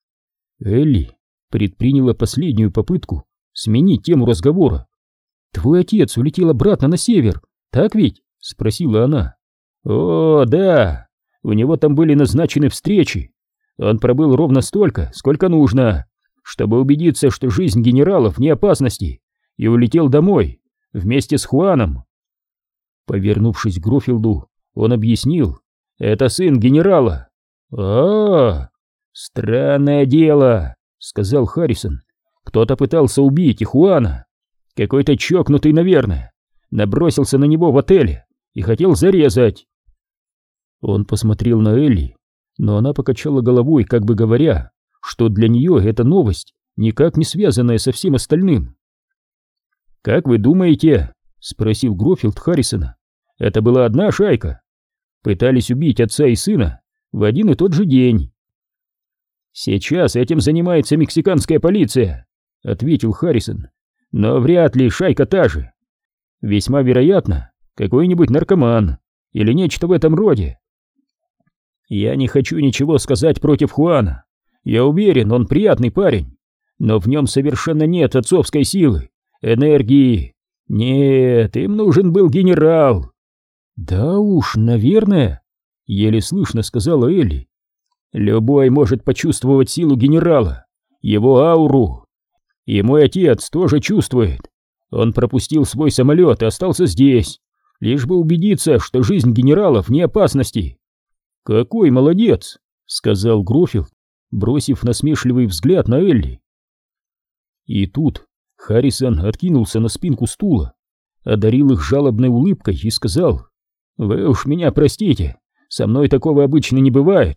Элли предприняла последнюю попытку сменить тему разговора. «Твой отец улетел обратно на север, так ведь?» — спросила она. «О, да, у него там были назначены встречи. Он пробыл ровно столько, сколько нужно, чтобы убедиться, что жизнь генерала вне опасности, и улетел домой вместе с Хуаном». Повернувшись к Грофилду, он объяснил: «Это сын генерала». «А-а-а! Странное дело», — сказал Харрисон. «Кто-то пытался убить и Хуана. Какой-то чокнутый, наверное, набросился на него в отеле и хотел зарезать». Он посмотрел на Элли, но она покачала головой, как бы говоря, что для нее эта новость никак не связанная со всем остальным. «Как вы думаете, — спросил Грофилд Харрисона, — это была одна шайка? Пытались убить отца и сына в один и тот же день». «Сейчас этим занимается мексиканская полиция», — ответил Харрисон. «Но вряд ли шайка та же. Весьма вероятно, какой-нибудь наркоман или нечто в этом роде. Я не хочу ничего сказать против Хуана. Я уверен, он приятный парень, но в нем совершенно нет отцовской силы, энергии. Нет, им нужен был генерал». «Да уж, наверное», — еле слышно сказала Элли. «Любой может почувствовать силу генерала, его ауру. И мой отец тоже чувствует. Он пропустил свой самолет и остался здесь, лишь бы убедиться, что жизнь генерала вне опасности». «Какой молодец!» — сказал Грофилд, бросив насмешливый взгляд на Элли. И тут Харрисон откинулся на спинку стула, одарил их жалобной улыбкой и сказал: «Вы уж меня простите, со мной такого обычно не бывает.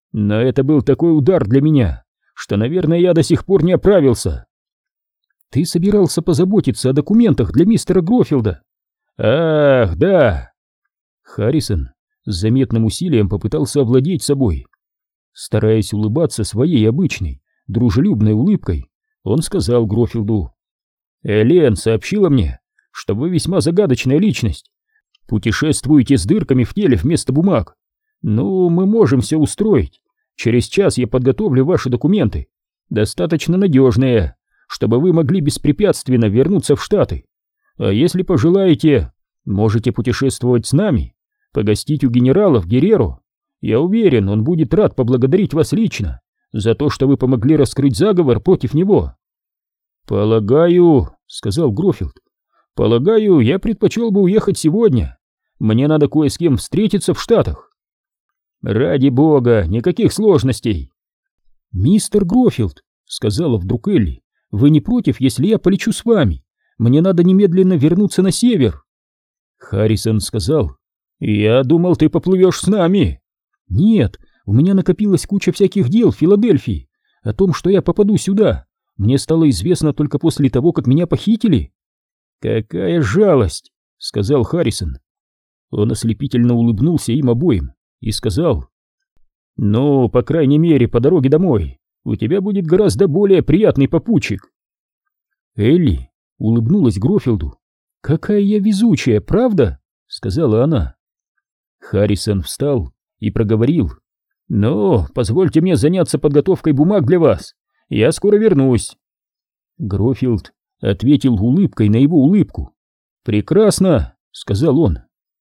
Но это был такой удар для меня, что, наверное, я до сих пор не оправился. Ты собирался позаботиться о документах для мистера Грофилда? Ах, да. Харрисон с заметным усилием попытался овладеть собой. Стараясь улыбаться своей обычной, дружелюбной улыбкой, он сказал Грофилду: «Элен сообщила мне, что вы весьма загадочная личность. Путешествуете с дырками в теле вместо бумаг. Ну, мы можем все устроить. Через час я подготовлю ваши документы, достаточно надежные, чтобы вы могли беспрепятственно вернуться в Штаты. А если пожелаете, можете путешествовать с нами, погостить у генерала в Герреро. Я уверен, он будет рад поблагодарить вас лично за то, что вы помогли раскрыть заговор против него». «Полагаю, — сказал Грофилд, — полагаю, я предпочел бы уехать сегодня. Мне надо кое с кем встретиться в Штатах». «Ради бога, никаких сложностей!» «Мистер Грофилд, — сказала вдруг Элли, — вы не против, если я полечу с вами? Мне надо немедленно вернуться на север». Харрисон сказал: «Я думал, ты поплывешь с нами». «Нет, у меня накопилась куча всяких дел в Филадельфии. О том, что я попаду сюда, мне стало известно только после того, как меня похитили». «Какая жалость!» — сказал Харрисон. Он ослепительно улыбнулся им обоим и сказал: «Ну, по крайней мере, по дороге домой у тебя будет гораздо более приятный попутчик». Элли улыбнулась Грофилду. «Какая я везучая, правда?» — сказала она. Харрисон встал и проговорил: «Ну, позвольте мне заняться подготовкой бумаг для вас. Я скоро вернусь». Грофилд ответил улыбкой на его улыбку. «Прекрасно», — сказал он.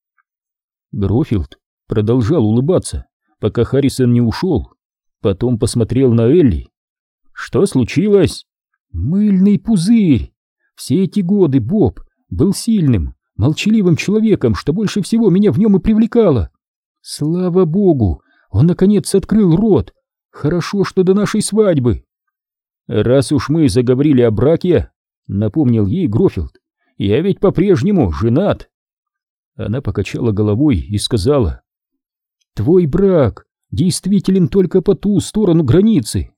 Грофилд продолжал улыбаться, пока Харрисон не ушел. Потом посмотрел на Элли. «Что случилось?» «Мыльный пузырь. Все эти годы Боб был сильным, молчаливым человеком, что больше всего меня в нем и привлекало. Слава богу, он наконец открыл рот. Хорошо, что до нашей свадьбы». «Раз уж мы заговорили о браке, — напомнил ей Грофилд, — я ведь по-прежнему женат». Она покачала головой и сказала: «Твой брак действителен только по ту сторону границы.